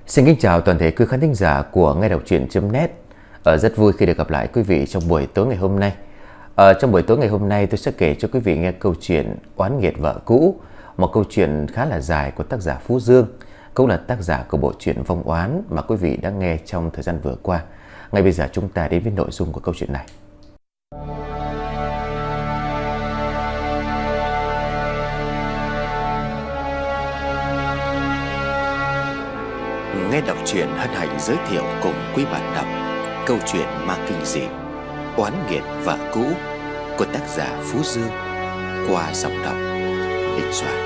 Xin kính chào toàn thể quý khán thính giả của nghe đọc truyện.net. Rất vui khi được gặp lại quý vị trong buổi tối ngày hôm nay. Trong buổi tối ngày hôm nay tôi sẽ kể cho quý vị nghe câu chuyện Oán nghiệt vợ cũ, một câu chuyện khá là dài của tác giả Phú Dương, cũng là tác giả của bộ truyện Vong Oán mà quý vị đã nghe trong thời gian vừa qua. Ngay bây giờ chúng ta đến với nội dung của câu chuyện này. Nghe đọc truyện hân hạnh giới thiệu cùng quý bạn đọc câu chuyện ma kinh dị Oán nghiệt vợ cũ của tác giả Phú Dương qua giọng đọc Đình Soạn.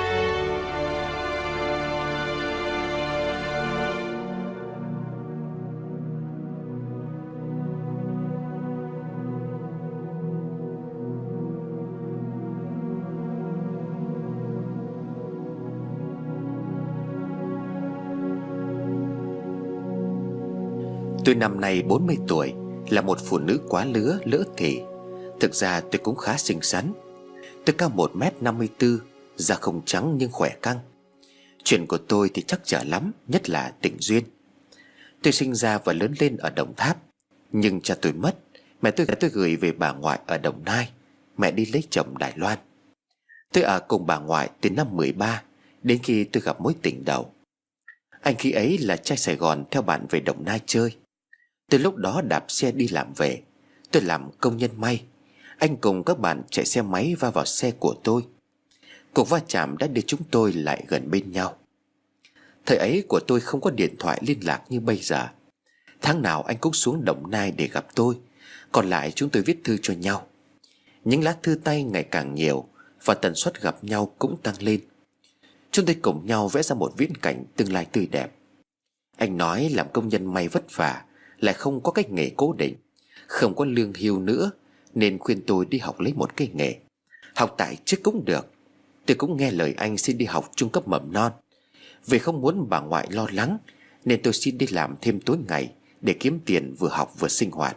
Tôi năm nay 40 tuổi, là một phụ nữ quá lứa lỡ thì. Thực ra tôi cũng khá xinh xắn. Tôi cao 1m54, da không trắng nhưng khỏe căng. Chuyện của tôi thì chắc chở lắm, nhất là tình duyên. Tôi sinh ra và lớn lên ở Đồng Tháp, nhưng cha tôi mất. Mẹ tôi gửi về bà ngoại ở Đồng Nai. Mẹ đi lấy chồng Đài Loan. Tôi ở cùng bà ngoại từ năm 13 đến khi tôi gặp mối tình đầu. Anh khi ấy là trai Sài Gòn theo bạn về Đồng Nai chơi. Từ lúc đó đạp xe đi làm về. Tôi làm công nhân may. Anh cùng các bạn chạy xe máy va vào xe của tôi. Cuộc va chạm đã đưa chúng tôi lại gần bên nhau. Thời ấy của tôi không có điện thoại liên lạc như bây giờ. Tháng nào anh cũng xuống Đồng Nai để gặp tôi. Còn lại chúng tôi viết thư cho nhau. Những lá thư tay ngày càng nhiều, và tần suất gặp nhau cũng tăng lên. Chúng tôi cùng nhau vẽ ra một viễn cảnh tương lai tươi đẹp. Anh nói làm công nhân may vất vả, lại không có cái nghề cố định, không có lương hưu nữa, nên khuyên tôi đi học lấy một cái nghề. Học tại chức cũng được. Tôi cũng nghe lời anh xin đi học trung cấp mầm non. Vì không muốn bà ngoại lo lắng, nên tôi xin đi làm thêm tối ngày để kiếm tiền vừa học vừa sinh hoạt.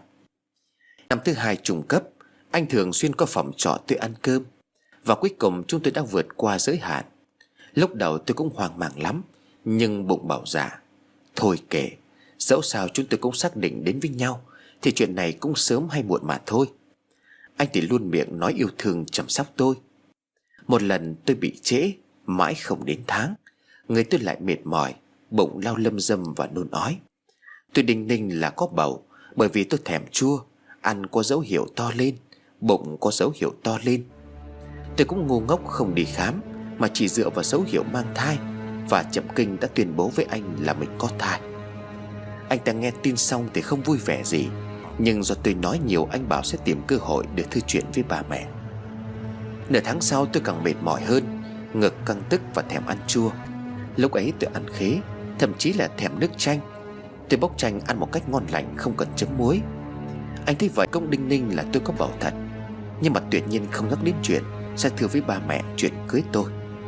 Năm thứ hai trung cấp, anh thường xuyên có phòng trọ tôi ăn cơm. Và cuối cùng chúng tôi đã vượt qua giới hạn. Lúc đầu tôi cũng hoang mang lắm, nhưng bụng bảo dạ thôi kệ, dẫu sao chúng tôi cũng xác định đến với nhau, thì chuyện này cũng sớm hay muộn mà thôi. Anh thì luôn miệng nói yêu thương chăm sóc tôi. Một lần tôi bị trễ, mãi không đến tháng. Người tôi lại mệt mỏi, bụng lao lâm dâm và nôn ói. Tôi đinh ninh là có bầu, bởi vì tôi thèm chua. Ăn có dấu hiệu to lên, bụng có dấu hiệu to lên. Tôi cũng ngu ngốc không đi khám, mà chỉ dựa vào dấu hiệu mang thai và chậm kinh đã tuyên bố với anh là mình có thai. Anh ta nghe tin xong thì không vui vẻ gì, nhưng do tôi nói nhiều, anh bảo sẽ tìm cơ hội để thư chuyện với bà mẹ. Nửa tháng sau tôi càng mệt mỏi hơn, ngực căng tức và thèm ăn chua. Lúc ấy tôi ăn khế, thậm chí là thèm nước chanh. Tôi bốc chanh ăn một cách ngon lành, không cần chấm muối. Anh thấy vậy cũng đinh ninh là tôi có bầu thật, nhưng mà tuyệt nhiên không nhắc đến chuyện sẽ thưa với ba mẹ chuyện cưới tôi.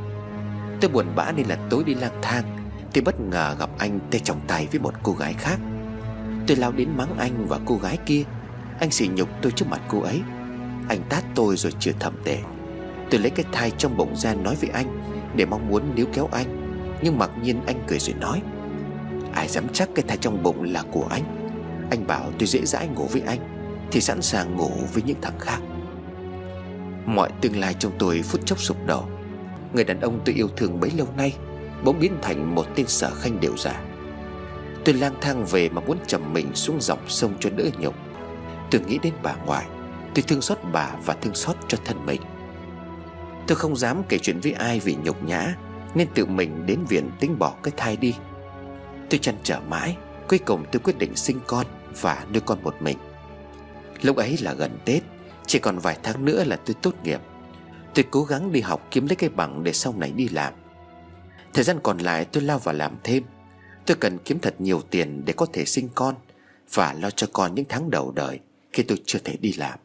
Tôi buồn bã nên là tối đi lang thang thì bất ngờ gặp anh tay trong tay với một cô gái khác. Tôi lao đến mắng anh và cô gái kia. Anh sỉ nhục tôi trước mặt cô ấy. Anh tát tôi rồi chửi thầm tệ. Tôi lấy cái thai trong bụng ra nói với anh, để mong muốn níu kéo anh. Nhưng mặc nhiên anh cười rồi nói: ai dám chắc cái thai trong bụng là của anh. Anh bảo tôi dễ dãi ngủ với anh thì sẵn sàng ngủ với những thằng khác. Mọi tương lai trong tôi phút chốc sụp đổ. Người đàn ông tôi yêu thương bấy lâu nay bỗng biến thành một tên sở khanh điệu giả. Tôi lang thang về mà muốn chầm mình xuống dòng sông cho đỡ nhục. Tôi nghĩ đến bà ngoại. Tôi thương xót bà và thương xót cho thân mình. Tôi không dám kể chuyện với ai vì nhục nhã, nên tự mình đến viện tính bỏ cái thai đi. Tôi trăn trở mãi, cuối cùng tôi quyết định sinh con và nuôi con một mình. Lúc ấy là gần Tết, chỉ còn vài tháng nữa là tôi tốt nghiệp. Tôi cố gắng đi học kiếm lấy cái bằng để sau này đi làm. Thời gian còn lại tôi lao vào làm thêm. Tôi cần kiếm thật nhiều tiền để có thể sinh con và lo cho con những tháng đầu đời khi tôi chưa thể đi làm.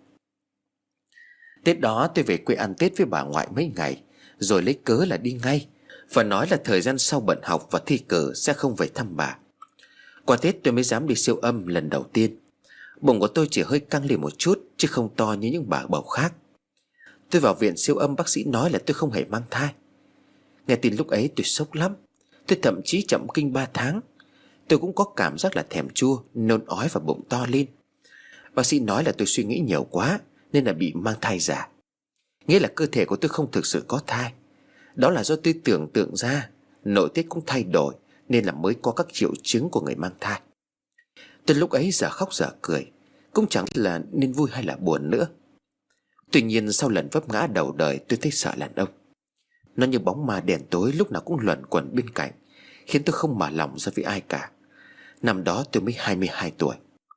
Tết đó tôi về quê ăn Tết với bà ngoại mấy ngày, rồi lấy cớ là đi ngay và nói là thời gian sau bận học và thi cử sẽ không về thăm bà. Qua Tết tôi mới dám đi siêu âm lần đầu tiên. Bụng của tôi chỉ hơi căng lên một chút, chứ không to như những bà bầu khác. Tôi vào viện siêu âm, bác sĩ nói là tôi không hề mang thai. Nghe tin lúc ấy tôi sốc lắm. Tôi thậm chí chậm kinh 3 tháng. Tôi cũng có cảm giác là thèm chua, nôn ói và bụng to lên. Bác sĩ nói là tôi suy nghĩ nhiều quá nên là bị mang thai giả. Nghĩa là cơ thể của tôi không thực sự có thai. Đó là do tôi tưởng tượng ra. Nội tiết cũng thay đổi nên là mới có các triệu chứng của người mang thai. Tôi lúc ấy giờ khóc giờ cười, cũng chẳng biết là nên vui hay là buồn nữa. Tuy nhiên sau lần vấp ngã đầu đời, tôi thấy sợ đàn ông. Nó như bóng ma đen tối lúc nào cũng luẩn quẩn bên cạnh, khiến tôi không mở lòng ra với ai cả. Năm đó tôi mới 22 tuổi.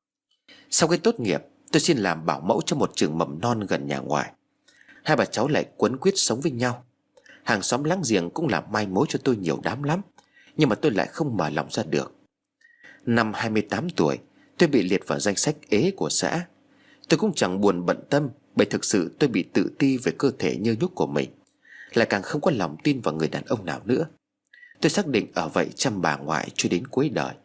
Sau khi tốt nghiệp, tôi xin làm bảo mẫu cho một trường mầm non gần nhà ngoài. Hai bà cháu lại quấn quýt sống với nhau. Hàng xóm láng giềng cũng làm mai mối cho tôi nhiều đám lắm, nhưng mà tôi lại không mở lòng ra được. Năm 28 tuổi, tôi bị liệt vào danh sách ế của xã. Tôi cũng chẳng buồn bận tâm, bởi thực sự tôi bị tự ti về cơ thể nhơ nhúc của mình, lại càng không có lòng tin vào người đàn ông nào nữa. Tôi xác định ở vậy chăm bà ngoại cho đến cuối đời.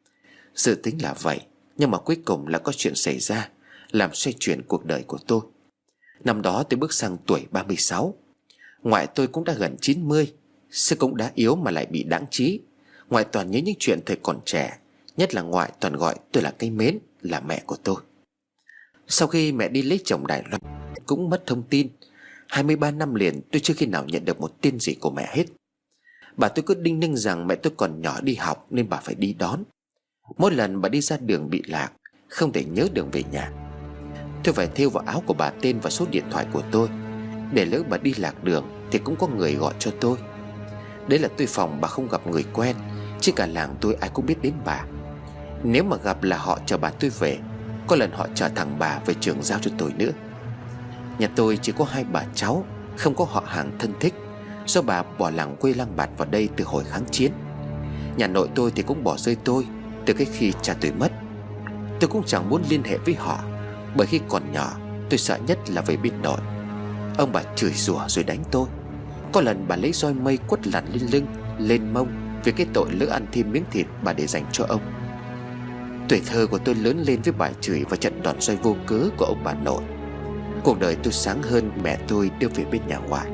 Dự tính là vậy, nhưng mà cuối cùng là có chuyện xảy ra làm xoay chuyển cuộc đời của tôi. Năm đó tôi bước sang tuổi 36. Ngoại tôi cũng đã gần 90. Sức cũng đã yếu mà lại bị đãng trí. Ngoại toàn nhớ những chuyện thời còn trẻ. Nhất là ngoại toàn gọi tôi là cây mến, là mẹ của tôi. Sau khi mẹ đi lấy chồng Đài Loan, cũng mất thông tin. 23 năm liền tôi chưa khi nào nhận được một tin gì của mẹ hết. Bà tôi cứ đinh ninh rằng mẹ tôi còn nhỏ đi học nên bà phải đi đón. Mỗi lần bà đi ra đường bị lạc, không thể nhớ đường về nhà. Tôi phải thêu vào áo của bà tên và số điện thoại của tôi, để lỡ bà đi lạc đường thì cũng có người gọi cho tôi. Đấy là tôi phòng bà không gặp người quen, chứ cả làng tôi ai cũng biết đến bà. Nếu mà gặp là họ chờ bà tôi về. Có lần họ chở thằng bà về trường giao cho tôi nữa. Nhà tôi chỉ có hai bà cháu, không có họ hàng thân thích, do bà bỏ làng quê lang bạt vào đây từ hồi kháng chiến. Nhà nội tôi thì cũng bỏ rơi tôi từ cái khi cha tôi mất. Tôi cũng chẳng muốn liên hệ với họ, bởi khi còn nhỏ tôi sợ nhất là về bên nội. Ông bà chửi rủa rồi đánh tôi. Có lần bà lấy roi mây quất lằn lên lưng, lên mông vì cái tội lỡ ăn thêm miếng thịt bà để dành cho ông. Tuổi thơ của tôi lớn lên với bài chửi và trận đòn roi vô cớ của ông bà nội. Cuộc đời tôi sáng hơn mẹ tôi đưa về bên nhà ngoại.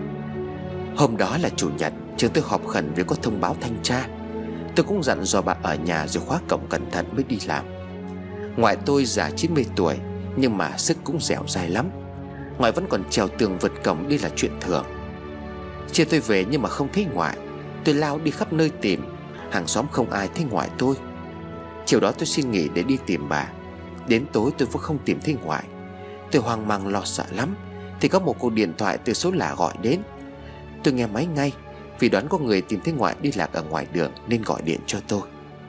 Hôm đó là chủ nhật, trường tôi họp khẩn vì có thông báo thanh tra. Tôi cũng dặn dò bà ở nhà rồi khóa cổng cẩn thận mới đi làm. Ngoại tôi già 90 tuổi, nhưng mà sức cũng dẻo dai lắm. Ngoại vẫn còn trèo tường vượt cổng đi là chuyện thường. Chiều tôi về nhưng mà không thấy ngoại. Tôi lao đi khắp nơi tìm, hàng xóm không ai thấy ngoại tôi. Chiều đó tôi xin nghỉ để đi tìm bà. Đến tối tôi vẫn không tìm thấy ngoại. Tôi hoang mang lo sợ lắm, thì có một cuộc điện thoại từ số lạ gọi đến. Tôi nghe máy ngay, vì đoán có người tìm thấy ngoại đi lạc ở ngoài đường nên gọi điện cho tôi.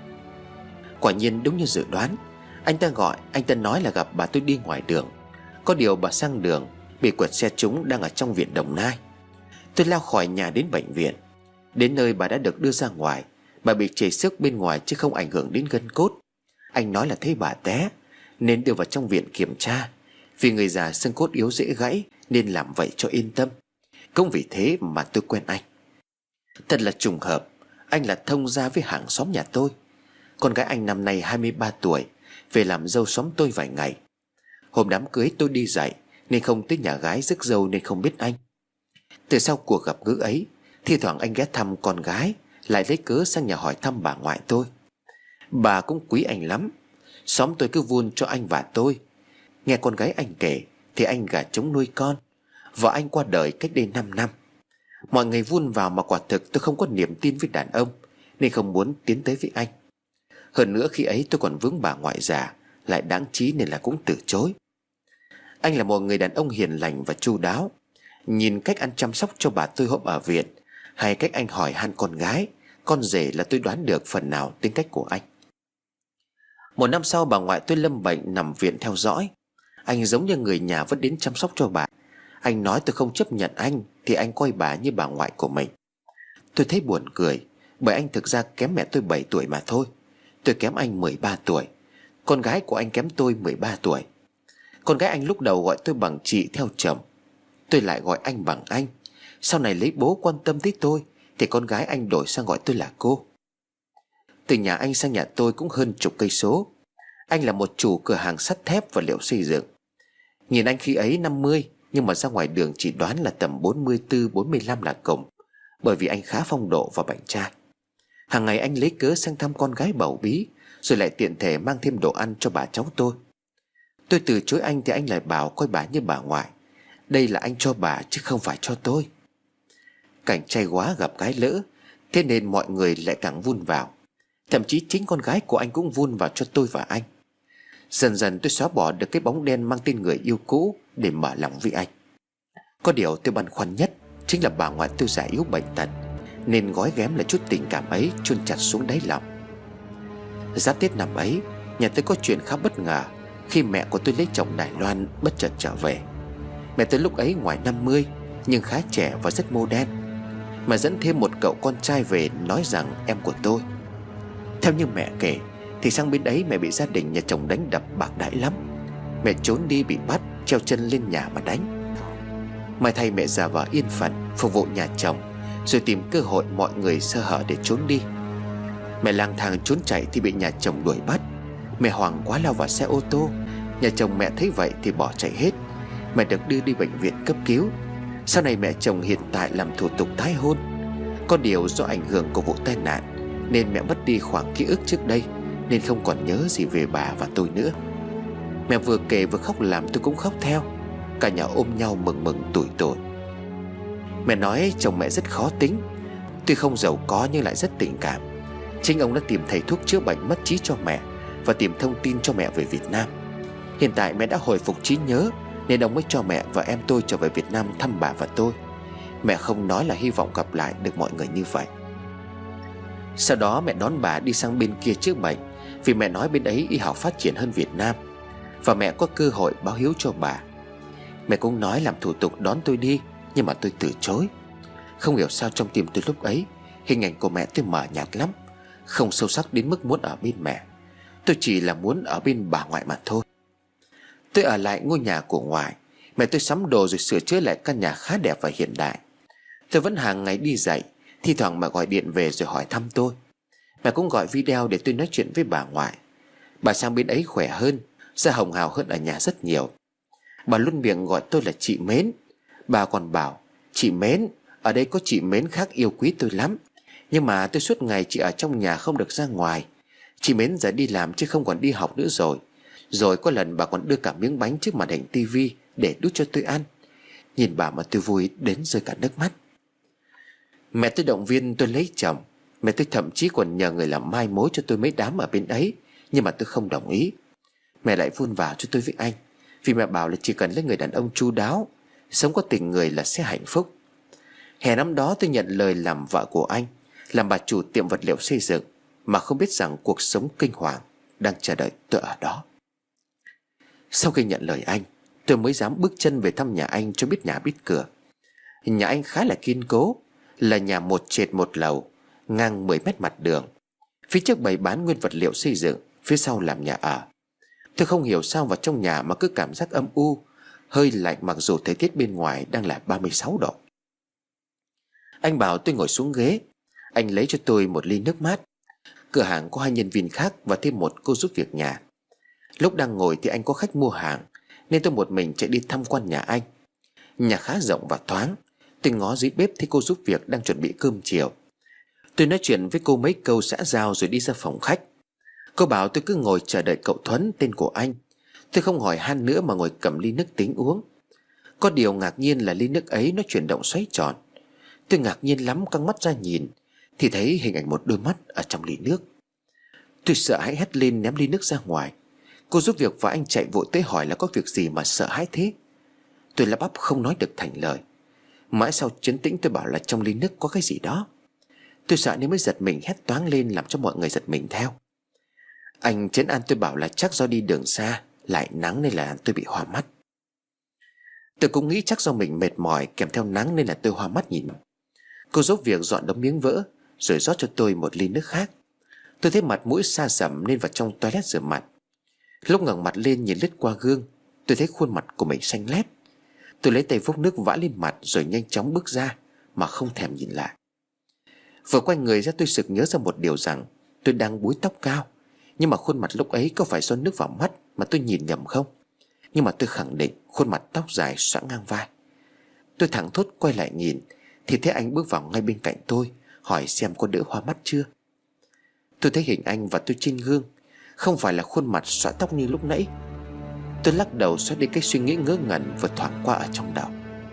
Quả nhiên đúng như dự đoán. Anh ta gọi, anh ta nói là gặp bà tôi đi ngoài đường. Có điều bà sang đường bị quẹt xe trúng, đang ở trong viện Đồng Nai. Tôi lao khỏi nhà đến bệnh viện. Đến nơi bà đã được đưa ra ngoài. Bà bị chảy xước bên ngoài chứ không ảnh hưởng đến gân cốt. Anh nói là thấy bà té nên đưa vào trong viện kiểm tra. Vì người già xương cốt yếu dễ gãy nên làm vậy cho yên tâm. Cũng vì thế mà tôi quen anh. Thật là trùng hợp, anh là thông gia với hàng xóm nhà tôi. Con gái anh năm nay 23 tuổi, về làm dâu xóm tôi vài ngày. Hôm đám cưới tôi đi dạy nên không tới nhà gái rước dâu nên không biết anh. Từ sau cuộc gặp gỡ ấy, thi thoảng anh ghé thăm con gái, lại lấy cớ sang nhà hỏi thăm bà ngoại tôi. Bà cũng quý anh lắm. Xóm tôi cứ vun cho anh và tôi. Nghe con gái anh kể thì anh gà trống nuôi con. Vợ anh qua đời cách đây 5 năm. Mọi người vun vào mà quả thực tôi không có niềm tin với đàn ông, nên không muốn tiến tới với anh. Hơn nữa khi ấy tôi còn vướng bà ngoại già, lại đáng trí nên là cũng từ chối. Anh là một người đàn ông hiền lành và chu đáo. Nhìn cách anh chăm sóc cho bà tôi hôm ở viện, hay cách anh hỏi han con gái, con rể là tôi đoán được phần nào tính cách của anh. Một năm sau bà ngoại tôi lâm bệnh nằm viện theo dõi. Anh giống như người nhà vẫn đến chăm sóc cho bà. Anh nói tôi không chấp nhận anh thì anh coi bà như bà ngoại của mình. Tôi thấy buồn cười, bởi anh thực ra kém mẹ tôi 7 tuổi mà thôi. Tôi kém anh 13 tuổi. Con gái của anh kém tôi 13 tuổi. Con gái anh lúc đầu gọi tôi bằng chị theo chồng. Tôi lại gọi anh bằng anh. Sau này lấy bố quan tâm tới tôi thì con gái anh đổi sang gọi tôi là cô. Từ nhà anh sang nhà tôi cũng hơn chục cây số. Anh là một chủ cửa hàng sắt thép và liệu xây dựng. Nhìn anh khi ấy 50, nhưng mà ra ngoài đường chỉ đoán là tầm 44-45 là cùng, bởi vì anh khá phong độ và bảnh trai. Hàng ngày anh lấy cớ sang thăm con gái bầu bí, rồi lại tiện thể mang thêm đồ ăn cho bà cháu tôi. Tôi từ chối anh thì anh lại bảo coi bà như bà ngoại. Đây là anh cho bà chứ không phải cho tôi. Cảnh trai quá gặp gái lỡ, thế nên mọi người lại càng vun vào. Thậm chí chính con gái của anh cũng vun vào cho tôi và anh. Dần dần tôi xóa bỏ được cái bóng đen mang tên người yêu cũ để mở lòng với anh. Có điều tôi băn khoăn nhất chính là bà ngoại tôi già yếu bệnh tật, nên gói ghém là chút tình cảm ấy chôn chặt xuống đáy lòng. Giáp Tết năm ấy, nhà tôi có chuyện khá bất ngờ khi mẹ của tôi lấy chồng Đài Loan bất chợt trở về. Mẹ tôi lúc ấy ngoài 50 nhưng khá trẻ và rất mô đen, mà dẫn thêm một cậu con trai về nói rằng em của tôi. Theo như mẹ kể thì sang bên ấy mẹ bị gia đình nhà chồng đánh đập bạc đãi lắm. Mẹ trốn đi bị bắt, treo chân lên nhà mà đánh. Mai thay mẹ giả vờ yên phận phục vụ nhà chồng, rồi tìm cơ hội mọi người sơ hở để trốn đi. Mẹ lang thang trốn chạy thì bị nhà chồng đuổi bắt. Mẹ hoảng quá lao vào xe ô tô. Nhà chồng mẹ thấy vậy thì bỏ chạy hết. Mẹ được đưa đi bệnh viện cấp cứu. Sau này mẹ chồng hiện tại làm thủ tục tái hôn. Có điều do ảnh hưởng của vụ tai nạn nên mẹ mất đi khoảng ký ức trước đây, nên không còn nhớ gì về bà và tôi nữa. Mẹ vừa kể vừa khóc làm tôi cũng khóc theo. Cả nhà ôm nhau mừng mừng tủi tủi. Mẹ nói chồng mẹ rất khó tính, tuy không giàu có nhưng lại rất tình cảm. Chính ông đã tìm thầy thuốc chữa bệnh mất trí cho mẹ và tìm thông tin cho mẹ về Việt Nam. Hiện tại mẹ đã hồi phục trí nhớ nên ông mới cho mẹ và em tôi trở về Việt Nam thăm bà và tôi. Mẹ không nói là hy vọng gặp lại được mọi người như vậy. Sau đó mẹ đón bà đi sang bên kia chữa bệnh, vì mẹ nói bên ấy y học phát triển hơn Việt Nam và mẹ có cơ hội báo hiếu cho bà. Mẹ cũng nói làm thủ tục đón tôi đi, nhưng mà tôi từ chối. Không hiểu sao trong tim tôi lúc ấy, hình ảnh của mẹ tôi mờ nhạt lắm, không sâu sắc đến mức muốn ở bên mẹ. Tôi chỉ là muốn ở bên bà ngoại mà thôi. Tôi ở lại ngôi nhà của ngoại. Mẹ tôi sắm đồ rồi sửa chữa lại căn nhà khá đẹp và hiện đại. Tôi vẫn hàng ngày đi dạy, thi thoảng mẹ gọi điện về rồi hỏi thăm tôi. Mẹ cũng gọi video để tôi nói chuyện với bà ngoại. Bà sang bên ấy khỏe hơn, da hồng hào hơn ở nhà rất nhiều. Bà luôn miệng gọi tôi là chị Mến. Bà còn bảo: chị Mến, ở đây có chị Mến khác yêu quý tôi lắm, nhưng mà tôi suốt ngày chỉ ở trong nhà không được ra ngoài. Chị Mến giờ đi làm chứ không còn đi học nữa rồi. Rồi có lần bà còn đưa cả miếng bánh trước màn hình tivi để đút cho tôi ăn. Nhìn bà mà tôi vui đến rơi cả nước mắt. Mẹ tôi động viên tôi lấy chồng. Mẹ tôi thậm chí còn nhờ người làm mai mối cho tôi mấy đám ở bên ấy, nhưng mà tôi không đồng ý. Mẹ lại vun vào cho tôi với anh, vì mẹ bảo là chỉ cần lấy người đàn ông chu đáo, sống có tình người là sẽ hạnh phúc. Hè năm đó tôi nhận lời làm vợ của anh, làm bà chủ tiệm vật liệu xây dựng, mà không biết rằng cuộc sống kinh hoàng đang chờ đợi tôi ở đó. Sau khi nhận lời anh, tôi mới dám bước chân về thăm nhà anh cho biết nhà biết cửa. Nhà anh khá là kiên cố, là nhà một trệt một lầu, ngang 10 mét mặt đường. Phía trước bày bán nguyên vật liệu xây dựng, phía sau làm nhà ở. Tôi không hiểu sao vào trong nhà mà cứ cảm giác âm u, hơi lạnh mặc dù thời tiết bên ngoài đang là 36 độ. Anh bảo tôi ngồi xuống ghế. Anh lấy cho tôi một ly nước mát. Cửa hàng có 2 nhân viên khác và thêm một cô giúp việc nhà. Lúc đang ngồi thì anh có khách mua hàng, nên tôi một mình chạy đi tham quan nhà anh. Nhà khá rộng và thoáng. Tôi ngó dưới bếp thấy cô giúp việc đang chuẩn bị cơm chiều. Tôi nói chuyện với cô mấy câu xã giao rồi đi ra phòng khách. Cô bảo tôi cứ ngồi chờ đợi cậu Thuấn, tên của anh. Tôi không hỏi han nữa mà ngồi cầm ly nước tính uống. Có điều ngạc nhiên là ly nước ấy nó chuyển động xoáy tròn. Tôi ngạc nhiên lắm, căng mắt ra nhìn thì thấy hình ảnh một đôi mắt ở trong ly nước. Tôi sợ hãi hét lên ném ly nước ra ngoài. Cô giúp việc và anh chạy vội tới hỏi là có việc gì mà sợ hãi thế. Tôi lắp bắp không nói được thành lời. Mãi sau trấn tĩnh tôi bảo là trong ly nước có cái gì đó. Tôi sợ nên mới giật mình hét toáng lên làm cho mọi người giật mình theo. Anh trấn an tôi bảo là chắc do đi đường xa, lại nắng nên là tôi bị hoa mắt. Tôi cũng nghĩ chắc do mình mệt mỏi kèm theo nắng nên là tôi hoa mắt nhìn. Cô giúp việc dọn đống miếng vỡ rồi rót cho tôi một ly nước khác. Tôi thấy mặt mũi xa sẩm nên vào trong toilet rửa mặt. Lúc ngẩng mặt lên nhìn lướt qua gương, tôi thấy khuôn mặt của mình xanh lét. Tôi lấy tay vốc nước vã lên mặt rồi nhanh chóng bước ra mà không thèm nhìn lại. Vừa quay người ra tôi sực nhớ ra một điều rằng tôi đang búi tóc cao. Nhưng mà khuôn mặt lúc ấy có phải do nước vào mắt mà tôi nhìn nhầm không? Nhưng mà tôi khẳng định khuôn mặt tóc dài xõa ngang vai. Tôi thẳng thốt quay lại nhìn thì thấy anh bước vào ngay bên cạnh tôi, hỏi xem có đỡ hoa mắt chưa. Tôi thấy hình anh và tôi trên gương, không phải là khuôn mặt xõa tóc như lúc nãy. Tôi lắc đầu xóa đi cái suy nghĩ ngớ ngẩn vừa thoáng qua ở trong đầu.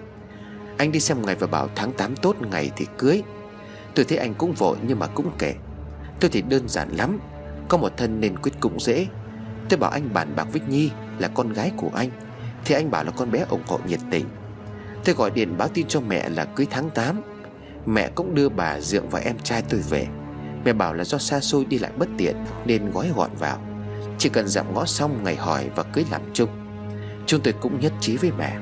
Anh đi xem ngày và bảo tháng 8 tốt, ngày thì cưới. Tôi thấy anh cũng vội nhưng mà cũng kể. Tôi thì đơn giản lắm, có một thân nên quyết cũng dễ. Tôi bảo anh bàn bạc với Nhi là con gái của anh, thì anh bảo là con bé ủng hộ nhiệt tình. Tôi gọi điện báo tin cho mẹ là cưới tháng 8. Mẹ cũng đưa bà Dượng và em trai tôi về. Mẹ bảo là do xa xôi đi lại bất tiện nên gói gọn vào, chỉ cần dạm ngõ xong ngày hỏi và cưới làm chung. Chúng tôi cũng nhất trí với mẹ.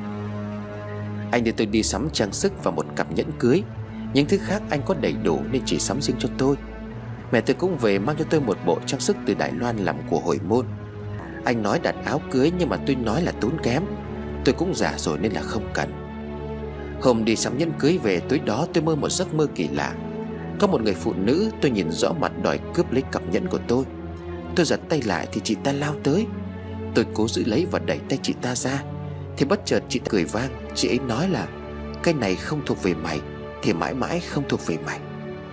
Anh đưa tôi đi sắm trang sức và một cặp nhẫn cưới. Những thứ khác anh có đầy đủ nên chỉ sắm riêng cho tôi. Mẹ tôi cũng về mang cho tôi một bộ trang sức từ Đài Loan làm của hồi môn. Anh nói đặt áo cưới nhưng mà tôi nói là tốn kém. Tôi cũng già rồi nên là không cần. Hôm đi sắm nhẫn cưới về, tối đó tôi mơ một giấc mơ kỳ lạ. Có một người phụ nữ tôi nhìn rõ mặt đòi cướp lấy cặp nhẫn của tôi. Tôi giật tay lại thì chị ta lao tới. Tôi cố giữ lấy và đẩy tay chị ta ra, thì bất chợt chị ta cười vang. Chị ấy nói là cái này không thuộc về mày thì mãi mãi không thuộc về mày.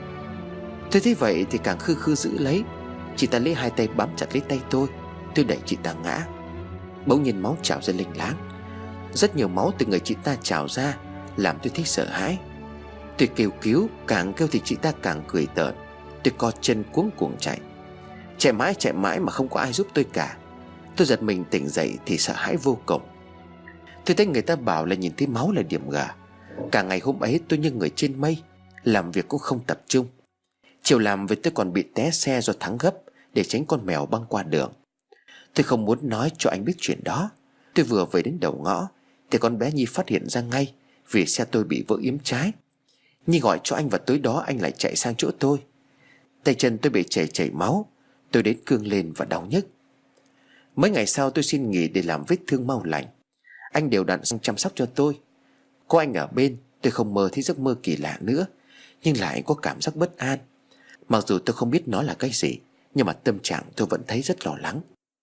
Tôi thấy vậy thì càng khư khư giữ lấy. Chị ta lấy hai tay bám chặt lấy tay tôi. Tôi đẩy chị ta ngã. Bỗng nhiên máu trào ra lênh láng. Rất nhiều máu từ người chị ta trào ra, làm tôi thấy sợ hãi. Tôi kêu cứu, càng kêu thì chị ta càng cười tợn. Tôi co chân cuống cuồng chạy. Chạy mãi mà không có ai giúp tôi cả. Tôi giật mình tỉnh dậy thì sợ hãi vô cùng. Tôi thấy người ta bảo là nhìn thấy máu là điểm gà. Cả ngày hôm ấy tôi như người trên mây, làm việc cũng không tập trung. Chiều làm về tôi còn bị té xe do thắng gấp để tránh con mèo băng qua đường. Tôi không muốn nói cho anh biết chuyện đó. Tôi vừa về đến đầu ngõ thì con bé Nhi phát hiện ra ngay, vì xe tôi bị vỡ yếm trái. Nhi gọi cho anh và tối đó anh lại chạy sang chỗ tôi. Tay chân tôi bị chảy máu. Tôi đến cương lên và đau nhức. Mấy ngày sau tôi xin nghỉ để làm vết thương mau lành. Anh đều đặn chăm sóc cho tôi. Có anh ở bên, tôi không mơ thấy giấc mơ kỳ lạ nữa, nhưng lại có cảm giác bất an. Mặc dù tôi không biết nó là cái gì, nhưng mà tâm trạng tôi vẫn thấy rất lo lắng.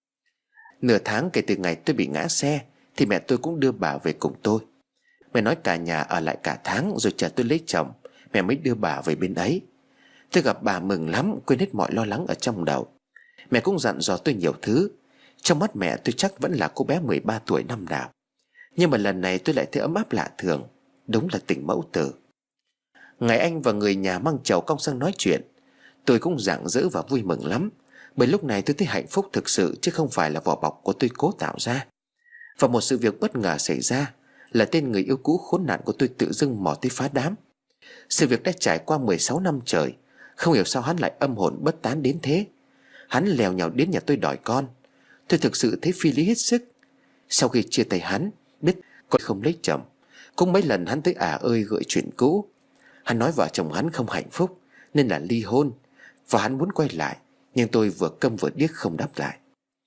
Nửa tháng kể từ ngày tôi bị ngã xe thì mẹ tôi cũng đưa bà về cùng tôi. Mẹ nói cả nhà ở lại cả tháng rồi chờ tôi lấy chồng, mẹ mới đưa bà về bên ấy. Tôi gặp bà mừng lắm, quên hết mọi lo lắng ở trong đầu. Mẹ cũng dặn dò tôi nhiều thứ. Trong mắt mẹ tôi chắc vẫn là cô bé 13 tuổi năm nào, nhưng mà lần này tôi lại thấy ấm áp lạ thường. Đúng là tình mẫu tử. Ngày anh và người nhà mang chầu cong sang nói chuyện, tôi cũng rạng rỡ và vui mừng lắm. Bởi lúc này tôi thấy hạnh phúc thực sự, chứ không phải là vỏ bọc của tôi cố tạo ra. Và một sự việc bất ngờ xảy ra là tên người yêu cũ khốn nạn của tôi tự dưng mò tới phá đám. Sự việc đã trải qua 16 năm trời, không hiểu sao hắn lại âm hồn bất tán đến thế. Hắn lèo nhào đến nhà tôi đòi con. Tôi thực sự thấy phi lý hết sức. Sau khi chia tay hắn, biết con không lấy chồng, cũng mấy lần hắn tới ơi gợi chuyện cũ. Hắn nói vợ chồng hắn không hạnh phúc nên là ly hôn, và hắn muốn quay lại, nhưng tôi vừa câm vừa điếc không đáp lại.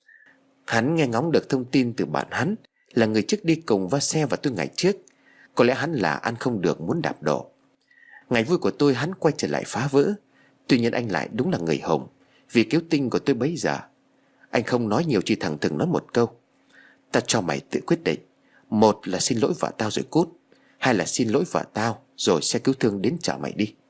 Hắn nghe ngóng được thông tin từ bạn hắn, là người trước đi cùng va xe vào tôi ngày trước. Có lẽ hắn là ăn không được muốn đạp đổ. Ngày vui của tôi hắn quay trở lại phá vỡ. Tuy nhiên anh lại đúng là người hùng, vì cứu tinh của tôi bấy giờ. Anh không nói nhiều, chỉ thẳng thừng nói một câu: ta cho mày tự quyết định. Một là xin lỗi vợ tao rồi cút, hai là xin lỗi vợ tao rồi xe cứu thương đến chở mày đi.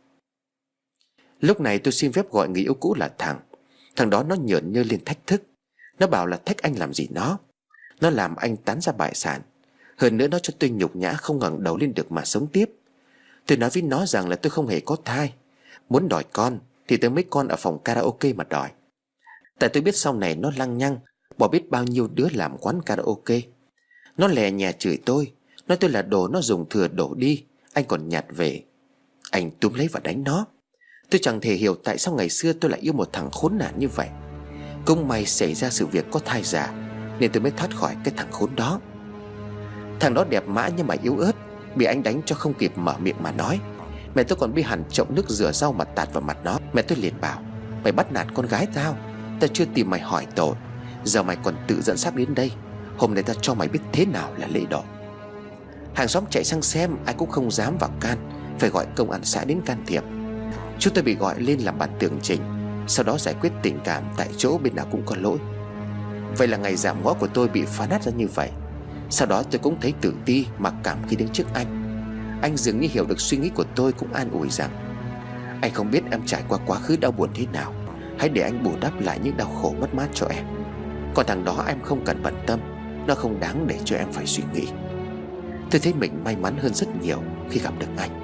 Lúc này tôi xin phép gọi người yêu cũ là Thằng. Thằng đó nó nhởn nhơ lên thách thức. Nó bảo là thách anh làm gì nó làm anh tán ra bại sản. Hơn nữa nó cho tôi nhục nhã không ngẩng đầu lên được mà sống tiếp. Tôi nói với nó rằng là tôi không hề có thai. Muốn đòi con thì tới mấy con ở phòng karaoke mà đòi. Tại tôi biết sau này nó lăng nhăng bỏ biết bao nhiêu đứa làm quán karaoke. Nó lè nhà chửi tôi, nói tôi là đồ nó dùng thừa đổ đi, anh còn nhặt về. Anh túm lấy và đánh nó. Tôi chẳng thể hiểu tại sao ngày xưa tôi lại yêu một thằng khốn nạn như vậy. Cũng may xảy ra sự việc có thai giả nên tôi mới thoát khỏi cái thằng khốn đó. Thằng đó đẹp mã nhưng mà yếu ớt, bị anh đánh cho không kịp mở miệng mà nói. Mẹ tôi còn bị hẳn chậu nước rửa rau mà tạt vào mặt nó. Mẹ tôi liền bảo: mày bắt nạt con gái tao, tao chưa tìm mày hỏi tội, giờ mày còn tự dẫn xác đến đây. Hôm nay tao cho mày biết thế nào là lễ độ. Hàng xóm chạy sang xem, ai cũng không dám vào can, phải gọi công an xã đến can thiệp. Chúng tôi bị gọi lên làm bản tường trình, sau đó giải quyết tình cảm tại chỗ, bên nào cũng có lỗi. Vậy là ngày giảm ngõ của tôi bị phá nát ra như vậy. Sau đó tôi cũng thấy tự ti, mặc cảm khi đứng trước anh. Anh dường như hiểu được suy nghĩ của tôi, cũng an ủi rằng: anh không biết em trải qua quá khứ đau buồn thế nào, Hãy để anh bù đắp lại những đau khổ mất mát cho em. Còn thằng đó em không cần bận tâm, nó không đáng để cho em phải suy nghĩ. Tôi thấy mình may mắn hơn rất nhiều khi gặp được anh.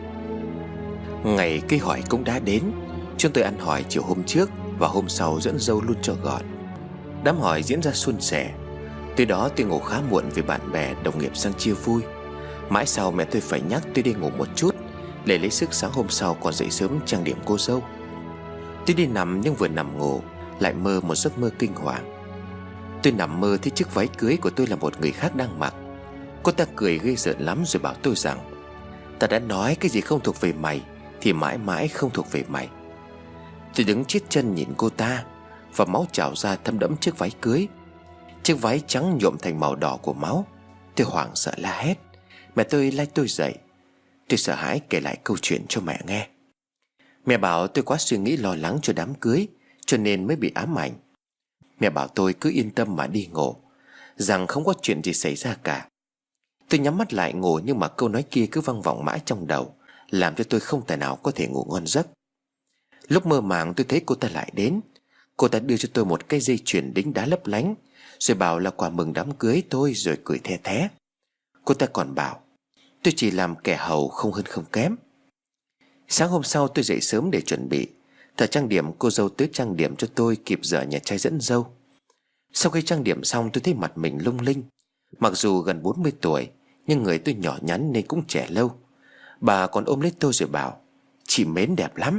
Ngày cưới hỏi cũng đã đến. Chúng tôi ăn hỏi chiều hôm trước và hôm sau dẫn dâu luôn cho gọn. Đám hỏi diễn ra suôn sẻ. Từ đó tôi ngủ khá muộn vì bạn bè đồng nghiệp sang chia vui. Mãi sau mẹ tôi phải nhắc tôi đi ngủ một chút để lấy sức sáng hôm sau còn dậy sớm trang điểm cô dâu. Tôi đi nằm nhưng vừa nằm ngủ lại mơ một giấc mơ kinh hoàng. Tôi nằm mơ thấy chiếc váy cưới của tôi là một người khác đang mặc. Cô ta cười ghê rợn lắm rồi bảo tôi rằng: ta đã nói cái gì không thuộc về mày thì mãi mãi không thuộc về mày. Tôi đứng chết chân nhìn cô ta, và máu trào ra thấm đẫm chiếc váy cưới. Chiếc váy trắng nhuộm thành màu đỏ của máu. Tôi hoảng sợ la hét. Mẹ tôi lay tôi dậy. Tôi sợ hãi kể lại câu chuyện cho mẹ nghe. Mẹ bảo tôi quá suy nghĩ lo lắng cho đám cưới, cho nên mới bị ám ảnh. Mẹ bảo tôi cứ yên tâm mà đi ngủ, rằng không có chuyện gì xảy ra cả. Tôi nhắm mắt lại ngủ, nhưng mà câu nói kia cứ văng vọng mãi trong đầu, làm cho tôi không thể nào có thể ngủ ngon giấc. Lúc mơ màng tôi thấy cô ta lại đến. Cô ta đưa cho tôi một cái dây chuyền đính đá lấp lánh, rồi bảo là quà mừng đám cưới tôi, rồi cười the thé. Cô ta còn bảo tôi chỉ làm kẻ hầu không hơn không kém. Sáng hôm sau tôi dậy sớm để chuẩn bị. Thợ trang điểm cô dâu tới trang điểm cho tôi kịp giờ nhà trai dẫn dâu. Sau khi trang điểm xong tôi thấy mặt mình lung linh. Mặc dù gần 40 tuổi, nhưng người tôi nhỏ nhắn nên cũng trẻ lâu. Bà còn ôm lấy tôi rồi bảo: chị Mến đẹp lắm.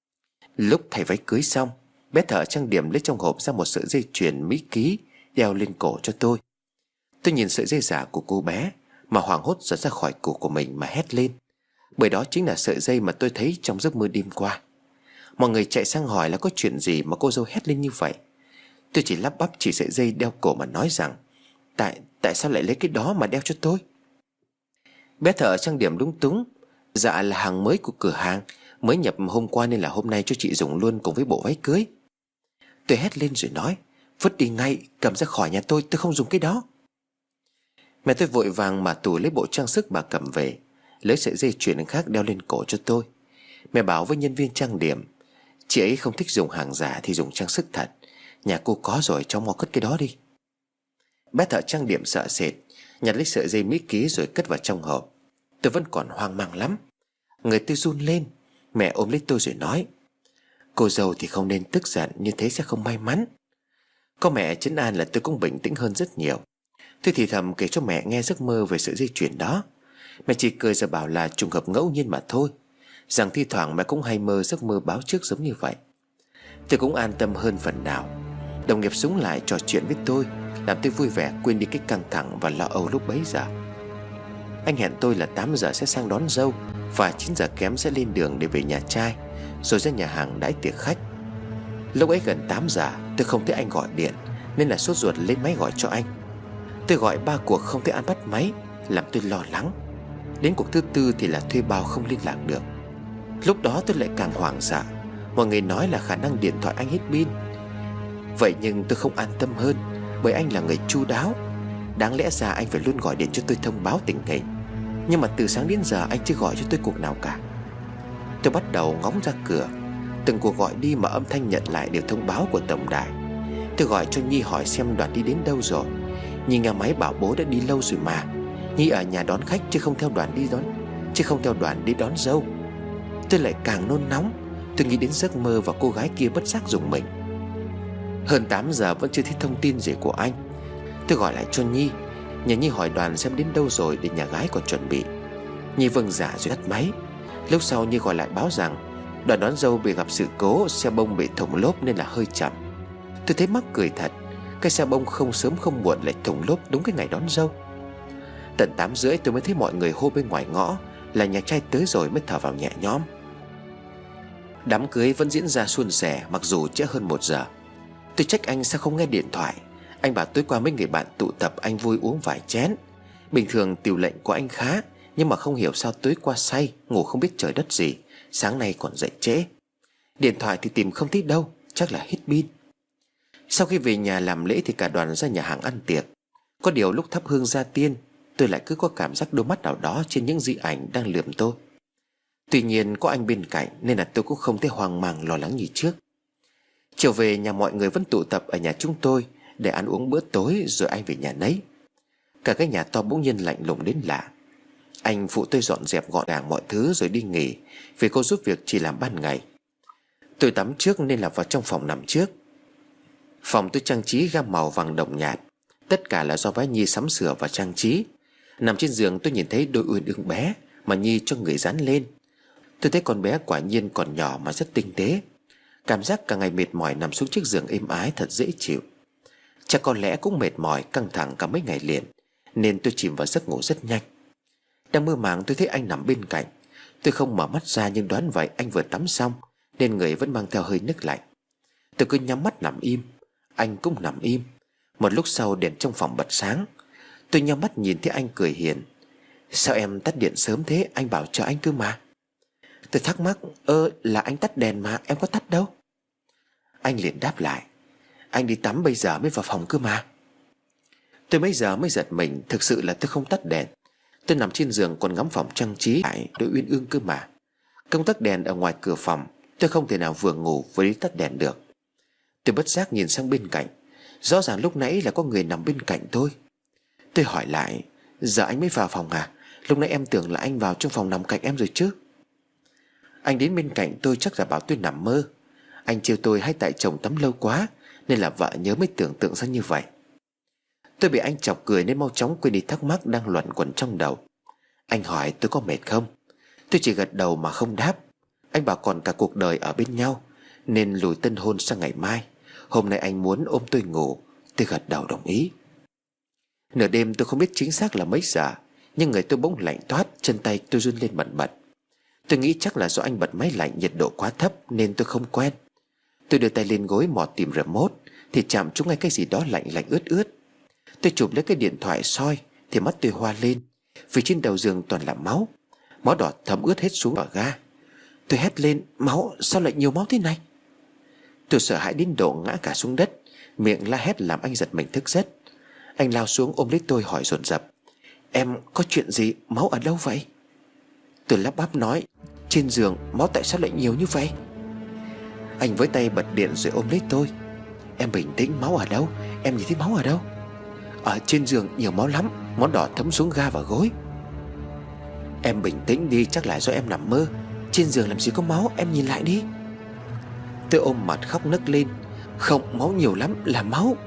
Lúc thay váy cưới xong, bé thợ trang điểm lấy trong hộp ra một sợi dây chuyền mỹ ký đeo lên cổ cho tôi. Tôi nhìn sợi dây giả của cô bé mà hoảng hốt giật ra khỏi cổ của mình mà hét lên, bởi đó chính là sợi dây mà tôi thấy trong giấc mơ đêm qua. Mọi người chạy sang hỏi là có chuyện gì mà cô dâu hét lên như vậy. Tôi chỉ lắp bắp chỉ sợi dây đeo cổ mà nói rằng: Tại sao lại lấy cái đó mà đeo cho tôi? Bé thợ trang điểm lúng túng: dạ là hàng mới của cửa hàng, mới nhập hôm qua nên là hôm nay cho chị dùng luôn cùng với bộ váy cưới. Tôi hét lên rồi nói: vứt đi ngay, cầm ra khỏi nhà tôi không dùng cái đó. Mẹ tôi vội vàng mà tủ lấy bộ trang sức bà cầm về, lấy sợi dây chuyền khác đeo lên cổ cho tôi. Mẹ bảo với nhân viên trang điểm: chị ấy không thích dùng hàng giả thì dùng trang sức thật, nhà cô có rồi, cháu mau cất cái đó đi. Bé thợ trang điểm sợ sệt nhặt lấy sợi dây mỹ ký rồi cất vào trong hộp. Tôi vẫn còn hoang mang lắm. Người tôi run lên. Mẹ ôm lấy tôi rồi nói: cô dâu thì không nên tức giận, như thế sẽ không may mắn. Có mẹ trấn an là tôi cũng bình tĩnh hơn rất nhiều. Tôi thì thầm kể cho mẹ nghe giấc mơ về sợi dây chuyền đó. Mẹ chỉ cười rồi bảo là trùng hợp ngẫu nhiên mà thôi, rằng thi thoảng mẹ cũng hay mơ giấc mơ báo trước giống như vậy. Tôi cũng an tâm hơn phần nào. Đồng nghiệp súng lại trò chuyện với tôi, làm tôi vui vẻ quên đi cái căng thẳng và lo âu lúc bấy giờ. Anh hẹn tôi là 8 giờ sẽ sang đón dâu, và 9 giờ kém sẽ lên đường để về nhà trai, rồi ra nhà hàng đãi tiệc khách. Lúc ấy gần 8 giờ tôi không thấy anh gọi điện, nên là sốt ruột lên máy gọi cho anh. Tôi gọi 3 cuộc không thấy anh bắt máy, làm tôi lo lắng. Đến cuộc thứ 4 thì là thuê bao không liên lạc được. Lúc đó tôi lại càng hoảng sợ. Mọi người nói là khả năng điện thoại anh hết pin. Vậy nhưng tôi không an tâm hơn, bởi anh là người chu đáo. Đáng lẽ ra anh phải luôn gọi điện cho tôi thông báo tình hình, nhưng mà từ sáng đến giờ anh chưa gọi cho tôi cuộc nào cả. Tôi bắt đầu ngóng ra cửa. Từng cuộc gọi đi mà âm thanh nhận lại đều thông báo của tổng đài. Tôi gọi cho Nhi hỏi xem Đoàn đi đến đâu rồi. Nhi nghe máy bảo bố đã đi lâu rồi mà. Nhi ở nhà đón khách chứ không theo đoàn đi đón dâu. Tôi lại càng nôn nóng. Tôi nghĩ đến giấc mơ và cô gái kia bất giác dùng mình. Hơn 8 giờ vẫn chưa thấy thông tin gì của anh. Tôi gọi lại cho Nhi, nhờ Nhi hỏi Đoàn xem đến đâu rồi để nhà gái còn chuẩn bị. Nhi vâng dạ rồi tắt máy. Lúc sau Nhi gọi lại báo rằng Đoàn đón dâu bị gặp sự cố, xe bông bị thủng lốp nên là hơi chậm. Tôi thấy mắc cười thật. Cái xe bông không sớm không muộn lại thủng lốp đúng cái ngày đón dâu. Tận 8 rưỡi tôi mới thấy mọi người hô bên ngoài ngõ là nhà trai tới rồi, mới thở vào nhẹ nhõm. Đám cưới vẫn diễn ra suôn sẻ mặc dù trễ hơn 1 giờ. Tôi trách anh sao không nghe điện thoại. Anh bảo tối qua mấy người bạn tụ tập anh vui uống vài chén. Bình thường tiểu lệnh của anh khá, nhưng mà không hiểu sao tối qua say, ngủ không biết trời đất gì, sáng nay còn dậy trễ. Điện thoại thì tìm không thấy đâu, chắc là hết pin. Sau khi về nhà làm lễ thì cả đoàn ra nhà hàng ăn tiệc. Có điều lúc thắp hương gia tiên, tôi lại cứ có cảm giác đôi mắt nào đó trên những di ảnh đang lườm tôi. Tuy nhiên có anh bên cạnh nên là tôi cũng không thấy hoang mang lo lắng như trước. Chiều về nhà mọi người vẫn tụ tập ở nhà chúng tôi để ăn uống bữa tối rồi ai về nhà nấy. Cả cái nhà to bỗng nhiên lạnh lùng đến lạ. Anh phụ tôi dọn dẹp gọn gàng mọi thứ rồi đi nghỉ, vì cô giúp việc chỉ làm ban ngày. Tôi tắm trước nên là vào trong phòng nằm trước. Phòng tôi trang trí gam màu vàng đồng nhạt, tất cả là do bé Nhi sắm sửa và trang trí. Nằm trên giường tôi nhìn thấy đôi uyên ương bé mà Nhi cho người dán lên. Tôi thấy con bé quả nhiên còn nhỏ mà rất tinh tế. Cảm giác cả ngày mệt mỏi nằm xuống chiếc giường êm ái thật dễ chịu. Chắc có lẽ cũng mệt mỏi căng thẳng cả mấy ngày liền, nên tôi chìm vào giấc ngủ rất nhanh. Đang mơ màng tôi thấy anh nằm bên cạnh. Tôi không mở mắt ra nhưng đoán vậy anh vừa tắm xong nên người vẫn mang theo hơi nước lạnh. Tôi cứ nhắm mắt nằm im. Anh cũng nằm im. Một lúc sau đèn trong phòng bật sáng. Tôi nhắm mắt nhìn thấy anh cười hiền. Sao em tắt điện sớm thế, anh bảo chờ anh cơ mà. Tôi thắc mắc, là anh tắt đèn mà, em có tắt đâu. Anh liền đáp lại, anh đi tắm bây giờ mới vào phòng cơ mà. Tôi bây giờ mới giật mình, thực sự là tôi không tắt đèn. Tôi nằm trên giường còn ngắm phòng trang trí lại đôi uyên ương cơ mà. Công tắc đèn ở ngoài cửa phòng, tôi không thể nào vừa ngủ vừa đi tắt đèn được. Tôi bất giác nhìn sang bên cạnh. Rõ ràng lúc nãy là có người nằm bên cạnh tôi. Tôi hỏi lại, giờ anh mới vào phòng à? Lúc nãy em tưởng là anh vào trong phòng nằm cạnh em rồi chứ. Anh đến bên cạnh tôi chắc là bảo tôi nằm mơ. Anh trêu tôi hay tại chồng tắm lâu quá nên là vợ nhớ mới tưởng tượng ra như vậy. Tôi bị anh chọc cười nên mau chóng quên đi thắc mắc đang luẩn quẩn trong đầu. Anh hỏi tôi có mệt không. Tôi chỉ gật đầu mà không đáp. Anh bảo còn cả cuộc đời ở bên nhau nên lùi tân hôn sang ngày mai. Hôm nay anh muốn ôm tôi ngủ. Tôi gật đầu đồng ý. Nửa đêm tôi không biết chính xác là mấy giờ, nhưng người tôi bỗng lạnh toát, chân tay tôi run lên bần bật. Tôi nghĩ chắc là do anh bật máy lạnh nhiệt độ quá thấp nên tôi không quen. Tôi đưa tay lên gối mò tìm remote thì chạm trúng ngay cái gì đó lạnh lạnh ướt ướt. Tôi chụp lấy cái điện thoại soi thì mắt tôi hoa lên, vì trên đầu giường toàn là máu. Máu đỏ thấm ướt hết xuống vào ga. Tôi hét lên, máu, sao lại nhiều máu thế này? Tôi sợ hãi đến độ ngã cả xuống đất, miệng la hét làm anh giật mình thức giấc. Anh lao xuống ôm lấy tôi hỏi dồn dập, em có chuyện gì, máu ở đâu vậy? Tôi lắp bắp nói, trên giường, máu tại sao lại nhiều như vậy? Anh với tay bật điện rồi ôm lấy tôi. Em bình tĩnh, máu ở đâu? Em nhìn thấy máu ở đâu? Ở trên giường nhiều máu lắm, máu đỏ thấm xuống ga và gối. Em bình tĩnh đi, chắc là do em nằm mơ. Trên giường làm gì có máu, em nhìn lại đi. Tôi ôm mặt khóc nấc lên. Không, máu nhiều lắm, là máu.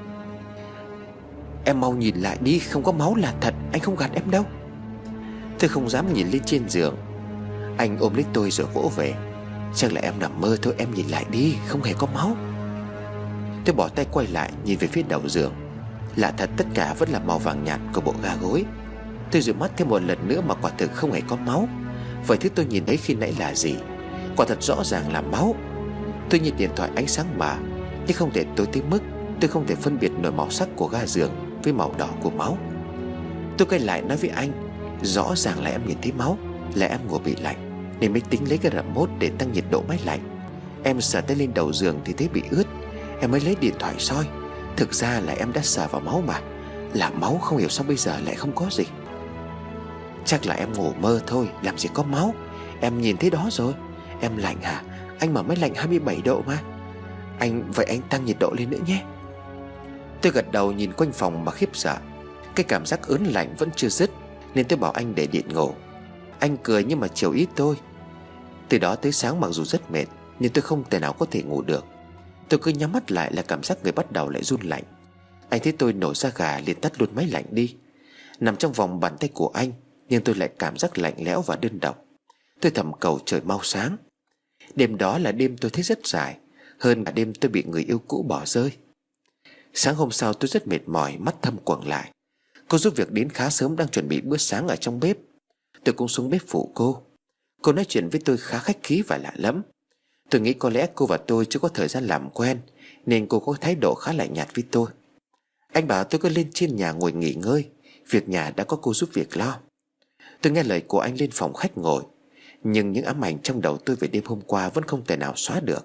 Em mau nhìn lại đi, không có máu là thật, anh không gạt em đâu. Tôi không dám nhìn lên trên giường. Anh ôm lấy tôi rồi vỗ về. Chắc là em nằm mơ thôi, em nhìn lại đi, không hề có máu. Tôi bỏ tay quay lại nhìn về phía đầu giường. Lạ thật, tất cả vẫn là màu vàng nhạt của bộ ga gối. Tôi dụi mắt thêm một lần nữa mà quả thực không hề có máu. Vậy thứ tôi nhìn thấy khi nãy là gì? Quả thật rõ ràng là máu. Tôi nhìn điện thoại ánh sáng mà, nhưng không thể tối tới mức tôi không thể phân biệt nổi màu sắc của ga giường với màu đỏ của máu. Tôi quay lại nói với anh, rõ ràng là em nhìn thấy máu, là em ngủ bị lạnh nên mới tính lấy cái remote để tăng nhiệt độ máy lạnh. Em sờ tay lên đầu giường thì thấy bị ướt, em mới lấy điện thoại soi. Thực ra là em đã sờ vào máu mà, là máu, không hiểu sao bây giờ lại không có gì. Chắc là em ngủ mơ thôi, làm gì có máu. Em nhìn thấy đó rồi. Em lạnh hả? Anh mở máy lạnh 27 độ mà. Vậy anh tăng nhiệt độ lên nữa nhé. Tôi gật đầu nhìn quanh phòng mà khiếp sợ. Cái cảm giác ớn lạnh vẫn chưa dứt nên tôi bảo anh để điện ngủ. Anh cười nhưng mà chiều ý tôi. Từ đó tới sáng mặc dù rất mệt nhưng tôi không thể nào có thể ngủ được. Tôi cứ nhắm mắt lại là cảm giác người bắt đầu lại run lạnh. Anh thấy tôi nổi da gà liền tắt luôn máy lạnh đi. Nằm trong vòng bàn tay của anh nhưng tôi lại cảm giác lạnh lẽo và đơn độc. Tôi thầm cầu trời mau sáng. Đêm đó là đêm tôi thấy rất dài, hơn cả đêm tôi bị người yêu cũ bỏ rơi. Sáng hôm sau tôi rất mệt mỏi, mắt thâm quầng lại. Cô giúp việc đến khá sớm đang chuẩn bị bữa sáng ở trong bếp. Tôi cũng xuống bếp phụ cô. Cô nói chuyện với tôi khá khách khí và lạ lẫm. Tôi nghĩ có lẽ cô và tôi chưa có thời gian làm quen nên cô có thái độ khá lạnh nhạt với tôi. Anh bảo tôi cứ lên trên nhà ngồi nghỉ ngơi, việc nhà đã có cô giúp việc lo. Tôi nghe lời của anh lên phòng khách ngồi, nhưng những ám ảnh trong đầu tôi về đêm hôm qua vẫn không thể nào xóa được.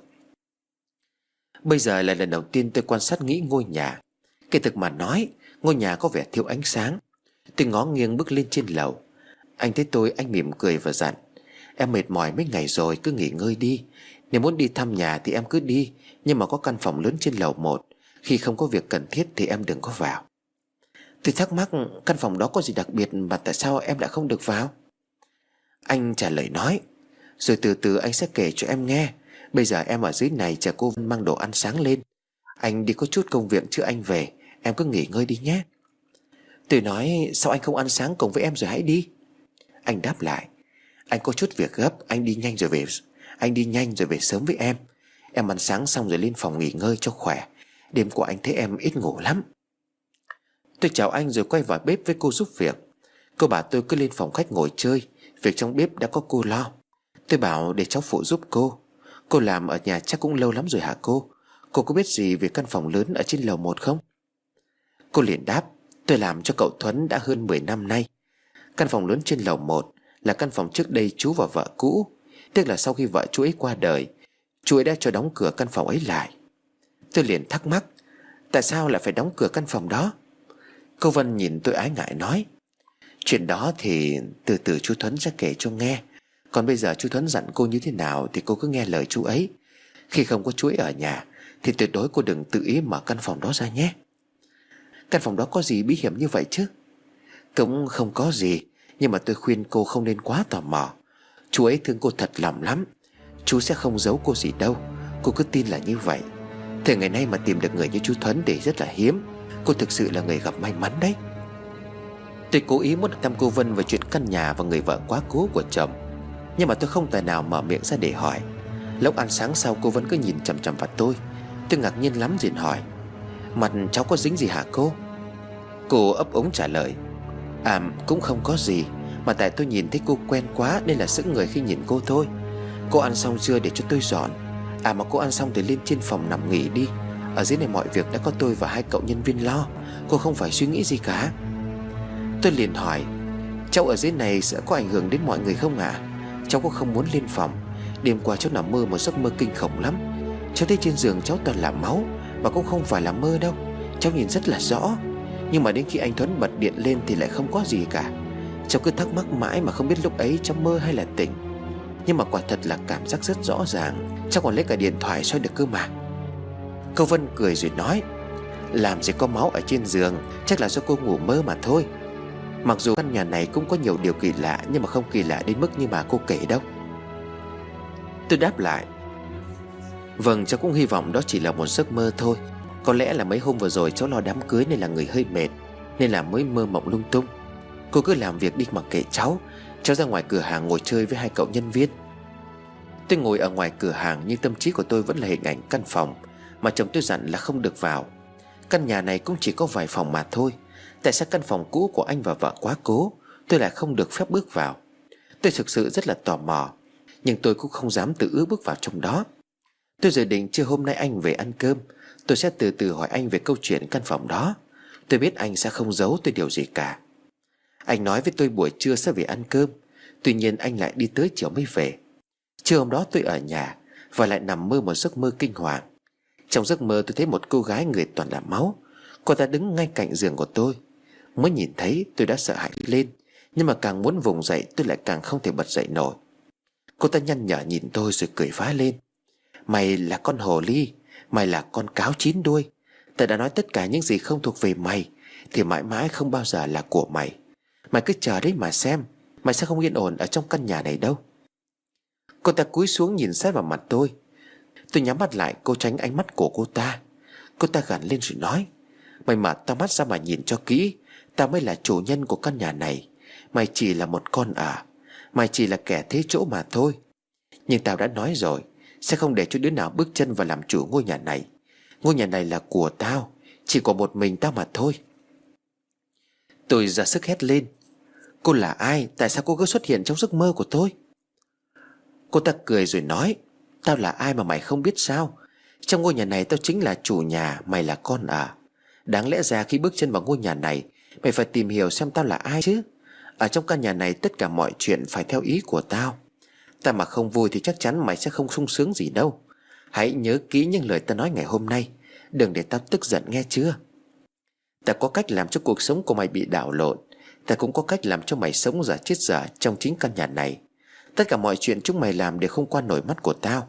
Bây giờ là lần đầu tiên tôi quan sát nghĩ ngôi nhà. Kể thực mà nói, ngôi nhà có vẻ thiếu ánh sáng. Tôi ngó nghiêng bước lên trên lầu. Anh thấy tôi, anh mỉm cười và dặn, em mệt mỏi mấy ngày rồi, cứ nghỉ ngơi đi. Nếu muốn đi thăm nhà thì em cứ đi, nhưng mà có căn phòng lớn trên lầu 1, khi không có việc cần thiết thì em đừng có vào. Tôi thắc mắc căn phòng đó có gì đặc biệt mà tại sao em lại không được vào. Anh trả lời nói: rồi từ từ anh sẽ kể cho em nghe. Bây giờ em ở dưới này chờ cô mang đồ ăn sáng lên. Anh đi có chút công việc chứ anh về, em cứ nghỉ ngơi đi nhé. Tôi nói: sao anh không ăn sáng cùng với em rồi hãy đi? Anh đáp lại: anh có chút việc gấp, anh đi nhanh rồi về sớm với em. Em ăn sáng xong rồi lên phòng nghỉ ngơi cho khỏe. Đêm qua anh thấy em ít ngủ lắm. Tôi chào anh rồi quay vào bếp với cô giúp việc. Cô bảo tôi cứ lên phòng khách ngồi chơi, việc trong bếp đã có cô lo. Tôi bảo để cháu phụ giúp cô. Cô làm ở nhà chắc cũng lâu lắm rồi hả cô? Cô có biết gì về căn phòng lớn ở trên lầu 1 không? Cô liền đáp: tôi làm cho cậu Thuấn đã hơn 10 năm nay. Căn phòng lớn trên lầu 1 là căn phòng trước đây chú và vợ cũ. Tức là sau khi vợ chú ấy qua đời, chú ấy đã cho đóng cửa căn phòng ấy lại. Tôi liền thắc mắc: tại sao lại phải đóng cửa căn phòng đó? Cô Vân nhìn tôi ái ngại nói: chuyện đó thì từ từ chú Thuấn sẽ kể cho nghe. Còn bây giờ chú Thuấn dặn cô như thế nào thì cô cứ nghe lời chú ấy. Khi không có chú ấy ở nhà thì tuyệt đối cô đừng tự ý mở căn phòng đó ra nhé. Căn phòng đó có gì bí hiểm như vậy chứ? Cũng không có gì, nhưng mà tôi khuyên cô không nên quá tò mò. Chú ấy thương cô thật lòng lắm. Chú sẽ không giấu cô gì đâu. Cô cứ tin là như vậy. Thời ngày nay mà tìm được người như chú Thuấn thì rất là hiếm. Cô thực sự là người gặp may mắn đấy. Tôi cố ý muốn thăm cô Vân về chuyện căn nhà và người vợ quá cố của chồng, nhưng mà tôi không tài nào mở miệng ra để hỏi. Lúc ăn sáng sau cô Vân cứ nhìn chằm chằm vào tôi. Tôi ngạc nhiên lắm liền hỏi: mặt cháu có dính gì hả cô? Cô ấp úng trả lời: cũng không có gì, mà tại tôi nhìn thấy cô quen quá nên là sững người khi nhìn cô thôi. Cô ăn xong chưa để cho tôi dọn? Mà cô ăn xong thì lên trên phòng nằm nghỉ đi. Ở dưới này mọi việc đã có tôi và 2 cậu nhân viên lo. Cô không phải suy nghĩ gì cả. Tôi liền hỏi: cháu ở dưới này sẽ có ảnh hưởng đến mọi người không ạ? Cháu có không muốn lên phòng. Đêm qua cháu nằm mơ một giấc mơ kinh khủng lắm. Cháu thấy trên giường cháu toàn là máu, mà cũng không phải là mơ đâu. Cháu nhìn rất là rõ. Nhưng mà đến khi anh Thuấn bật điện lên thì lại không có gì cả. Cháu cứ thắc mắc mãi mà không biết lúc ấy cháu mơ hay là tỉnh. Nhưng mà quả thật là cảm giác rất rõ ràng. Cháu còn lấy cả điện thoại soi được cơ mà. Cô Vân cười rồi nói: làm gì có máu ở trên giường, chắc là do cô ngủ mơ mà thôi. Mặc dù căn nhà này cũng có nhiều điều kỳ lạ, nhưng mà không kỳ lạ đến mức như mà cô kể đâu. Tôi đáp lại: vâng, cháu cũng hy vọng đó chỉ là một giấc mơ thôi. Có lẽ là mấy hôm vừa rồi cháu lo đám cưới nên là người hơi mệt, nên là mới mơ mộng lung tung. Cô cứ làm việc đi mặc kệ cháu. Cháu ra ngoài cửa hàng ngồi chơi với 2 cậu nhân viên. Tôi ngồi ở ngoài cửa hàng nhưng tâm trí của tôi vẫn là hình ảnh căn phòng mà chồng tôi dặn là không được vào. Căn nhà này cũng chỉ có vài phòng mà thôi. Tại sao căn phòng cũ của anh và vợ quá cố, tôi lại không được phép bước vào? Tôi thực sự rất là tò mò, nhưng tôi cũng không dám tự ước bước vào trong đó. Tôi dự định trưa hôm nay anh về ăn cơm, tôi sẽ từ từ hỏi anh về câu chuyện căn phòng đó. Tôi biết anh sẽ không giấu tôi điều gì cả. Anh nói với tôi buổi trưa sẽ về ăn cơm. Tuy nhiên anh lại đi tới chiều mới về. Trưa hôm đó tôi ở nhà và lại nằm mơ một giấc mơ kinh hoàng. Trong giấc mơ tôi thấy một cô gái người toàn là máu. Cô ta đứng ngay cạnh giường của tôi. Mới nhìn thấy tôi đã sợ hãi lên, nhưng mà càng muốn vùng dậy tôi lại càng không thể bật dậy nổi. Cô ta nhăn nhở nhìn tôi rồi cười phá lên: mày là con hồ ly, mày là con cáo 9 đuôi. Ta đã nói tất cả những gì không thuộc về mày thì mãi mãi không bao giờ là của mày. Mày cứ chờ đấy mà xem, mày sẽ không yên ổn ở trong căn nhà này đâu. Cô ta cúi xuống nhìn sát vào mặt tôi. Tôi nhắm mắt lại cố tránh ánh mắt của cô ta. Cô ta gằn lên rồi nói: mày mở to mắt ra mà nhìn cho kỹ. Tao mới là chủ nhân của căn nhà này. Mày chỉ là một con mày chỉ là kẻ thế chỗ mà thôi. Nhưng tao đã nói rồi, sẽ không để cho đứa nào bước chân vào làm chủ ngôi nhà này. Ngôi nhà này là của tao, chỉ có một mình tao mà thôi. Tôi ra sức hét lên: cô là ai? Tại sao cô cứ xuất hiện trong giấc mơ của tôi? Cô ta cười rồi nói: tao là ai mà mày không biết sao? Trong ngôi nhà này tao chính là chủ nhà, mày là con Đáng lẽ ra khi bước chân vào ngôi nhà này, mày phải tìm hiểu xem tao là ai chứ. Ở trong căn nhà này tất cả mọi chuyện phải theo ý của tao. Ta mà không vui thì chắc chắn mày sẽ không sung sướng gì đâu. Hãy nhớ kỹ những lời ta nói ngày hôm nay. Đừng để tao tức giận nghe chưa? Ta có cách làm cho cuộc sống của mày bị đảo lộn. Ta cũng có cách làm cho mày sống giả chết giả trong chính căn nhà này. Tất cả mọi chuyện chúng mày làm đều không qua nổi mắt của tao.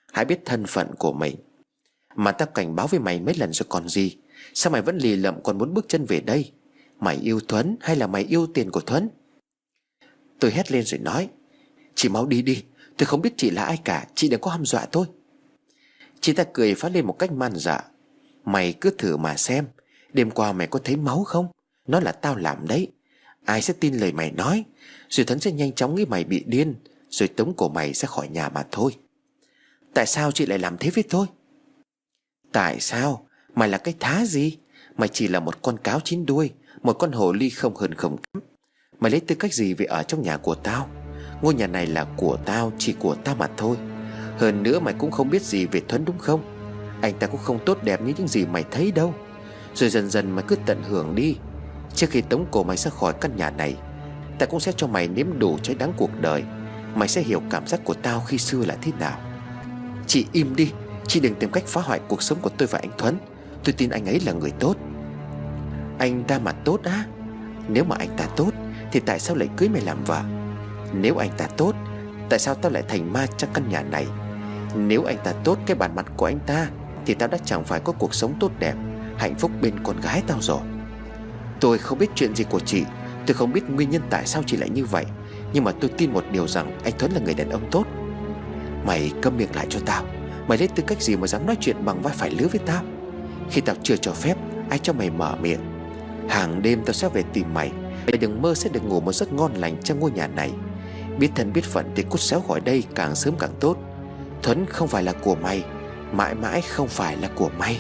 Hãy biết thân phận của mình. Mà tao cảnh báo với mày mấy lần rồi còn gì. Sao mày vẫn lì lợm còn muốn bước chân về đây? Mày yêu Thuấn hay là mày yêu tiền của Thuấn? Tôi hét lên rồi nói: Chị mau đi đi, tôi không biết chị là ai cả, chị đừng có hăm dọa tôi. Chị ta cười phá lên một cách man dợ: Mày cứ thử mà xem, đêm qua mày có thấy máu không? Nó là tao làm đấy. Ai sẽ tin lời mày nói? Rồi Thuấn sẽ nhanh chóng nghĩ mày bị điên, rồi tống cổ mày ra khỏi nhà mà thôi. Tại sao chị lại làm thế với tôi? Tại sao? Mày là cái thá gì? Mày chỉ là một con cáo chín đuôi, một con hồ ly không hơn không kém. Mày lấy tư cách gì về ở trong nhà của tao? Ngôi nhà này là của tao, chỉ của tao mà thôi. Hơn nữa mày cũng không biết gì về Thuấn đúng không? Anh ta cũng không tốt đẹp như những gì mày thấy đâu. Rồi dần dần mày cứ tận hưởng đi. Trước khi tống cổ mày ra khỏi căn nhà này, ta cũng sẽ cho mày nếm đủ trái đắng cuộc đời. Mày sẽ hiểu cảm giác của tao khi xưa là thế nào. Chị im đi. Chị đừng tìm cách phá hoại cuộc sống của tôi và anh Thuấn. Tôi tin anh ấy là người tốt. Anh ta mà tốt á? Nếu mà anh ta tốt thì tại sao lại cưới mày làm vợ? Nếu anh ta tốt, tại sao tao lại thành ma trong căn nhà này? Nếu anh ta tốt cái bản mặt của anh ta thì tao đã chẳng phải có cuộc sống tốt đẹp, hạnh phúc bên con gái tao rồi. Tôi không biết chuyện gì của chị, tôi không biết nguyên nhân tại sao chị lại như vậy, nhưng mà tôi tin một điều rằng anh Thuấn là người đàn ông tốt. Mày câm miệng lại cho tao. Mày lấy tư cách gì mà dám nói chuyện bằng vai phải lứa với tao? Khi tao chưa cho phép, ai cho mày mở miệng? Hàng đêm tao sẽ về tìm mày. Mày đừng mơ sẽ được ngủ một giấc ngon lành trong ngôi nhà này. Biết thân biết phận thì cút xéo khỏi đây càng sớm càng tốt. Thuấn không phải là của mày, mãi mãi không phải là của mày.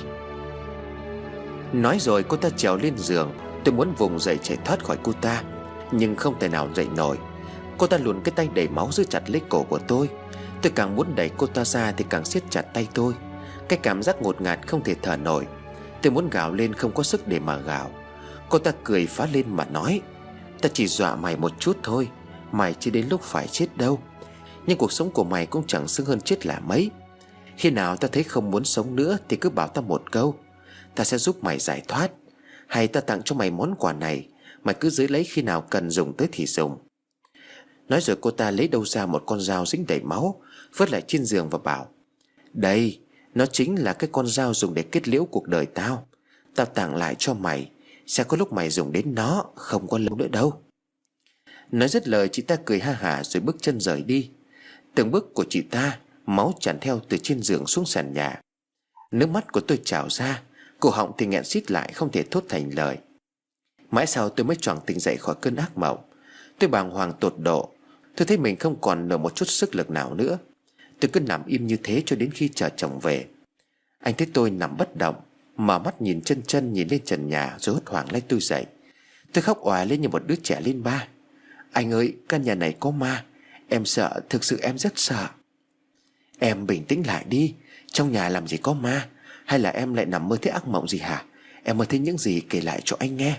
Nói rồi cô ta trèo lên giường. Tôi muốn vùng dậy chạy thoát khỏi cô ta, nhưng không thể nào dậy nổi. Cô ta luồn cái tay đầy máu giữ chặt lấy cổ của tôi. Tôi càng muốn đẩy cô ta ra thì càng siết chặt tay tôi. Cái cảm giác ngột ngạt không thể thở nổi. Tôi muốn gào lên không có sức để mà gào. Cô ta cười phá lên mà nói: Ta chỉ dọa mày một chút thôi, mày chưa đến lúc phải chết đâu. Nhưng cuộc sống của mày cũng chẳng xứng hơn chết là mấy. Khi nào ta thấy không muốn sống nữa thì cứ bảo ta một câu, ta sẽ giúp mày giải thoát. Hay ta tặng cho mày món quà này, mày cứ giữ lấy, khi nào cần dùng tới thì dùng. Nói rồi cô ta lấy đâu ra một con dao dính đầy máu, vứt lại trên giường và bảo: Đây, nó chính là cái con dao dùng để kết liễu cuộc đời tao. Tao tặng lại cho mày, sẽ có lúc mày dùng đến nó, không có lâu nữa đâu. Nói dứt lời, chị ta cười ha hả rồi bước chân rời đi. Từng bước của chị ta, máu tràn theo từ trên giường xuống sàn nhà. Nước mắt của tôi trào ra, cổ họng thì nghẹn xít lại không thể thốt thành lời. Mãi sau tôi mới choàng tỉnh dậy khỏi cơn ác mộng. Tôi bàng hoàng tột độ. Tôi thấy mình không còn nở một chút sức lực nào nữa. Tôi cứ nằm im như thế cho đến khi chờ chồng về. Anh thấy tôi nằm bất động, mở mắt nhìn chân nhìn lên trần nhà rồi hốt hoảng lấy tôi dậy. Tôi khóc òa lên như một đứa trẻ lên ba. Anh ơi, căn nhà này có ma. Em sợ, thực sự em rất sợ. Em bình tĩnh lại đi. Trong nhà làm gì có ma? Hay là em lại nằm mơ thấy ác mộng gì hả? Em mơ thấy những gì kể lại cho anh nghe.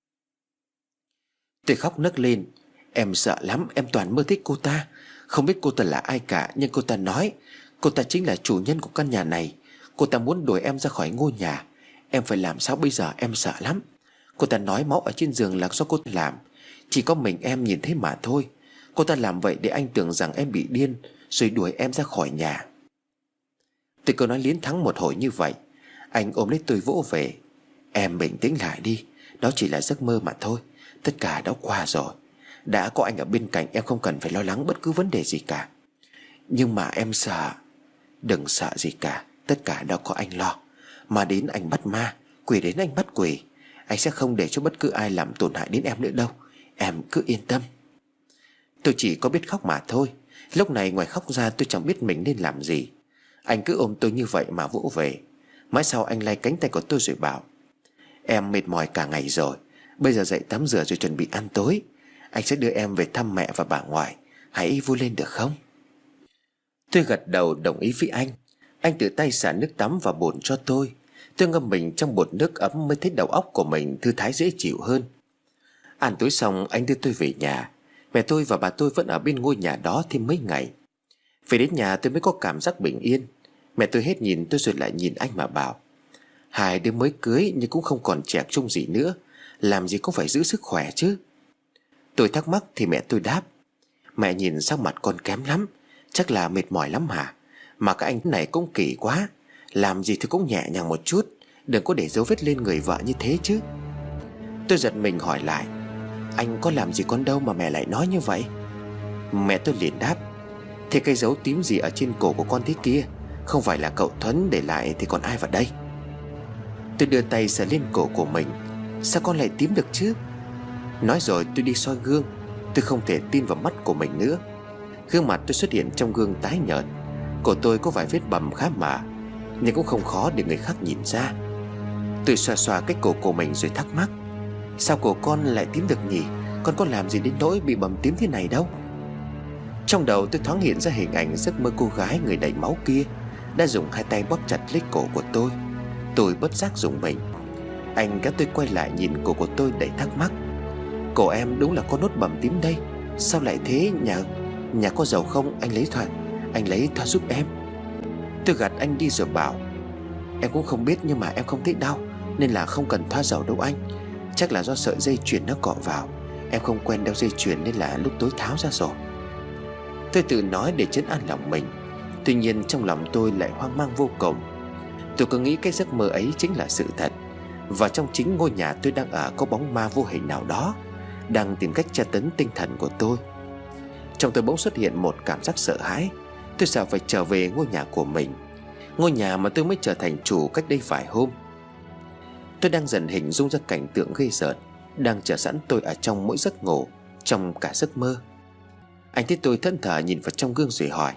Tôi khóc nấc lên. Em sợ lắm, em toàn mơ thấy cô ta. Không biết cô ta là ai cả, nhưng cô ta nói cô ta chính là chủ nhân của căn nhà này. Cô ta muốn đuổi em ra khỏi ngôi nhà. Em phải làm sao bây giờ, em sợ lắm. Cô ta nói máu ở trên giường là do cô ta làm. Chỉ có mình em nhìn thấy mà thôi. Cô ta làm vậy để anh tưởng rằng em bị điên, rồi đuổi em ra khỏi nhà. Tôi cứ nói liến thắng một hồi như vậy. Anh ôm lấy tôi vỗ về. Em bình tĩnh lại đi. Đó chỉ là giấc mơ mà thôi. Tất cả đã qua rồi. Đã có anh ở bên cạnh, em không cần phải lo lắng bất cứ vấn đề gì cả. Nhưng mà em sợ. Đừng sợ gì cả, tất cả đã có anh lo. Mà đến anh bắt ma, quỷ đến anh bắt quỷ. Anh sẽ không để cho bất cứ ai làm tổn hại đến em nữa đâu. Em cứ yên tâm. Tôi chỉ có biết khóc mà thôi. Lúc này ngoài khóc ra tôi chẳng biết mình nên làm gì. Anh cứ ôm tôi như vậy mà vỗ về. Mãi sau anh lay cánh tay của tôi rồi bảo: Em mệt mỏi cả ngày rồi, bây giờ dậy tắm rửa rồi chuẩn bị ăn tối. Anh sẽ đưa em về thăm mẹ và bà ngoại. Hãy vui lên được không? Tôi gật đầu đồng ý với anh. Anh tự tay xả nước tắm vào bồn cho tôi. Tôi ngâm mình trong bồn nước ấm mới thấy đầu óc của mình thư thái dễ chịu hơn. Ăn tối xong anh đưa tôi về nhà. Mẹ tôi và bà tôi vẫn ở bên ngôi nhà đó thêm mấy ngày. Về đến nhà tôi mới có cảm giác bình yên. Mẹ tôi hết nhìn tôi rồi lại nhìn anh mà bảo: Hai đứa mới cưới nhưng cũng không còn trẻ trung gì nữa, làm gì cũng phải giữ sức khỏe chứ. Tôi thắc mắc thì mẹ tôi đáp: Mẹ nhìn sắc mặt con kém lắm, chắc là mệt mỏi lắm hả? Mà các anh này cũng kỳ quá, làm gì thì cũng nhẹ nhàng một chút, đừng có để dấu vết lên người vợ như thế chứ. Tôi giật mình hỏi lại: Anh có làm gì con đâu mà mẹ lại nói như vậy? Mẹ tôi liền đáp: Thế cái dấu tím gì ở trên cổ của con thế kia, không phải là cậu Thuấn để lại thì còn ai vào đây? Tôi đưa tay sờ lên cổ của mình: Sao con lại tím được chứ? Nói rồi tôi đi soi gương. Tôi không thể tin vào mắt của mình nữa. Gương mặt tôi xuất hiện trong gương tái nhợt. Cổ tôi có vài vết bầm khá mờ, nhưng cũng không khó để người khác nhìn ra. Tôi xoa xoa cái cổ của mình rồi thắc mắc: Sao cổ con lại tím được nhỉ? Con có làm gì đến nỗi bị bầm tím thế này đâu. Trong đầu tôi thoáng hiện ra hình ảnh giấc mơ cô gái người đầy máu kia đã dùng hai tay bóp chặt lấy cổ của tôi. Tôi bất giác rùng mình. Anh kéo tôi quay lại nhìn cổ của tôi đầy thắc mắc: Cổ em đúng là có nốt bầm tím đây. Sao lại thế? Nhà có dầu không? Anh lấy thoa giúp em. Tôi gạt anh đi rồi bảo: Em cũng không biết, nhưng mà em không thích đau, nên là không cần thoa dầu đâu anh. Chắc là do sợi dây chuyền nó cọ vào. Em không quen đeo dây chuyền nên là lúc tối tháo ra rồi. Tôi tự nói để trấn an lòng mình. Tuy nhiên trong lòng tôi lại hoang mang vô cùng. Tôi cứ nghĩ cái giấc mơ ấy chính là sự thật, và trong chính ngôi nhà tôi đang ở có bóng ma vô hình nào đó đang tìm cách tra tấn tinh thần của tôi. Trong tôi bỗng xuất hiện một cảm giác sợ hãi. Tôi sợ phải trở về ngôi nhà của mình, ngôi nhà mà tôi mới trở thành chủ cách đây vài hôm. Tôi đang dần hình dung ra cảnh tượng ghê rợn đang chờ sẵn tôi ở trong mỗi giấc ngủ, trong cả giấc mơ. Anh thấy tôi thẫn thờ nhìn vào trong gương rồi hỏi: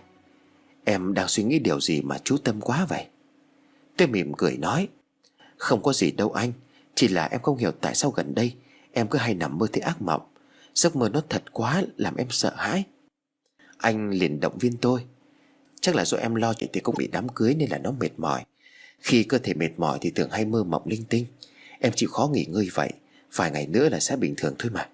Em đang suy nghĩ điều gì mà chú tâm quá vậy? Tôi mỉm cười nói: Không có gì đâu anh, chỉ là em không hiểu tại sao gần đây em cứ hay nằm mơ thấy ác mộng. Giấc mơ nó thật quá làm em sợ hãi. Anh liền động viên tôi: Chắc là do em lo chuyện thì cũng bị đám cưới nên là nó mệt mỏi. Khi cơ thể mệt mỏi thì thường hay mơ mộng linh tinh. Em chịu khó nghỉ ngơi vậy, vài ngày nữa là sẽ bình thường thôi mà.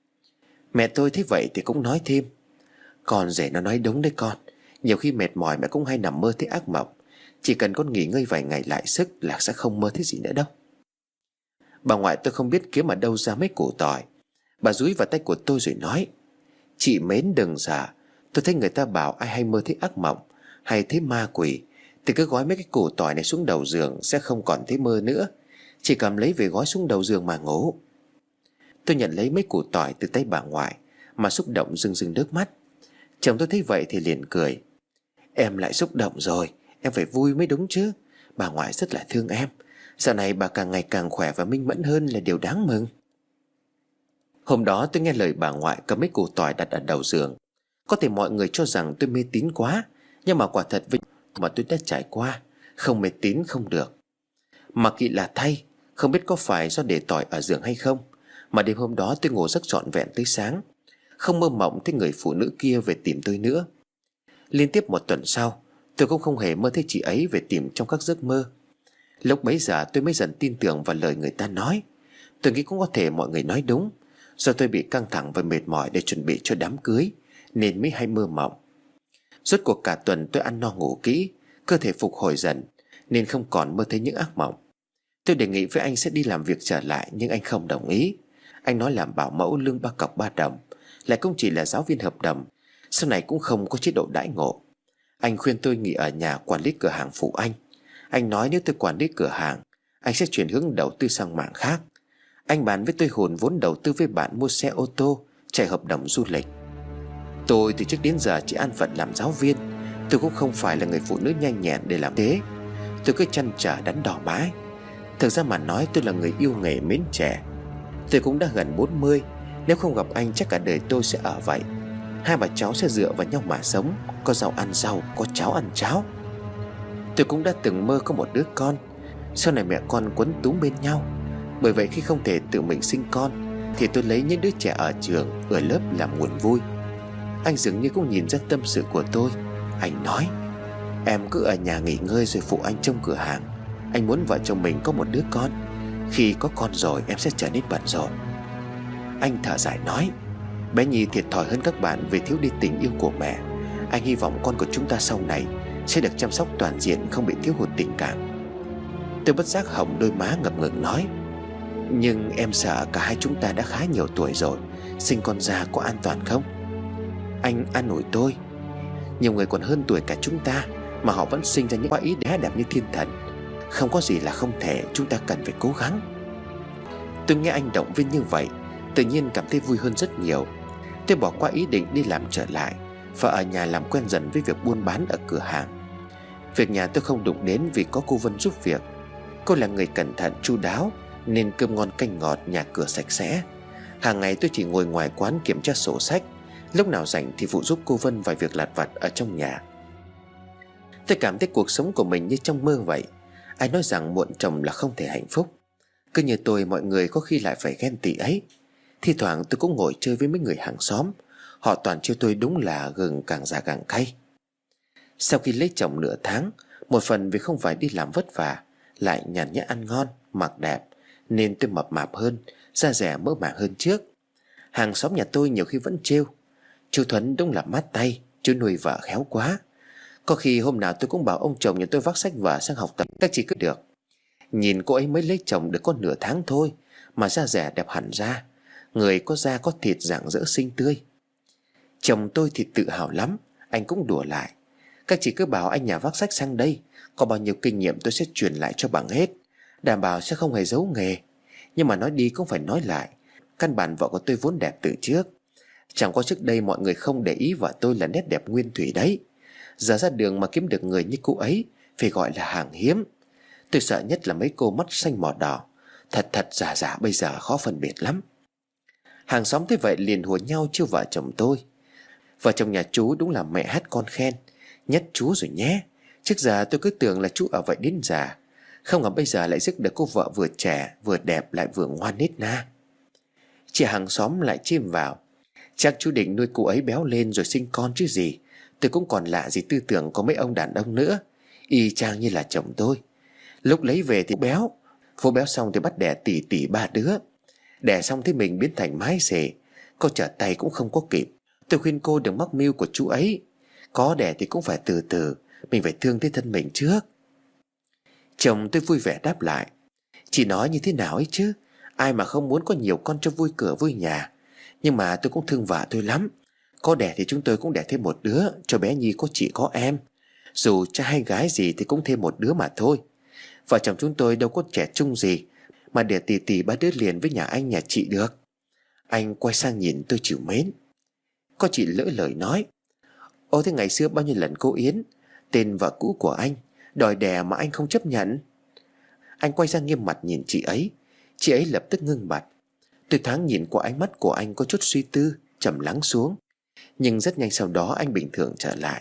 Mẹ tôi thấy vậy thì cũng nói thêm: Con rể nó nói đúng đấy con. Nhiều khi mệt mỏi mẹ cũng hay nằm mơ thấy ác mộng. Chỉ cần con nghỉ ngơi vài ngày lại sức là sẽ không mơ thấy gì nữa đâu. Bà ngoại tôi không biết kiếm ở đâu ra mấy củ tỏi. Bà dúi vào tay của tôi rồi nói: Chị mến đừng sợ. Tôi thấy người ta bảo ai hay mơ thấy ác mộng hay thấy ma quỷ thì cứ gói mấy cái củ tỏi này xuống đầu giường sẽ không còn thấy mơ nữa. Chỉ cầm lấy về gói xuống đầu giường mà ngủ. Tôi nhận lấy mấy củ tỏi từ tay bà ngoại mà xúc động rưng rưng nước mắt. Chồng tôi thấy vậy thì liền cười: Em lại xúc động rồi, em phải vui mới đúng chứ. Bà ngoại rất là thương em. Dạo này bà càng ngày càng khỏe và minh mẫn hơn là điều đáng mừng. Hôm đó tôi nghe lời bà ngoại cầm mấy củ tỏi đặt ở đầu giường. Có thể mọi người cho rằng tôi mê tín quá, nhưng mà quả thật với mà tôi đã trải qua, không mê tín không được. Mà kỳ lạ thay, không biết có phải do để tỏi ở giường hay không, mà đêm hôm đó tôi ngủ rất trọn vẹn tới sáng, không mơ mộng thấy người phụ nữ kia về tìm tôi nữa. Liên tiếp một tuần sau, tôi cũng không hề mơ thấy chị ấy về tìm trong các giấc mơ. Lúc bấy giờ tôi mới dần tin tưởng vào lời người ta nói. Tôi nghĩ cũng có thể mọi người nói đúng. Do tôi bị căng thẳng và mệt mỏi để chuẩn bị cho đám cưới nên mới hay mơ mộng. Rốt cuộc cả tuần tôi ăn no ngủ kỹ, cơ thể phục hồi dần nên không còn mơ thấy những ác mộng. Tôi đề nghị với anh sẽ đi làm việc trở lại, nhưng anh không đồng ý. Anh nói làm bảo mẫu lương 3 cọc 3 đồng, lại cũng chỉ là giáo viên hợp đồng, sau này cũng không có chế độ đãi ngộ. Anh khuyên tôi nghỉ ở nhà quản lý cửa hàng phụ anh. Anh nói nếu tôi quản lý cửa hàng, anh sẽ chuyển hướng đầu tư sang mảng khác. Anh bàn với tôi hùn vốn đầu tư với bạn mua xe ô tô, chạy hợp đồng du lịch. Tôi từ trước đến giờ chỉ an phận làm giáo viên. Tôi cũng không phải là người phụ nữ nhanh nhẹn để làm thế. Tôi cứ chăn trở đắn đo mãi. Thực ra mà nói tôi là người yêu nghề mến trẻ. Tôi cũng đã gần 40. Nếu không gặp anh chắc cả đời tôi sẽ ở vậy. Hai bà cháu sẽ dựa vào nhau mà sống. Có rau ăn rau, có cháo ăn cháo. Tôi cũng đã từng mơ có một đứa con. Sau này mẹ con quấn túm bên nhau. Bởi vậy khi không thể tự mình sinh con thì tôi lấy những đứa trẻ ở trường, ở lớp làm nguồn vui. Anh dường như cũng nhìn ra tâm sự của tôi. Anh nói: Em cứ ở nhà nghỉ ngơi rồi phụ anh trông cửa hàng. Anh muốn vợ chồng mình có một đứa con. Khi có con rồi em sẽ trở nên bận rộn. Anh thở dài nói: Bé Nhi thiệt thòi hơn các bạn vì thiếu đi tình yêu của mẹ. Anh hy vọng con của chúng ta sau này sẽ được chăm sóc toàn diện, không bị thiếu hụt tình cảm. Tôi bất giác hồng đôi má ngập ngừng nói: Nhưng em sợ cả hai chúng ta đã khá nhiều tuổi rồi, sinh con ra có an toàn không? Anh an ủi tôi: Nhiều người còn hơn tuổi cả chúng ta mà họ vẫn sinh ra những quả ý đé đẹp như thiên thần. Không có gì là không thể, chúng ta cần phải cố gắng. Tôi nghe anh động viên như vậy, tự nhiên cảm thấy vui hơn rất nhiều. Tôi bỏ qua ý định đi làm trở lại và ở nhà làm quen dần với việc buôn bán ở cửa hàng. Việc nhà tôi không đụng đến vì có cô Vân giúp việc. Cô là người cẩn thận chu đáo nên cơm ngon canh ngọt, nhà cửa sạch sẽ. Hàng ngày tôi chỉ ngồi ngoài quán kiểm tra sổ sách, lúc nào rảnh thì phụ giúp cô Vân vài việc lặt vặt ở trong nhà. Tôi cảm thấy cuộc sống của mình như trong mơ vậy. Ai nói rằng muộn chồng là không thể hạnh phúc. Cứ như tôi, mọi người có khi lại phải ghen tị ấy. Thi thoảng tôi cũng ngồi chơi với mấy người hàng xóm. Họ toàn trêu tôi đúng là gừng càng già càng cay. Sau khi lấy chồng nửa tháng, một phần vì không phải đi làm vất vả, lại nhàn nhã ăn ngon, mặc đẹp, nên tôi mập mạp hơn, da dẻ mỡ màng hơn trước. Hàng xóm nhà tôi nhiều khi vẫn trêu: chú Thuấn đúng là mát tay, chú nuôi vợ khéo quá. Có khi hôm nào tôi cũng bảo ông chồng nhà tôi vác sách vở sang học tập các chị cứ được. Nhìn cô ấy mới lấy chồng được có nửa tháng thôi mà da dẻ đẹp hẳn ra, người có da có thịt rạng rỡ xinh tươi. Chồng tôi thì tự hào lắm. Anh cũng đùa lại: các chị cứ bảo anh nhà vác sách sang đây, có bao nhiêu kinh nghiệm tôi sẽ truyền lại cho bằng hết, đảm bảo sẽ không hề giấu nghề. Nhưng mà nói đi cũng phải nói lại, căn bản vợ của tôi vốn đẹp từ trước. Chẳng qua trước đây mọi người không để ý vợ tôi là nét đẹp nguyên thủy đấy. Giờ ra đường mà kiếm được người như cô ấy phải gọi là hàng hiếm. Tôi sợ nhất là mấy cô mắt xanh mỏ đỏ, thật giả giả bây giờ khó phân biệt lắm. Hàng xóm thế vậy liền hùa nhau chiêu vợ chồng tôi: vợ chồng nhà chú đúng là mẹ hát con khen, nhất chú rồi nhé. Trước giờ tôi cứ tưởng là chú ở vậy đến già, không ngờ bây giờ lại rước được cô vợ vừa trẻ vừa đẹp lại vừa ngoan nết na. Chị hàng xóm lại chêm vào: chắc chú định nuôi cô ấy béo lên rồi sinh con chứ gì. Tôi cũng còn lạ gì tư tưởng có mấy ông đàn ông nữa, y chang như là chồng tôi. Lúc lấy về thì béo, vô béo xong thì bắt đẻ tỷ 3 đứa. Đẻ xong thì mình biến thành mái xề, cô trở tay cũng không có kịp. Tôi khuyên cô đừng mắc mưu của chú ấy. Có đẻ thì cũng phải từ từ, mình phải thương tới thân mình trước. Chồng tôi vui vẻ đáp lại: chị nói như thế nào ấy chứ, ai mà không muốn có nhiều con cho vui cửa vui nhà. Nhưng mà tôi cũng thương vợ tôi lắm. Có đẻ thì chúng tôi cũng đẻ thêm một đứa, cho bé Nhi có chị có em. Dù trai hay gái gì thì cũng thêm một đứa mà thôi. Vợ chồng chúng tôi đâu có trẻ trung gì mà để tỷ 3 đứa liền với nhà anh nhà chị được. Anh quay sang nhìn tôi trìu mến. Có chị lỡ lời nói: ô thế ngày xưa bao nhiêu lần cô Yến, tên vợ cũ của anh, đòi đẻ mà anh không chấp nhận? Anh quay ra nghiêm mặt nhìn chị ấy. Chị ấy lập tức ngưng bặt. Tôi thoáng nhìn qua ánh mắt của anh có chút suy tư, trầm lắng xuống. Nhưng rất nhanh sau đó anh bình thường trở lại.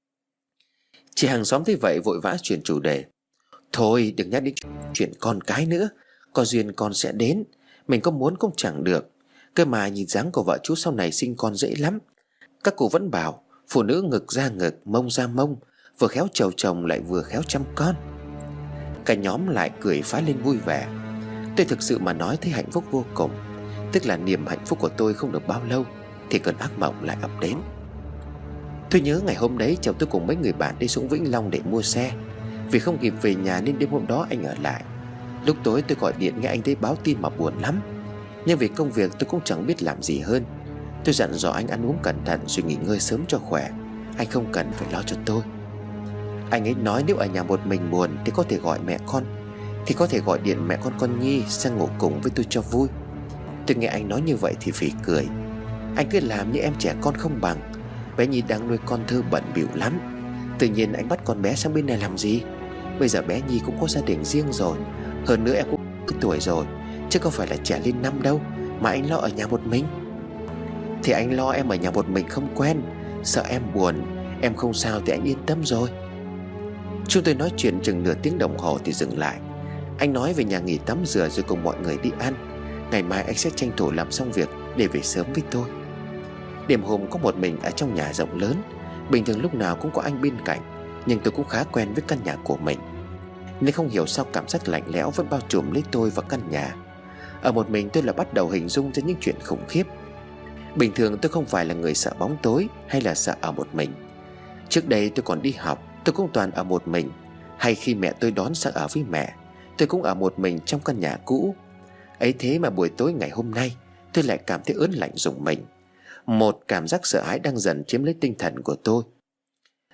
Chị hàng xóm thấy vậy vội vã chuyển chủ đề: thôi đừng nhắc đến chuyện con cái nữa, có duyên con sẽ đến. Mình có muốn cũng chẳng được. Cơ mà nhìn dáng của vợ chú sau này sinh con dễ lắm. Các cụ vẫn bảo phụ nữ ngực ra ngực, mông ra mông, vừa khéo trầu chồng lại vừa khéo chăm con. Cả nhóm lại cười phá lên vui vẻ. Tôi thực sự mà nói thấy hạnh phúc vô cùng. Tức là niềm hạnh phúc của tôi không được bao lâu thì cơn ác mộng lại ập đến. Tôi nhớ ngày hôm đấy chồng tôi cùng mấy người bạn đi xuống Vĩnh Long để mua xe. Vì không kịp về nhà nên đêm hôm đó anh ở lại. Lúc tối tôi gọi điện nghe anh thấy báo tin mà buồn lắm. Nhưng vì công việc tôi cũng chẳng biết làm gì hơn. Tôi dặn dò anh ăn uống cẩn thận rồi nghỉ ngơi sớm cho khỏe. Anh không cần phải lo cho tôi. Anh ấy nói nếu ở nhà một mình buồn thì có thể gọi mẹ con, thì có thể gọi điện mẹ con Nhi sang ngủ cùng với tôi cho vui. Tôi nghe anh nói như vậy thì phì cười. Anh cứ làm như em trẻ con không bằng. Bé Nhi đang nuôi con thơ bận bịu lắm. Tự nhiên anh bắt con bé sang bên này làm gì? Bây giờ bé Nhi cũng có gia đình riêng rồi. Hơn nữa em cũng tuổi rồi, chứ không phải là trẻ lên năm đâu mà anh lo ở nhà một mình. Thì anh lo em ở nhà một mình không quen, sợ em buồn. Em không sao thì anh yên tâm rồi. Chúng tôi nói chuyện chừng nửa tiếng đồng hồ thì dừng lại. Anh nói về nhà nghỉ tắm rửa rồi cùng mọi người đi ăn. Ngày mai anh sẽ tranh thủ làm xong việc để về sớm với tôi. Đêm hôm có một mình ở trong nhà rộng lớn. Bình thường lúc nào cũng có anh bên cạnh, nhưng tôi cũng khá quen với căn nhà của mình, nên không hiểu sao cảm giác lạnh lẽo vẫn bao trùm lấy tôi và căn nhà. Ở một mình tôi là bắt đầu hình dung ra những chuyện khủng khiếp. Bình thường tôi không phải là người sợ bóng tối hay là sợ ở một mình. Trước đây tôi còn đi học, tôi cũng toàn ở một mình. Hay khi mẹ tôi đón sang ở với mẹ, tôi cũng ở một mình trong căn nhà cũ. Ấy thế mà buổi tối ngày hôm nay tôi lại cảm thấy ớn lạnh rùng mình. Một cảm giác sợ hãi đang dần chiếm lấy tinh thần của tôi.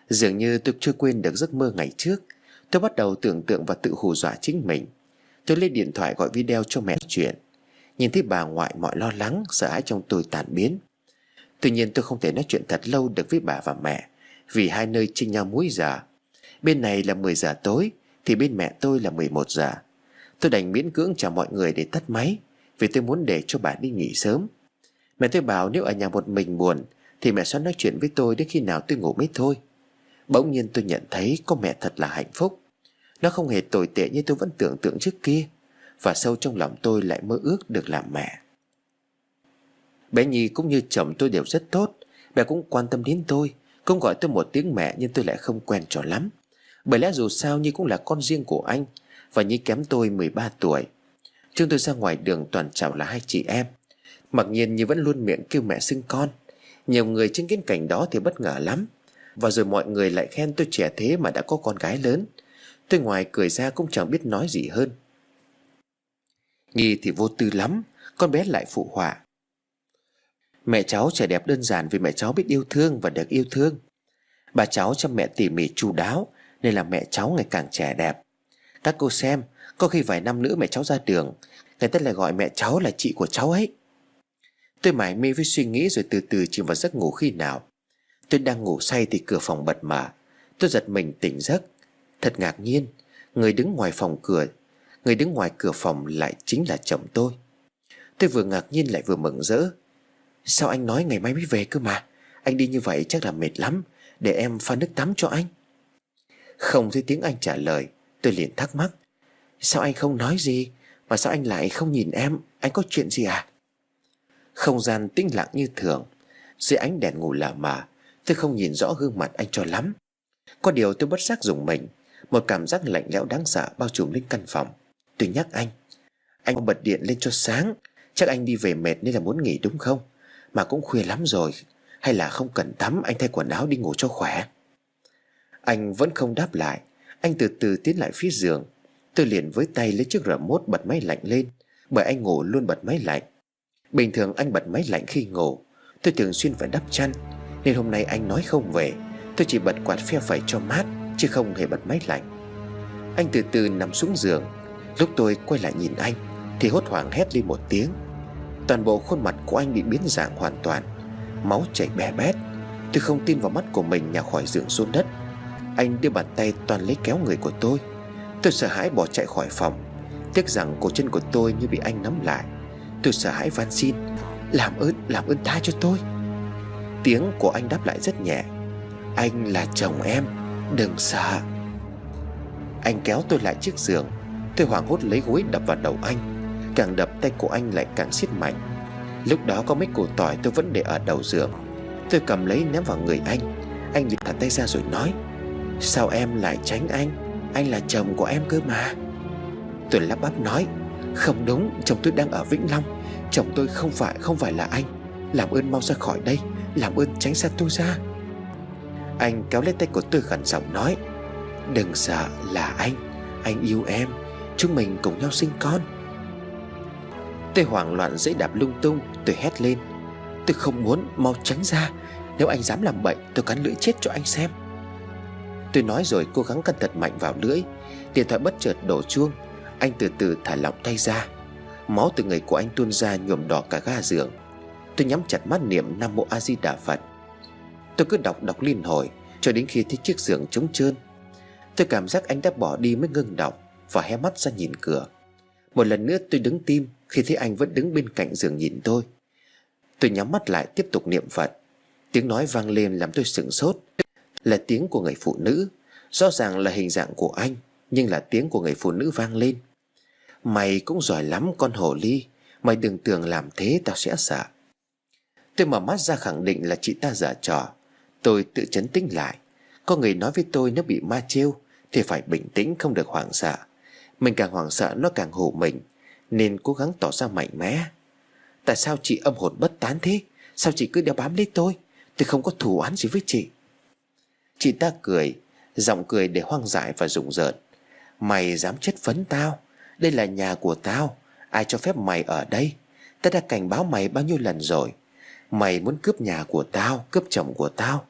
Dường như tôi chưa quên được giấc mơ ngày trước. Tôi bắt đầu tưởng tượng và tự hù dọa chính mình. Tôi lấy điện thoại gọi video cho mẹ chuyện. Nhìn thấy bà ngoại, mọi lo lắng, sợ hãi trong tôi tan biến. Tuy nhiên tôi không thể nói chuyện thật lâu được với bà và mẹ, vì hai nơi chênh nhau múi giờ. Bên này là 10 giờ tối thì bên mẹ tôi là 11 giờ. Tôi đành miễn cưỡng chào mọi người để tắt máy, vì tôi muốn để cho bà đi nghỉ sớm. Mẹ tôi bảo nếu ở nhà một mình buồn thì mẹ sẽ nói chuyện với tôi đến khi nào tôi ngủ mới thôi. Bỗng nhiên tôi nhận thấy có mẹ thật là hạnh phúc. Nó không hề tồi tệ như tôi vẫn tưởng tượng trước kia. Và sâu trong lòng tôi lại mơ ước được làm mẹ. Bé Nhi cũng như chồng tôi đều rất tốt. Bé cũng quan tâm đến tôi, cũng gọi tôi một tiếng mẹ, nhưng tôi lại không quen cho lắm. Bởi lẽ dù sao Nhi cũng là con riêng của anh, và Nhi kém tôi 13 tuổi. Chúng tôi ra ngoài đường toàn chào là hai chị em. Mặc nhiên Nhi vẫn luôn miệng kêu mẹ xưng con. Nhiều người chứng kiến cảnh đó thì bất ngờ lắm. Và rồi mọi người lại khen tôi trẻ thế mà đã có con gái lớn. Tôi ngoài cười ra cũng chẳng biết nói gì hơn. Nhi thì vô tư lắm, con bé lại phụ họa: mẹ cháu trẻ đẹp đơn giản vì mẹ cháu biết yêu thương và được yêu thương. Bà cháu chăm mẹ tỉ mỉ chu đáo, nên là mẹ cháu ngày càng trẻ đẹp. Các cô xem, có khi vài năm nữa mẹ cháu ra đường, người ta lại gọi mẹ cháu là chị của cháu ấy. Tôi mải mê với suy nghĩ rồi từ từ chìm vào giấc ngủ khi nào. Tôi đang ngủ say thì cửa phòng bật mở. Tôi giật mình tỉnh giấc. Thật ngạc nhiên, người đứng ngoài cửa phòng lại chính là chồng tôi. Tôi vừa ngạc nhiên lại vừa mừng rỡ. Sao anh nói ngày mai mới về cơ mà? Anh đi như vậy chắc là mệt lắm, để em pha nước tắm cho anh. Không thấy tiếng anh trả lời. Tôi liền thắc mắc: sao anh không nói gì? Mà sao anh lại không nhìn em? Anh có chuyện gì à? Không gian tĩnh lặng như thường. Dưới ánh đèn ngủ lờ mờ, tôi không nhìn rõ gương mặt anh cho lắm. Có điều tôi bất giác rùng mình. Một cảm giác lạnh lẽo đáng sợ bao trùm lên căn phòng. Tôi nhắc anh bật điện lên cho sáng. Chắc anh đi về mệt nên là muốn nghỉ đúng không? Mà cũng khuya lắm rồi. Hay là không cần tắm, anh thay quần áo đi ngủ cho khỏe. Anh vẫn không đáp lại. Anh từ từ tiến lại phía giường. Tôi liền với tay lấy chiếc remote bật máy lạnh lên, bởi anh ngủ luôn bật máy lạnh. Bình thường anh bật máy lạnh khi ngủ. Tôi thường xuyên phải đắp chăn, nên hôm nay anh nói không về, tôi chỉ bật quạt phe phẩy cho mát, chứ không hề bật máy lạnh. Anh từ từ nằm xuống giường. Lúc tôi quay lại nhìn anh thì hốt hoảng hét lên một tiếng. Toàn bộ khuôn mặt của anh bị biến dạng hoàn toàn, máu chảy bè bét. Tôi không tin vào mắt của mình, nhào khỏi giường xuống đất. Anh đưa bàn tay toàn lấy kéo người của tôi. Tôi sợ hãi bỏ chạy khỏi phòng. Tiếc rằng cổ chân của tôi như bị anh nắm lại. Tôi sợ hãi van xin: làm ơn tha cho tôi. Tiếng của anh đáp lại rất nhẹ: anh là chồng em, đừng sợ. Anh kéo tôi lại chiếc giường. Tôi hoảng hốt lấy gối đập vào đầu anh. Càng đập tay của anh lại càng siết mạnh. Lúc đó có mấy củ tỏi tôi vẫn để ở đầu giường. Tôi cầm lấy ném vào người anh. Anh liền thả tay ra rồi nói: sao em lại tránh anh? Anh là chồng của em cơ mà. Tôi lắp bắp nói: không đúng, chồng tôi đang ở Vĩnh Long. Chồng tôi không phải là anh. Làm ơn mau ra khỏi đây, làm ơn tránh xa tôi ra. Anh kéo lấy tay của tôi khẩn giọng nói: đừng sợ, là anh yêu em. Chúng mình cùng nhau sinh con. Tôi hoảng loạn dãy đạp lung tung. Tôi hét lên: tôi không muốn, mau tránh ra. Nếu anh dám làm bậy, tôi cắn lưỡi chết cho anh xem. Tôi nói rồi cố gắng cắn thật mạnh vào lưỡi. Điện thoại bất chợt đổ chuông. Anh từ từ thả lỏng tay ra. Máu từ người của anh tuôn ra nhuộm đỏ cả ga giường. Tôi nhắm chặt mắt niệm Nam Mô A Di Đà Phật. Tôi cứ đọc liên hồi cho đến khi thấy chiếc giường trống trơn. Tôi cảm giác anh đã bỏ đi mới ngưng đọc, và hé mắt ra nhìn cửa. Một lần nữa tôi đứng tim khi thấy anh vẫn đứng bên cạnh giường nhìn tôi. Tôi nhắm mắt lại tiếp tục niệm Phật. Tiếng nói vang lên làm tôi sửng sốt. Là tiếng của người phụ nữ. Rõ ràng là hình dạng của anh, nhưng là tiếng của người phụ nữ vang lên: mày cũng giỏi lắm con hồ ly. Mày đừng tưởng làm thế tao sẽ sợ. Tôi mở mắt ra khẳng định là chị ta giở trò. Tôi tự trấn tĩnh lại. Có người nói với tôi nếu bị ma trêu thì phải bình tĩnh, không được hoảng sợ. Mình càng hoảng sợ nó càng hù mình, nên cố gắng tỏ ra mạnh mẽ. Tại sao chị âm hồn bất tán thế? Sao chị cứ đeo bám lấy tôi? Tôi không có thù oán gì với chị. Chị ta cười, giọng cười để hoang dại và rùng rợn: mày dám chất vấn tao? Đây là nhà của tao. Ai cho phép mày ở đây? Ta đã cảnh báo mày bao nhiêu lần rồi. Mày muốn cướp nhà của tao, cướp chồng của tao.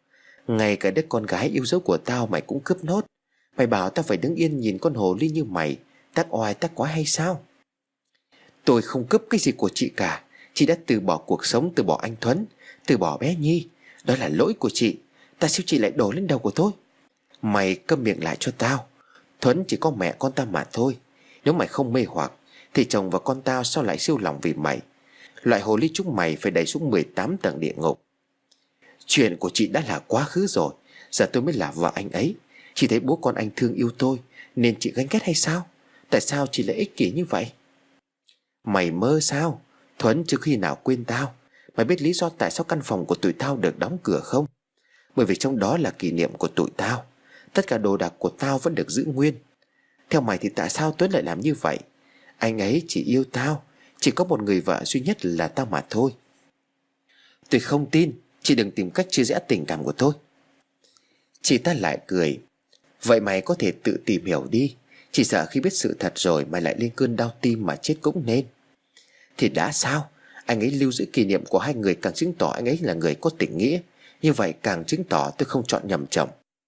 Ngay cả đứa con gái yêu dấu của tao mày cũng cướp nốt. Mày bảo tao phải đứng yên nhìn con hồ ly như mày tác oai tác quái hay sao? Tôi không cướp cái gì của chị cả. Chị đã từ bỏ cuộc sống, từ bỏ anh Thuấn, từ bỏ bé Nhi. Đó là lỗi của chị. Tại sao chị lại đổ lên đầu của tôi? Mày câm miệng lại cho tao. Thuấn chỉ có mẹ con tao mà thôi. Nếu mày không mê hoặc thì chồng và con tao sao lại siêu lòng vì mày? Loại hồ ly chúng mày phải đẩy xuống 18 tầng địa ngục. Chuyện của chị đã là quá khứ rồi. Giờ tôi mới là vợ anh ấy. Chị thấy bố con anh thương yêu tôi nên chị ganh ghét hay sao? Tại sao chị lại ích kỷ như vậy? Mày mơ sao? Thuấn chưa khi nào quên tao. Mày biết lý do tại sao căn phòng của tụi tao được đóng cửa không? Bởi vì trong đó là kỷ niệm của tụi tao. Tất cả đồ đạc của tao vẫn được giữ nguyên. Theo mày thì tại sao Tuấn lại làm như vậy? Anh ấy chỉ yêu tao. Chỉ có một người vợ duy nhất là tao mà thôi. Tôi không tin. Chị đừng tìm cách chia rẽ tình cảm của tôi. Chị ta lại cười. Vậy mày có thể tự tìm hiểu đi. Chỉ sợ khi biết sự thật rồi mày lại lên cơn đau tim mà chết cũng nên. Thì đã sao? Anh ấy lưu giữ kỷ niệm của hai người càng chứng tỏ anh ấy là người có tình nghĩa. Như vậy càng chứng tỏ tôi không chọn nhầm chồng.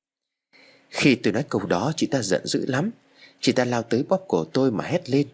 Khi tôi nói câu đó, chị ta giận dữ lắm. Chị ta lao tới bóp cổ tôi mà hét lên.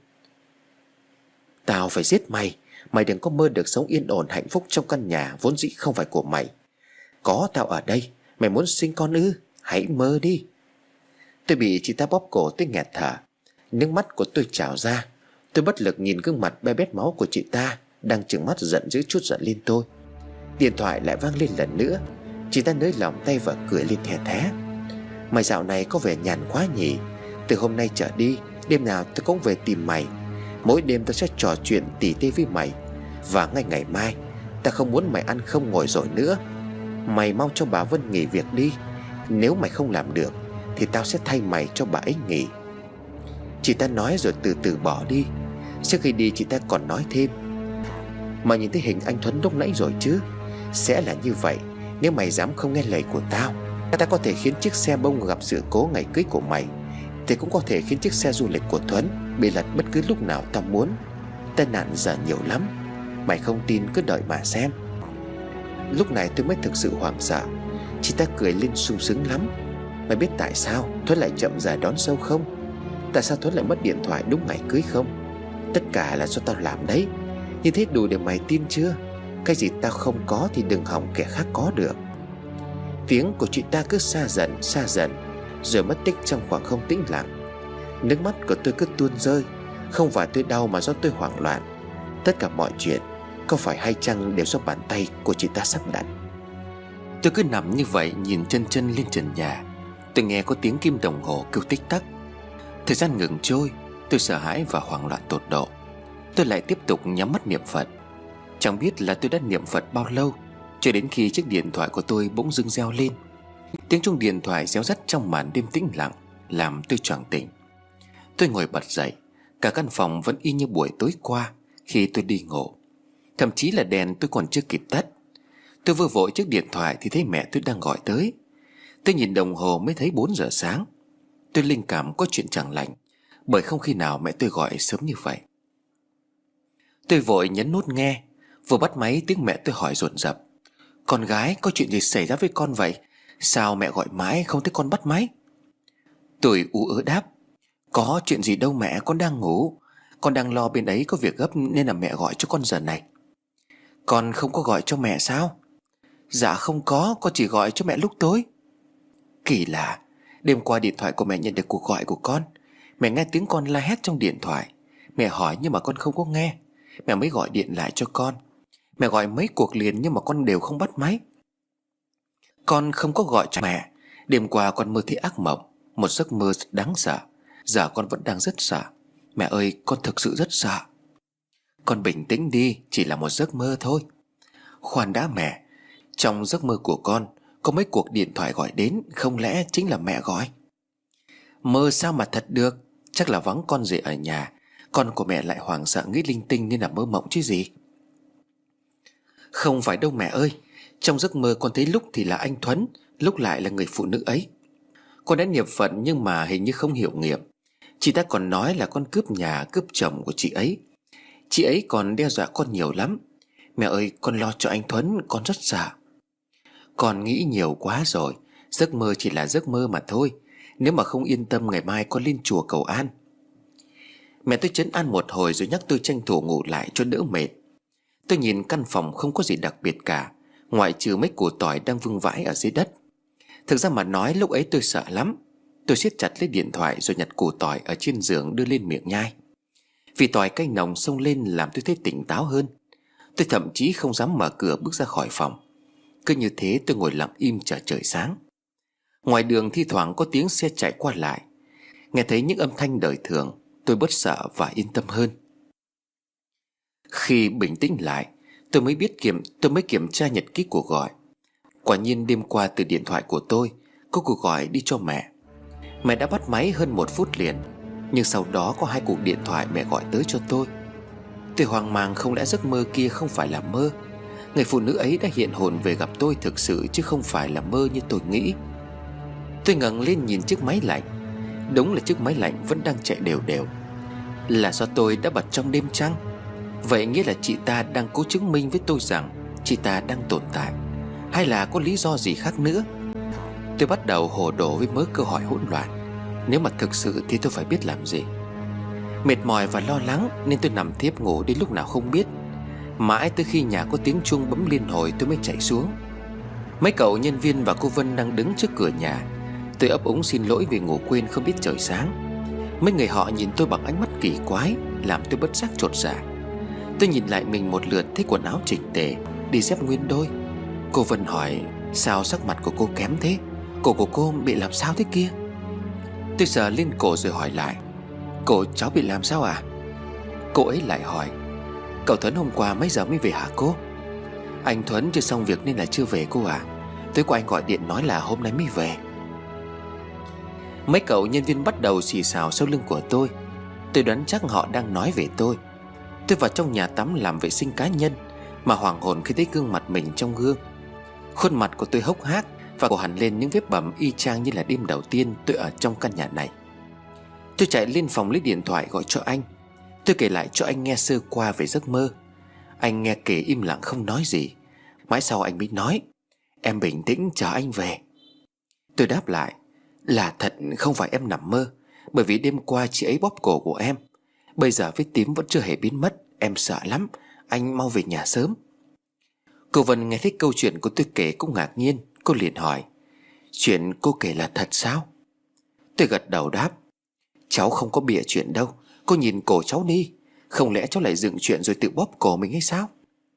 Tao phải giết mày. Mày đừng có mơ được sống yên ổn hạnh phúc trong căn nhà vốn dĩ không phải của mày. Có tao ở đây. Mày muốn sinh con ư? Hãy mơ đi. Tôi bị chị ta bóp cổ tới nghẹt thở. Nước mắt của tôi trào ra. Tôi bất lực nhìn gương mặt be bét máu của chị ta đang trừng mắt giận dữ trút giận lên tôi. Điện thoại lại vang lên lần nữa. Chị ta nới lỏng tay và cười lên thè thé. Mày dạo này có vẻ nhàn quá nhỉ? Từ hôm nay trở đi, đêm nào tôi cũng về tìm mày. Mỗi đêm tôi sẽ trò chuyện tỉ tê với mày. Và ngay ngày mai, ta không muốn mày ăn không ngồi rồi nữa. Mày mau cho bà Vân nghỉ việc đi. Nếu mày không làm được thì tao sẽ thay mày cho bà ấy nghỉ. Chị ta nói rồi từ từ bỏ đi. Trước khi đi chị ta còn nói thêm. Mày nhìn thấy hình anh Thuấn lúc nãy rồi chứ? Sẽ là như vậy. Nếu mày dám không nghe lời của tao, ta có thể khiến chiếc xe bông gặp sự cố ngày cưới của mày. Thì cũng có thể khiến chiếc xe du lịch của Thuấn bị lật bất cứ lúc nào tao muốn. Tai nạn giờ nhiều lắm. Mày không tin cứ đợi mà xem. Lúc này tôi mới thực sự hoảng sợ. Chị ta cười lên sung sướng lắm. Mày biết tại sao Thuấn lại chậm rãi đón dâu không? Tại sao Thuấn lại mất điện thoại đúng ngày cưới không? Tất cả là do tao làm đấy. Như thế đủ để mày tin chưa? Cái gì tao không có thì đừng hòng kẻ khác có được. Tiếng của chị ta cứ xa dần rồi mất tích trong khoảng không tĩnh lặng. Nước mắt của tôi cứ tuôn rơi. Không phải tôi đau mà do tôi hoảng loạn. Tất cả mọi chuyện có phải hay chăng đều do bàn tay của chị ta sắp đặt. Tôi cứ nằm như vậy nhìn chân chân lên trần nhà. Tôi nghe có tiếng kim đồng hồ kêu tích tắc. Thời gian ngừng trôi. Tôi sợ hãi và hoảng loạn tột độ. Tôi lại tiếp tục nhắm mắt niệm Phật. Chẳng biết là tôi đã niệm Phật bao lâu, cho đến khi chiếc điện thoại của tôi bỗng dưng reo lên. Tiếng chuông điện thoại réo rắt trong màn đêm tĩnh lặng, làm tôi choàng tỉnh. Tôi ngồi bật dậy. Cả căn phòng vẫn y như buổi tối qua khi tôi đi ngủ. Thậm chí là đèn tôi còn chưa kịp tắt. Tôi vừa vội chiếc điện thoại thì thấy mẹ tôi đang gọi tới. Tôi nhìn đồng hồ mới thấy 4 giờ sáng. Tôi linh cảm có chuyện chẳng lành, bởi không khi nào mẹ tôi gọi sớm như vậy. Tôi vội nhấn nút nghe. Vừa bắt máy tiếng mẹ tôi hỏi dồn dập. Con gái, có chuyện gì xảy ra với con vậy? Sao mẹ gọi mãi không thấy con bắt máy? Tôi ú ớ đáp. Có chuyện gì đâu mẹ, con đang ngủ. Con đang lo bên ấy có việc gấp nên là mẹ gọi cho con giờ này. Con không có gọi cho mẹ sao? Dạ không có, con chỉ gọi cho mẹ lúc tối. Kỳ lạ, đêm qua điện thoại của mẹ nhận được cuộc gọi của con. Mẹ nghe tiếng con la hét trong điện thoại. Mẹ hỏi nhưng mà con không có nghe. Mẹ mới gọi điện lại cho con. Mẹ gọi mấy cuộc liền nhưng mà con đều không bắt máy. Con không có gọi cho mẹ. Đêm qua con mơ thấy ác mộng, một giấc mơ rất đáng sợ. Giờ con vẫn đang rất sợ. Mẹ ơi, con thực sự rất sợ. Con bình tĩnh đi, chỉ là một giấc mơ thôi. Khoan đã mẹ. Trong giấc mơ của con có mấy cuộc điện thoại gọi đến. Không lẽ chính là mẹ gọi? Mơ sao mà thật được. Chắc là vắng con rể ở nhà. Con của mẹ lại hoảng sợ nghĩ linh tinh nên là mơ mộng chứ gì. Không phải đâu mẹ ơi. Trong giấc mơ con thấy lúc thì là anh Thuấn, lúc lại là người phụ nữ ấy. Con đã niệm Phật nhưng mà hình như không hiểu nghiệm. Chị ta còn nói là con cướp nhà cướp chồng của chị ấy. Chị ấy còn đe dọa con nhiều lắm. Mẹ ơi, con lo cho anh Thuấn, con rất sợ. Con nghĩ nhiều quá rồi. Giấc mơ chỉ là giấc mơ mà thôi. Nếu mà không yên tâm ngày mai con lên chùa cầu an. Mẹ tôi trấn an một hồi rồi nhắc tôi tranh thủ ngủ lại cho đỡ mệt. Tôi nhìn căn phòng không có gì đặc biệt cả, ngoại trừ mấy củ tỏi đang vương vãi ở dưới đất. Thực ra mà nói lúc ấy tôi sợ lắm. Tôi siết chặt lấy điện thoại rồi nhặt củ tỏi ở trên giường đưa lên miệng nhai. Vì tỏi cay nồng xông lên làm tôi thấy tỉnh táo hơn. Tôi thậm chí không dám mở cửa bước ra khỏi phòng. Cứ như thế tôi ngồi lặng im chờ trời sáng. Ngoài đường thi thoảng có tiếng xe chạy qua lại. Nghe thấy những âm thanh đời thường, tôi bớt sợ và yên tâm hơn. Khi bình tĩnh lại, tôi mới kiểm tra nhật ký cuộc gọi. Quả nhiên đêm qua từ điện thoại của tôi có cuộc gọi đi cho mẹ. Mẹ đã bắt máy hơn 1 phút liền, nhưng sau đó có 2 cuộc điện thoại mẹ gọi tới cho tôi. Tôi hoang mang, không lẽ giấc mơ kia không phải là mơ? Người phụ nữ ấy đã hiện hồn về gặp tôi thực sự, chứ không phải là mơ như tôi nghĩ. Tôi ngẩng lên nhìn chiếc máy lạnh. Đúng là chiếc máy lạnh vẫn đang chạy đều đều. Là do tôi đã bật trong đêm chăng? Vậy nghĩa là chị ta đang cố chứng minh với tôi rằng chị ta đang tồn tại, hay là có lý do gì khác nữa? Tôi bắt đầu hồ đồ với mớ câu hỏi hỗn loạn. Nếu mà thực sự thì tôi phải biết làm gì? Mệt mỏi và lo lắng nên tôi nằm thiếp ngủ đến lúc nào không biết. Mãi tới khi nhà có tiếng chuông bấm liên hồi tôi mới chạy xuống. Mấy cậu nhân viên và cô Vân đang đứng trước cửa nhà. Tôi ấp úng xin lỗi vì ngủ quên không biết trời sáng. Mấy người họ nhìn tôi bằng ánh mắt kỳ quái, làm tôi bất giác chột dạ. Tôi nhìn lại mình một lượt thấy quần áo chỉnh tề, đi dép nguyên đôi. Cô Vân hỏi: sao sắc mặt của cô kém thế? Cổ của cô bị làm sao thế kia? Tôi sờ lên cổ rồi hỏi lại: cổ cháu bị làm sao à? Cô ấy lại hỏi: cậu Thuấn hôm qua mấy giờ mới về hả cô? Anh Thuấn chưa xong việc nên là chưa về cô à? Tối qua anh gọi điện nói là hôm nay mới về. Mấy cậu nhân viên bắt đầu xì xào sau lưng của tôi. Tôi đoán chắc họ đang nói về tôi. Tôi vào trong nhà tắm làm vệ sinh cá nhân mà hoảng hồn khi thấy gương mặt mình trong gương. Khuôn mặt của tôi hốc hác và cổ hằn lên những vết bầm y chang như là đêm đầu tiên tôi ở trong căn nhà này. Tôi chạy lên phòng lấy điện thoại gọi cho anh. Tôi kể lại cho anh nghe sơ qua về giấc mơ. Anh nghe kể im lặng không nói gì. Mãi sau anh mới nói: em bình tĩnh chờ anh về. Tôi đáp lại: là thật, không phải em nằm mơ. Bởi vì đêm qua chị ấy bóp cổ của em. Bây giờ vết tím vẫn chưa hề biến mất. Em sợ lắm, anh mau về nhà sớm. Cô Vân nghe thấy câu chuyện của tôi kể cũng ngạc nhiên. Cô liền hỏi: chuyện cô kể là thật sao? Tôi gật đầu đáp: cháu không có bịa chuyện đâu. Cô nhìn cổ cháu đi. Không lẽ cháu lại dựng chuyện rồi tự bóp cổ mình hay sao?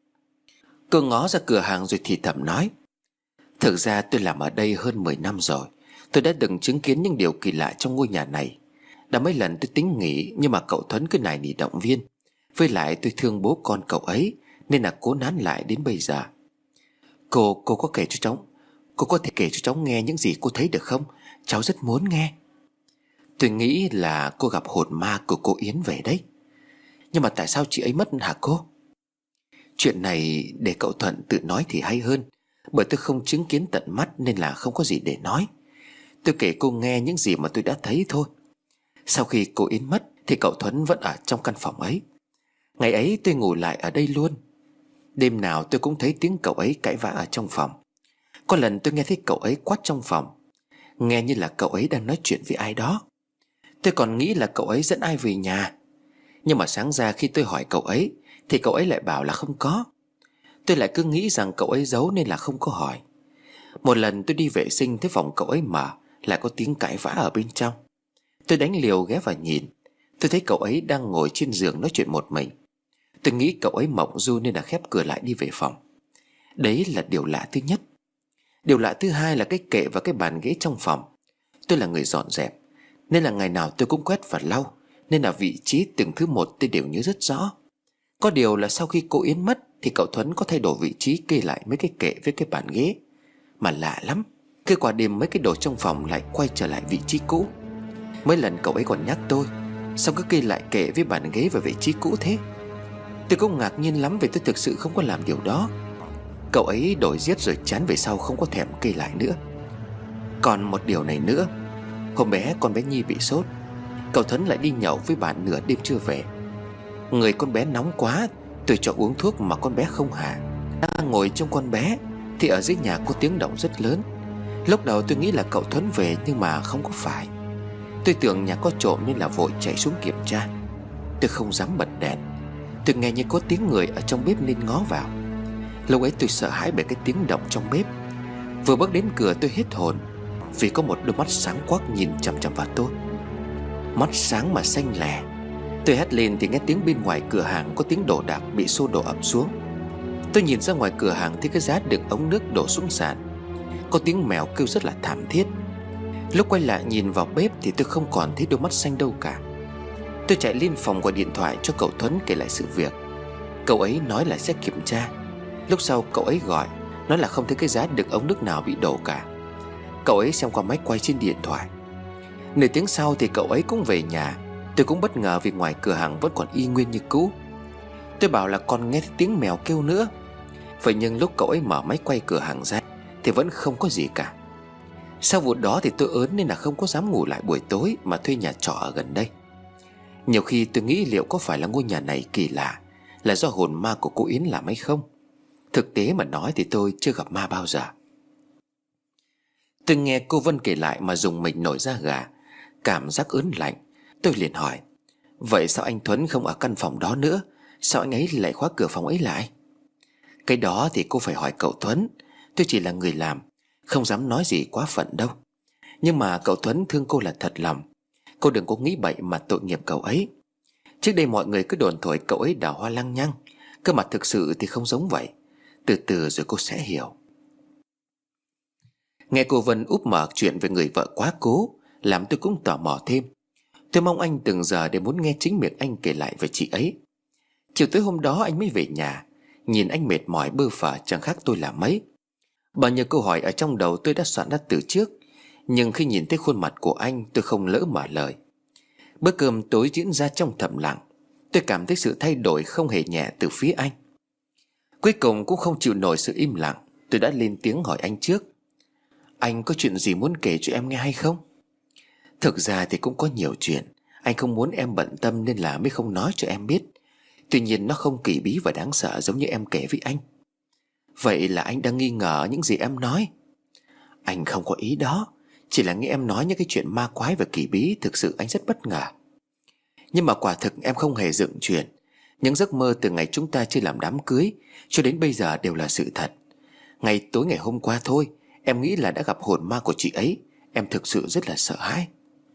Cô ngó ra cửa hàng rồi thì thầm nói: thực ra tôi làm ở đây hơn 10 năm rồi. Tôi đã từng chứng kiến những điều kỳ lạ trong ngôi nhà này. Đã mấy lần tôi tính nghỉ, nhưng mà cậu Thuấn cứ nài nỉ động viên. Với lại tôi thương bố con cậu ấy nên là cố nán lại đến bây giờ. Cô có kể cho cháu, cô có thể kể cho cháu nghe những gì cô thấy được không? Cháu rất muốn nghe. Tôi nghĩ là cô gặp hồn ma của cô Yến về đấy. Nhưng mà tại sao chị ấy mất hả cô? Chuyện này để cậu Thuận tự nói thì hay hơn, bởi tôi không chứng kiến tận mắt nên là không có gì để nói. Tôi kể cô nghe những gì mà tôi đã thấy thôi. Sau khi cô Yến mất thì cậu Thuấn vẫn ở trong căn phòng ấy. Ngày ấy tôi ngủ lại ở đây luôn. Đêm nào tôi cũng thấy tiếng cậu ấy cãi vã ở trong phòng. Có lần tôi nghe thấy cậu ấy quát trong phòng, nghe như là cậu ấy đang nói chuyện với ai đó. Tôi còn nghĩ là cậu ấy dẫn ai về nhà. Nhưng mà sáng ra khi tôi hỏi cậu ấy thì cậu ấy lại bảo là không có. Tôi lại cứ nghĩ rằng cậu ấy giấu nên là không có hỏi. Một lần tôi đi vệ sinh thấy phòng cậu ấy mở, lại có tiếng cãi vã ở bên trong. Tôi đánh liều ghé vào nhìn. Tôi thấy cậu ấy đang ngồi trên giường nói chuyện một mình. Tôi nghĩ cậu ấy mộng du nên là khép cửa lại đi về phòng. Đấy là điều lạ thứ nhất. Điều lạ thứ hai là cái kệ và cái bàn ghế trong phòng. Tôi là người dọn dẹp nên là ngày nào tôi cũng quét và lau, nên là vị trí từng thứ một tôi đều nhớ rất rõ. Có điều là sau khi cô Yến mất thì cậu Thuấn có thay đổi vị trí kê lại mấy cái kệ với cái bàn ghế. Mà lạ lắm, cứ qua đêm mấy cái đồ trong phòng lại quay trở lại vị trí cũ. Mấy lần cậu ấy còn nhắc tôi: sao cứ kê lại kệ với bàn ghế vào vị trí cũ thế? Tôi cũng ngạc nhiên lắm vì tôi thực sự không có làm điều đó. Cậu ấy đổi giết rồi chán về sau không có thèm kê lại nữa. Còn một điều này nữa. Hôm bé con bé Nhi bị sốt, cậu Thuấn lại đi nhậu với bạn nửa đêm chưa về. Người con bé nóng quá, tôi cho uống thuốc mà con bé không hả. Đang ngồi trong con bé thì thì ở dưới nhà có tiếng động rất lớn. Lúc đầu tôi nghĩ là cậu Thuấn về, nhưng mà không có phải. Tôi tưởng nhà có trộm nên là vội chạy xuống kiểm tra. Tôi không dám bật đèn. Tôi nghe như có tiếng người ở trong bếp nên ngó vào. Lúc ấy tôi sợ hãi bởi cái tiếng động trong bếp. Vừa bước đến cửa tôi hết hồn, vì có một đôi mắt sáng quắc nhìn chằm chằm vào tôi. Mắt sáng mà xanh lè. Tôi hét lên thì nghe tiếng bên ngoài cửa hàng có tiếng đồ đạc bị xô đổ ập xuống. Tôi nhìn ra ngoài cửa hàng thấy cái giá đựng ống nước đổ xuống sàn. Có tiếng mèo kêu rất là thảm thiết. Lúc quay lại nhìn vào bếp thì tôi không còn thấy đôi mắt xanh đâu cả. Tôi chạy lên phòng gọi điện thoại cho cậu Thuấn kể lại sự việc. Cậu ấy nói là sẽ kiểm tra. Lúc sau cậu ấy gọi, nói là không thấy cái giá đựng ống nước nào bị đổ cả. Cậu ấy xem qua máy quay trên điện thoại. Nửa tiếng sau thì cậu ấy cũng về nhà. Tôi cũng bất ngờ vì ngoài cửa hàng vẫn còn y nguyên như cũ. Tôi bảo là còn nghe tiếng mèo kêu nữa. Vậy nhưng lúc cậu ấy mở máy quay cửa hàng ra thì vẫn không có gì cả. Sau vụ đó thì tôi ớn nên là không có dám ngủ lại buổi tối, mà thuê nhà trọ ở gần đây. Nhiều khi tôi nghĩ liệu có phải là ngôi nhà này kỳ lạ, là do hồn ma của cô Yến làm hay không. Thực tế mà nói thì tôi chưa gặp ma bao giờ. Tôi nghe cô Vân kể lại mà dùng mình nổi da gà, cảm giác ớn lạnh. Tôi liền hỏi: vậy sao anh Thuấn không ở căn phòng đó nữa? Sao anh ấy lại khóa cửa phòng ấy lại? Cái đó thì cô phải hỏi cậu Thuấn. Tôi chỉ là người làm, không dám nói gì quá phận đâu. Nhưng mà cậu Thuấn thương cô là thật lòng. Cô đừng có nghĩ bậy mà tội nghiệp cậu ấy. Trước đây mọi người cứ đồn thổi cậu ấy đào hoa lăng nhăng, cơ mà thực sự thì không giống vậy. Từ từ rồi cô sẽ hiểu. Nghe cô Vân úp mở chuyện về người vợ quá cố, làm tôi cũng tò mò thêm. Tôi mong anh từng giờ để muốn nghe chính miệng anh kể lại về chị ấy. Chiều tối hôm đó anh mới về nhà. Nhìn anh mệt mỏi bơ phờ chẳng khác tôi là mấy. Bao nhiêu câu hỏi ở trong đầu tôi đã soạn ra từ trước, nhưng khi nhìn thấy khuôn mặt của anh tôi không lỡ mở lời. Bữa cơm tối diễn ra trong thầm lặng. Tôi cảm thấy sự thay đổi không hề nhẹ từ phía anh. Cuối cùng cũng không chịu nổi sự im lặng, tôi đã lên tiếng hỏi anh trước: anh có chuyện gì muốn kể cho em nghe hay không? Thực ra thì cũng có nhiều chuyện. Anh không muốn em bận tâm nên là mới không nói cho em biết. Tuy nhiên nó không kỳ bí và đáng sợ giống như em kể với anh. Vậy là anh đang nghi ngờ những gì em nói? Anh không có ý đó. Chỉ là nghe em nói những cái chuyện ma quái và kỳ bí, thực sự anh rất bất ngờ. Nhưng mà quả thực em không hề dựng chuyện. Những giấc mơ từ ngày chúng ta chưa làm đám cưới cho đến bây giờ đều là sự thật. Ngày tối ngày hôm qua thôi, em nghĩ là đã gặp hồn ma của chị ấy. Em thực sự rất là sợ hãi.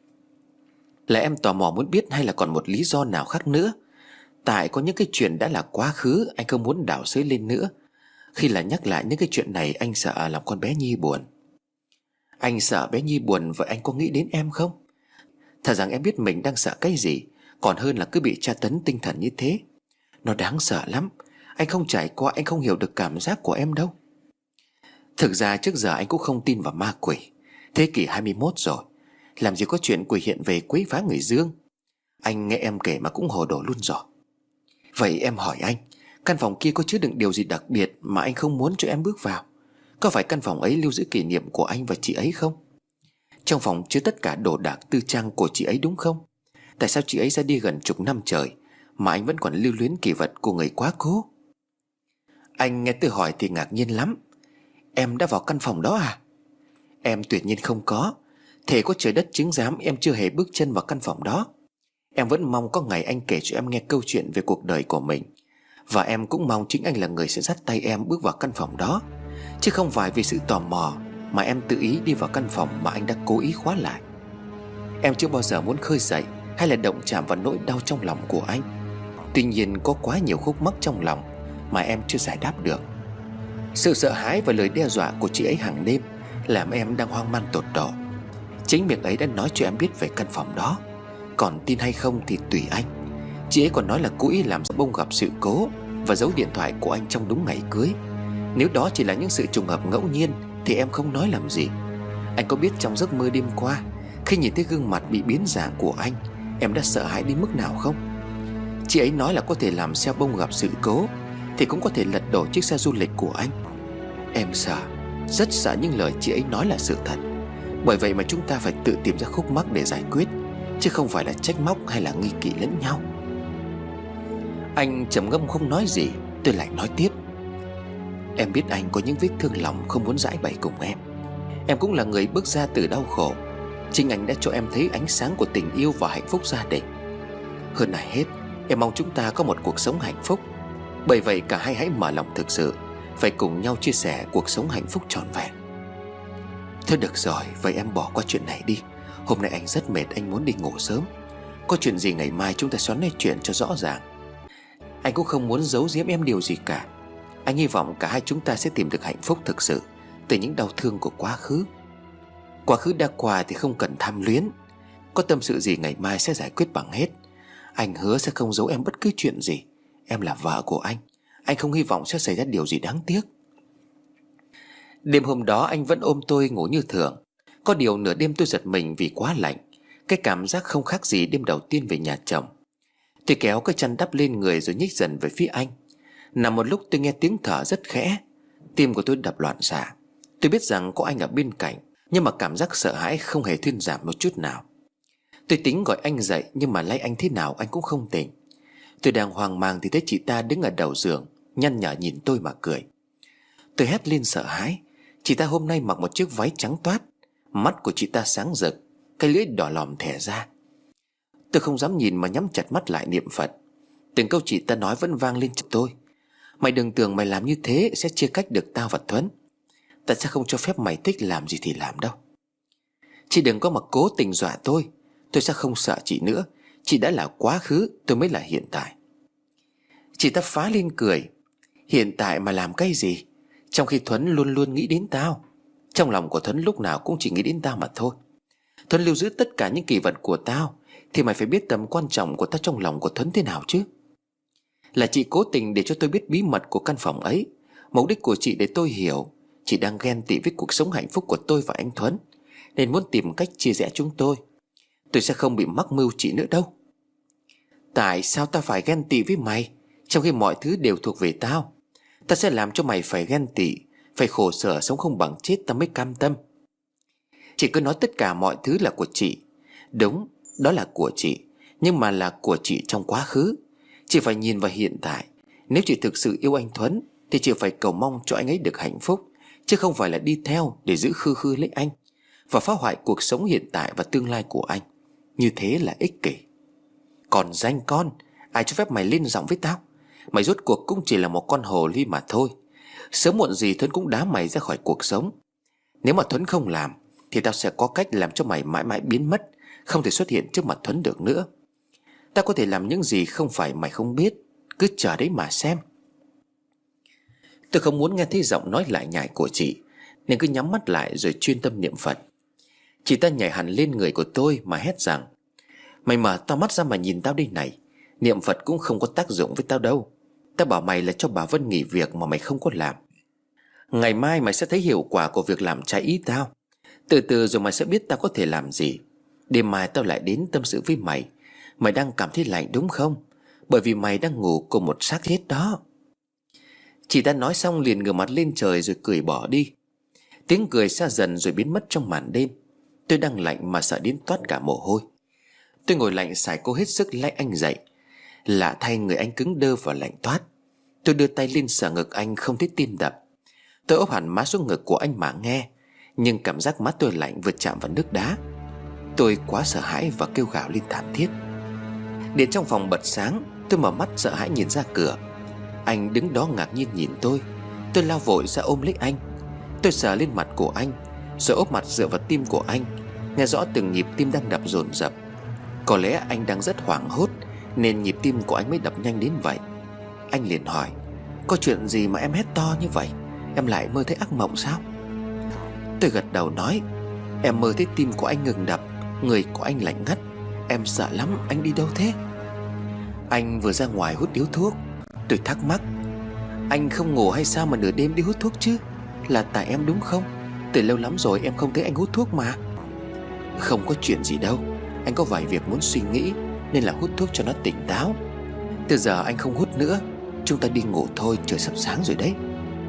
Là em tò mò muốn biết hay là còn một lý do nào khác nữa? Tại có những cái chuyện đã là quá khứ, anh không muốn đào xới lên nữa. Khi là nhắc lại những cái chuyện này, anh sợ làm con bé Nhi buồn. Anh sợ bé Nhi buồn, vậy anh có nghĩ đến em không? Thật rằng em biết mình đang sợ cái gì, còn hơn là cứ bị tra tấn tinh thần như thế. Nó đáng sợ lắm. Anh không trải qua, anh không hiểu được cảm giác của em đâu. Thực ra trước giờ anh cũng không tin vào ma quỷ. Thế kỷ 21 rồi, làm gì có chuyện quỷ hiện về quấy phá người dương. Anh nghe em kể mà cũng hồ đồ luôn rồi. Vậy em hỏi anh, căn phòng kia có chứa đựng điều gì đặc biệt mà anh không muốn cho em bước vào? Có phải căn phòng ấy lưu giữ kỷ niệm của anh và chị ấy không? Trong phòng chứa tất cả đồ đạc tư trang của chị ấy đúng không? Tại sao chị ấy ra đi gần chục năm trời mà anh vẫn còn lưu luyến kỷ vật của người quá cố? Anh nghe tôi hỏi thì ngạc nhiên lắm. Em đã vào căn phòng đó à? Em tuyệt nhiên không có. Thề có trời đất chứng giám em chưa hề bước chân vào căn phòng đó. Em vẫn mong có ngày anh kể cho em nghe câu chuyện về cuộc đời của mình. Và em cũng mong chính anh là người sẽ dắt tay em bước vào căn phòng đó, chứ không phải vì sự tò mò mà em tự ý đi vào căn phòng mà anh đã cố ý khóa lại. Em chưa bao giờ muốn khơi dậy hay là động chạm vào nỗi đau trong lòng của anh. Tuy nhiên có quá nhiều khúc mắc trong lòng mà em chưa giải đáp được. Sự sợ hãi và lời đe dọa của chị ấy hàng đêm làm em đang hoang mang tột độ. Chính miệng ấy đã nói cho em biết về căn phòng đó. Còn tin hay không thì tùy anh. Chị ấy còn nói là cố ý làm bông gặp sự cố và giấu điện thoại của anh trong đúng ngày cưới. Nếu đó chỉ là những sự trùng hợp ngẫu nhiên thì em không nói làm gì. Anh có biết trong giấc mơ đêm qua, khi nhìn thấy gương mặt bị biến dạng của anh, em đã sợ hãi đến mức nào không? Chị ấy nói là có thể làm xe bông gặp sự cố thì cũng có thể lật đổ chiếc xe du lịch của anh. Em sợ, rất sợ những lời chị ấy nói là sự thật. Bởi vậy mà chúng ta phải tự tìm ra khúc mắc để giải quyết, chứ không phải là trách móc hay là nghi kỵ lẫn nhau. Anh trầm ngâm không nói gì. Tôi lại nói tiếp: Em biết anh có những vết thương lòng không muốn giải bày cùng em. Em cũng là người bước ra từ đau khổ. Chính anh đã cho em thấy ánh sáng của tình yêu và hạnh phúc gia đình. Hơn ai hết, em mong chúng ta có một cuộc sống hạnh phúc. Bởi vậy cả hai hãy mở lòng thực sự, phải cùng nhau chia sẻ cuộc sống hạnh phúc trọn vẹn. Thôi được rồi, vậy em bỏ qua chuyện này đi. Hôm nay anh rất mệt, anh muốn đi ngủ sớm. Có chuyện gì ngày mai chúng ta xoắn nói chuyện cho rõ ràng. Anh cũng không muốn giấu giếm em điều gì cả. Anh hy vọng cả hai chúng ta sẽ tìm được hạnh phúc thực sự từ những đau thương của quá khứ. Quá khứ đã qua thì không cần tham luyến. Có tâm sự gì ngày mai sẽ giải quyết bằng hết. Anh hứa sẽ không giấu em bất cứ chuyện gì. Em là vợ của anh. Anh không hy vọng sẽ xảy ra điều gì đáng tiếc. Đêm hôm đó anh vẫn ôm tôi ngủ như thường. Có điều nửa đêm tôi giật mình vì quá lạnh. Cái cảm giác không khác gì đêm đầu tiên về nhà chồng. Tôi kéo cái chăn đắp lên người rồi nhích dần về phía anh. Nằm một lúc tôi nghe tiếng thở rất khẽ. Tim của tôi đập loạn xạ. Tôi biết rằng có anh ở bên cạnh, nhưng mà cảm giác sợ hãi không hề thuyên giảm một chút nào. Tôi tính gọi anh dậy, nhưng mà lay anh thế nào anh cũng không tỉnh. Tôi đang hoang mang thì thấy chị ta đứng ở đầu giường, nhăn nhở nhìn tôi mà cười. Tôi hét lên sợ hãi. Chị ta hôm nay mặc một chiếc váy trắng toát. Mắt của chị ta sáng rực, cái lưỡi đỏ lòm thẻ ra. Tôi không dám nhìn mà nhắm chặt mắt lại niệm Phật. Từng câu chị ta nói vẫn vang lên trong tôi. Mày đừng tưởng mày làm như thế sẽ chia cách được tao và Thuấn. Ta sẽ không cho phép mày thích làm gì thì làm đâu. Chị đừng có mà cố tình dọa tôi. Tôi sẽ không sợ chị nữa. Chị đã là quá khứ, tôi mới là hiện tại. Chị ta phá lên cười. Hiện tại mà làm cái gì? Trong khi Thuấn luôn luôn nghĩ đến tao. Trong lòng của Thuấn lúc nào cũng chỉ nghĩ đến tao mà thôi. Thuấn lưu giữ tất cả những kỷ vật của tao, thì mày phải biết tầm quan trọng của tao trong lòng của Thuấn thế nào chứ. Là chị cố tình để cho tôi biết bí mật của căn phòng ấy. Mục đích của chị để tôi hiểu chị đang ghen tị với cuộc sống hạnh phúc của tôi và anh Thuấn, nên muốn tìm cách chia rẽ chúng tôi. Tôi sẽ không bị mắc mưu chị nữa đâu. Tại sao tao phải ghen tị với mày, trong khi mọi thứ đều thuộc về tao? Ta sẽ làm cho mày phải ghen tị, phải khổ sở sống không bằng chết ta mới cam tâm. Chị cứ nói tất cả mọi thứ là của chị. Đúng, đó là của chị, nhưng mà là của chị trong quá khứ. Chị phải nhìn vào hiện tại. Nếu chị thực sự yêu anh Thuấn thì chị phải cầu mong cho anh ấy được hạnh phúc, chứ không phải là đi theo để giữ khư khư lấy anh và phá hoại cuộc sống hiện tại và tương lai của anh. Như thế là ích kỷ. Còn danh con, ai cho phép mày lên giọng với tao? Mày rốt cuộc cũng chỉ là một con hồ ly mà thôi. Sớm muộn gì Thuấn cũng đá mày ra khỏi cuộc sống. Nếu mà Thuấn không làm thì tao sẽ có cách làm cho mày mãi mãi biến mất, không thể xuất hiện trước mặt Thuấn được nữa. Tao có thể làm những gì không phải mày không biết. Cứ chờ đấy mà xem. Tôi không muốn nghe thấy giọng nói lại nhải của chị, nên cứ nhắm mắt lại rồi chuyên tâm niệm Phật. Chị ta nhảy hẳn lên người của tôi mà hét rằng: Mày mở to mắt ra mà nhìn tao đây này. Niệm Phật cũng không có tác dụng với tao đâu. Tao bảo mày là cho bà Vân nghỉ việc mà mày không có làm. Ngày mai mày sẽ thấy hiệu quả của việc làm trái ý tao. Từ từ rồi mày sẽ biết tao có thể làm gì. Đêm mai tao lại đến tâm sự với mày. Mày đang cảm thấy lạnh đúng không? Bởi vì mày đang ngủ cùng một xác chết đó. Chị ta nói xong liền ngửa mặt lên trời rồi cười bỏ đi. Tiếng cười xa dần rồi biến mất trong màn đêm. Tôi đang lạnh mà sợ đến toát cả mồ hôi. Tôi ngồi lạnh xài cố hết sức lay anh dậy. Lạ thay người anh cứng đơ và lạnh toát. Tôi đưa tay lên sờ ngực anh không thấy tim đập. Tôi ốp hẳn má xuống ngực của anh mà nghe, nhưng cảm giác má tôi lạnh vượt chạm vào nước đá. Tôi quá sợ hãi và kêu gào lên thảm thiết. Điện trong phòng bật sáng. Tôi mở mắt sợ hãi nhìn ra cửa. Anh đứng đó ngạc nhiên nhìn tôi. Tôi lao vội ra ôm lấy anh. Tôi sờ lên mặt của anh, rồi ốp mặt dựa vào tim của anh, nghe rõ từng nhịp tim đang đập dồn dập. Có lẽ anh đang rất hoảng hốt nên nhịp tim của anh mới đập nhanh đến vậy. Anh liền hỏi: Có chuyện gì mà em hét to như vậy? Em lại mơ thấy ác mộng sao? Tôi gật đầu nói: Em mơ thấy tim của anh ngừng đập, người của anh lạnh ngắt. Em sợ lắm, anh đi đâu thế? Anh vừa ra ngoài hút điếu thuốc. Tôi thắc mắc: Anh không ngủ hay sao mà nửa đêm đi hút thuốc chứ? Là tại em đúng không? Từ lâu lắm rồi em không thấy anh hút thuốc mà. Không có chuyện gì đâu. Anh có vài việc muốn suy nghĩ nên là hút thuốc cho nó tỉnh táo. Từ giờ anh không hút nữa. Chúng ta đi ngủ thôi, trời sắp sáng rồi đấy.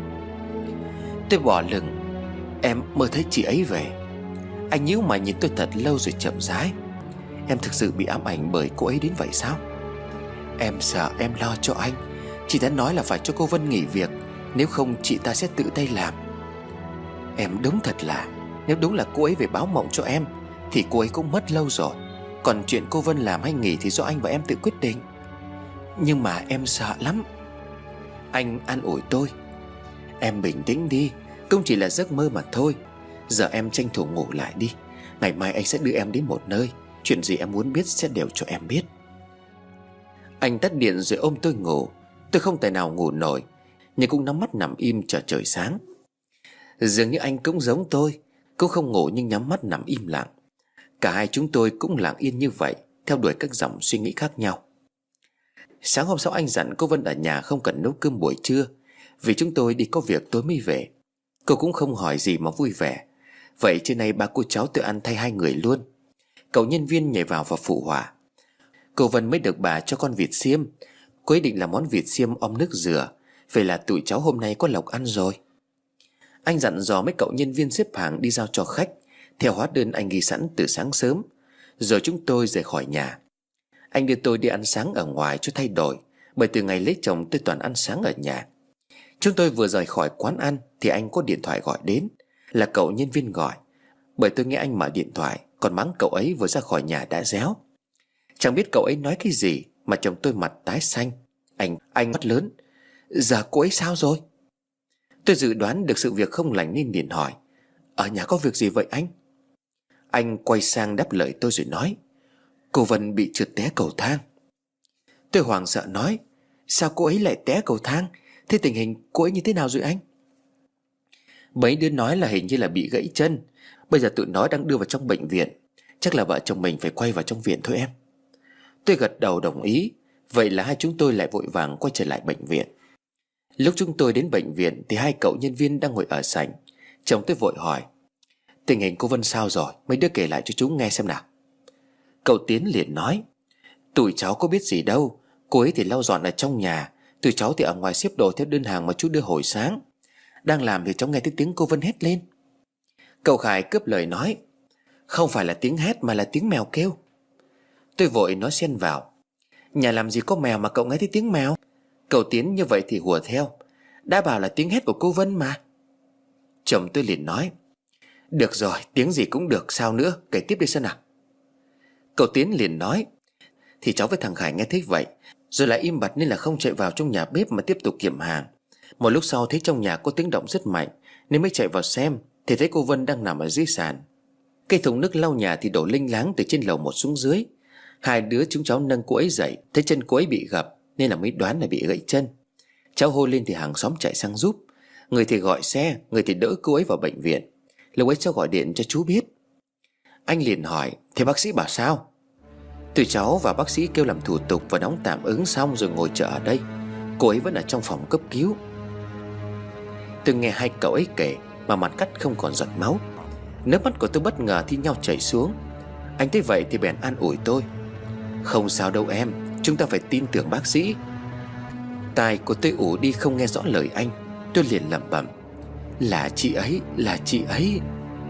Tôi bỏ lửng. Em mơ thấy chị ấy về. Anh nhíu mày nhìn tôi thật lâu rồi chậm rãi: Em thực sự bị ám ảnh bởi cô ấy đến vậy sao? Em sợ, em lo cho anh. Chị đã nói là phải cho cô Vân nghỉ việc, Nếu không chị ta sẽ tự tay làm. Em đúng thật là, nếu đúng là cô ấy về báo mộng cho em thì cô ấy cũng mất lâu rồi. Còn chuyện cô Vân làm hay nghỉ thì do anh và em tự quyết định. Nhưng mà em sợ lắm. Anh an ủi tôi. Em bình tĩnh đi, cũng chỉ là giấc mơ mà thôi. Giờ em tranh thủ ngủ lại đi. Ngày mai anh sẽ đưa em đến một nơi. Chuyện gì em muốn biết sẽ đều cho em biết. Anh tắt điện rồi ôm tôi ngủ. Tôi không thể nào ngủ nổi, nhưng cũng nhắm mắt nằm im chờ trời sáng. Dường như anh cũng giống tôi, cũng không ngủ nhưng nhắm mắt nằm im lặng. Cả hai chúng tôi cũng lặng yên như vậy, theo đuổi các dòng suy nghĩ khác nhau. Sáng hôm sau anh dặn cô Vân ở nhà không cần nấu cơm buổi trưa, vì chúng tôi đi có việc tối mới về. Cô cũng không hỏi gì mà vui vẻ. Vậy trưa nay ba cô cháu tự ăn thay hai người luôn. Cậu nhân viên nhảy vào và phụ họa. Cô Vân mới được bà cho con vịt xiêm. Cô ấy định làm món vịt xiêm om nước dừa. Vậy là tụi cháu hôm nay có lộc ăn rồi. Anh dặn dò mấy cậu nhân viên xếp hàng đi giao cho khách theo hóa đơn anh ghi sẵn từ sáng sớm. Rồi chúng tôi rời khỏi nhà. Anh đưa tôi đi ăn sáng ở ngoài cho thay đổi, bởi từ ngày lấy chồng tôi toàn ăn sáng ở nhà. Chúng tôi vừa rời khỏi quán ăn thì anh có điện thoại gọi đến. Là cậu nhân viên gọi, bởi tôi nghe anh mở điện thoại, còn mắng cậu ấy vừa ra khỏi nhà đã réo. Chẳng biết cậu ấy nói cái gì mà chồng tôi mặt tái xanh. Anh mắt lớn. Giờ cô ấy sao rồi? Tôi dự đoán được sự việc không lành nên liền hỏi. Ở nhà có việc gì vậy anh? Anh quay sang đáp lời tôi rồi nói. Cô Vân bị trượt té cầu thang. Tôi hoảng sợ nói. Sao cô ấy lại té cầu thang? Thế tình hình cô ấy như thế nào rồi anh? Mấy đứa nói là hình như là bị gãy chân. Bây giờ tụi nó đang đưa vào trong bệnh viện. Chắc là vợ chồng mình phải quay vào trong viện thôi em. Tôi gật đầu đồng ý. Vậy là hai chúng tôi lại vội vàng quay trở lại bệnh viện. Lúc chúng tôi đến bệnh viện thì hai cậu nhân viên đang ngồi ở sảnh. Chồng tôi vội hỏi. Tình hình cô Vân sao rồi? Mấy đứa kể lại cho chú nghe xem nào. Cậu Tiến liền nói. Tụi cháu có biết gì đâu. Cô ấy thì lau dọn ở trong nhà. Tụi cháu thì ở ngoài xếp đồ theo đơn hàng mà chú đưa hồi sáng. Đang làm thì cháu nghe thấy tiếng cô Vân hét lên. Cậu Khải cướp lời nói. Không phải là tiếng hét mà là tiếng mèo kêu. Tôi vội nói xen vào. Nhà làm gì có mèo mà cậu nghe thấy tiếng mèo? Cậu Tiến như vậy thì hùa theo. Đã bảo là tiếng hét của cô Vân mà. Chồng tôi liền nói. Được rồi, tiếng gì cũng được, sao nữa, kể tiếp đi xem nào. Cậu Tiến liền nói. Thì cháu với thằng Khải nghe thấy vậy, rồi lại im bặt nên là không chạy vào trong nhà bếp mà tiếp tục kiểm hàng. Một lúc sau thấy trong nhà có tiếng động rất mạnh nên mới chạy vào xem, thì thấy cô Vân đang nằm ở dưới sàn. Cây thùng nước lau nhà thì đổ linh láng từ trên lầu một xuống dưới. Hai đứa chúng cháu nâng cô ấy dậy, thấy chân cô ấy bị gập nên là mới đoán là bị gãy chân. Cháu hô lên thì hàng xóm chạy sang giúp. Người thì gọi xe, người thì đỡ cô ấy vào bệnh viện. Lúc ấy cháu gọi điện cho chú biết. Anh liền hỏi. Thế bác sĩ bảo sao? Tụi cháu và bác sĩ kêu làm thủ tục và đóng tạm ứng xong rồi ngồi chờ ở đây. Cô ấy vẫn ở trong phòng cấp cứu. Tôi nghe hai cậu ấy kể mà mặt cắt không còn giọt máu. Nước mắt của tôi bất ngờ thi nhau chảy xuống. Anh thấy vậy thì bèn an ủi tôi. Không sao đâu em, chúng ta phải tin tưởng bác sĩ. Tai của tôi ù đi không nghe rõ lời anh. Tôi liền lẩm bẩm. Là chị ấy, là chị ấy.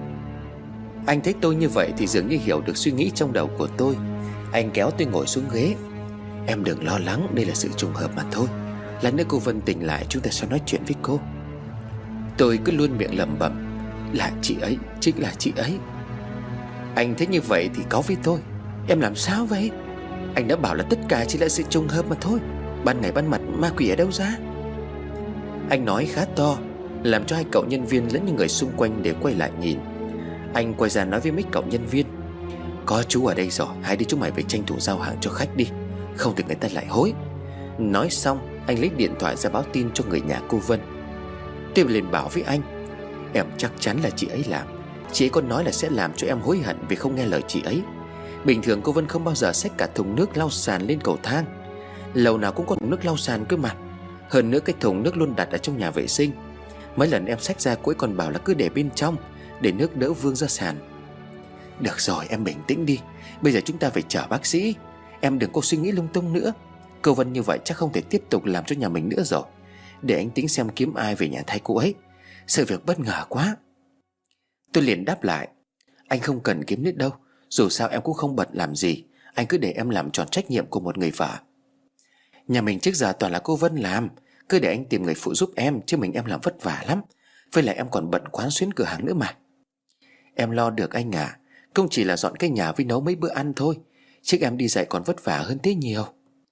Anh thấy tôi như vậy thì dường như hiểu được suy nghĩ trong đầu của tôi. Anh kéo tôi ngồi xuống ghế. Em đừng lo lắng, đây là sự trùng hợp mà thôi. Lát nữa cô Vân tỉnh lại chúng ta sẽ nói chuyện với cô. Tôi cứ luôn miệng lẩm bẩm. Là chị ấy, chính là chị ấy. Anh thấy như vậy thì có với tôi. Em làm sao vậy? Anh đã bảo là tất cả chỉ là sự trùng hợp mà thôi. Ban ngày ban mặt ma quỷ ở đâu ra? Anh nói khá to, làm cho hai cậu nhân viên lẫn những người xung quanh đều quay lại nhìn. Anh quay ra nói với mấy cậu nhân viên. Có chú ở đây rồi, hai đứa chúng mày phải tranh thủ giao hàng cho khách đi, không thì người ta lại hối. Nói xong anh lấy điện thoại ra báo tin cho người nhà cô Vân. Tôi liền bảo với anh. Em chắc chắn là chị ấy làm. Chị ấy còn nói là sẽ làm cho em hối hận vì không nghe lời chị ấy. Bình thường cô Vân không bao giờ xách cả thùng nước lau sàn lên cầu thang. Lầu nào cũng có thùng nước lau sàn cơ mà. Hơn nữa cái thùng nước luôn đặt ở trong nhà vệ sinh. Mấy lần em xách ra cô ấy còn bảo là cứ để bên trong, để nước đỡ vương ra sàn. Được rồi, em bình tĩnh đi. Bây giờ chúng ta phải chờ bác sĩ. Em đừng có suy nghĩ lung tung nữa. Cô Vân như vậy chắc không thể tiếp tục làm cho nhà mình nữa rồi. Để anh tính xem kiếm ai về nhà thay cô ấy. Sự việc bất ngờ quá. Tôi liền đáp lại. Anh không cần kiếm nữa đâu. Dù sao em cũng không bận làm gì. Anh cứ để em làm tròn trách nhiệm của một người vợ. Nhà mình trước giờ toàn là cô Vân làm. Cứ để anh tìm người phụ giúp em, chứ mình em làm vất vả lắm. Với lại em còn bận quán xuyến cửa hàng nữa mà. Em lo được anh à. Không chỉ là dọn cái nhà với nấu mấy bữa ăn thôi, chứ em đi dạy còn vất vả hơn thế nhiều.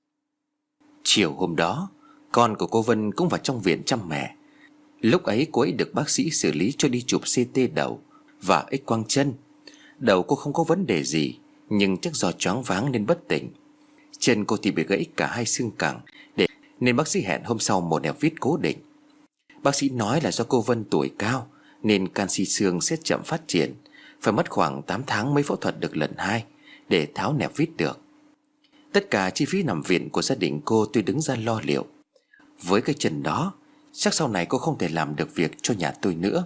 Chiều hôm đó, con của cô Vân cũng vào trong viện chăm mẹ. Lúc ấy cô ấy được bác sĩ xử lý cho đi chụp CT đầu và X quang chân. Đầu cô không có vấn đề gì, nhưng chắc do choáng váng nên bất tỉnh. Chân cô thì bị gãy cả hai xương cẳng, nên bác sĩ hẹn hôm sau một nẹp vít cố định. Bác sĩ nói là do cô Vân tuổi cao nên canxi xương sẽ chậm phát triển, phải mất khoảng 8 tháng mới phẫu thuật được lần 2 để tháo nẹp vít được. Tất cả chi phí nằm viện của gia đình cô tôi đứng ra lo liệu. Với cái chân đó, chắc sau này cô không thể làm được việc cho nhà tôi nữa.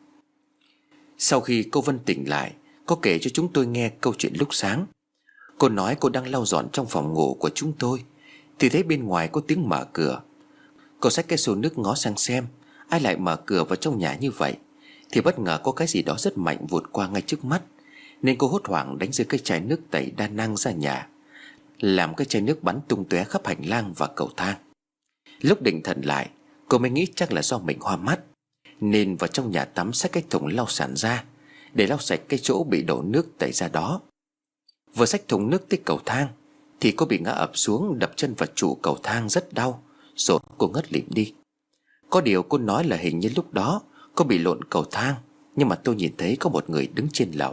Sau khi cô Vân tỉnh lại, cô kể cho chúng tôi nghe câu chuyện lúc sáng. Cô nói cô đang lau dọn trong phòng ngủ của chúng tôi thì thấy bên ngoài có tiếng mở cửa. Cô xách cái xô nước ngó sang xem ai lại mở cửa vào trong nhà như vậy, thì bất ngờ có cái gì đó rất mạnh vụt qua ngay trước mắt, nên cô hốt hoảng đánh rơi cái chai nước tẩy đa năng ra nhà, làm cái chai nước bắn tung tóe khắp hành lang và cầu thang. Lúc định thần lại, cô mới nghĩ chắc là do mình hoa mắt, nên vào trong nhà tắm xách cái thùng lau sàn ra để lau sạch cái chỗ bị đổ nước tẩy ra đó. Vừa xách thùng nước tới cầu thang thì cô bị ngã ập xuống, đập chân vào trụ cầu thang rất đau, rồi cô ngất lịm đi. Có điều cô nói là hình như lúc đó cô bị lộn cầu thang, nhưng mà tôi nhìn thấy có một người đứng trên lầu.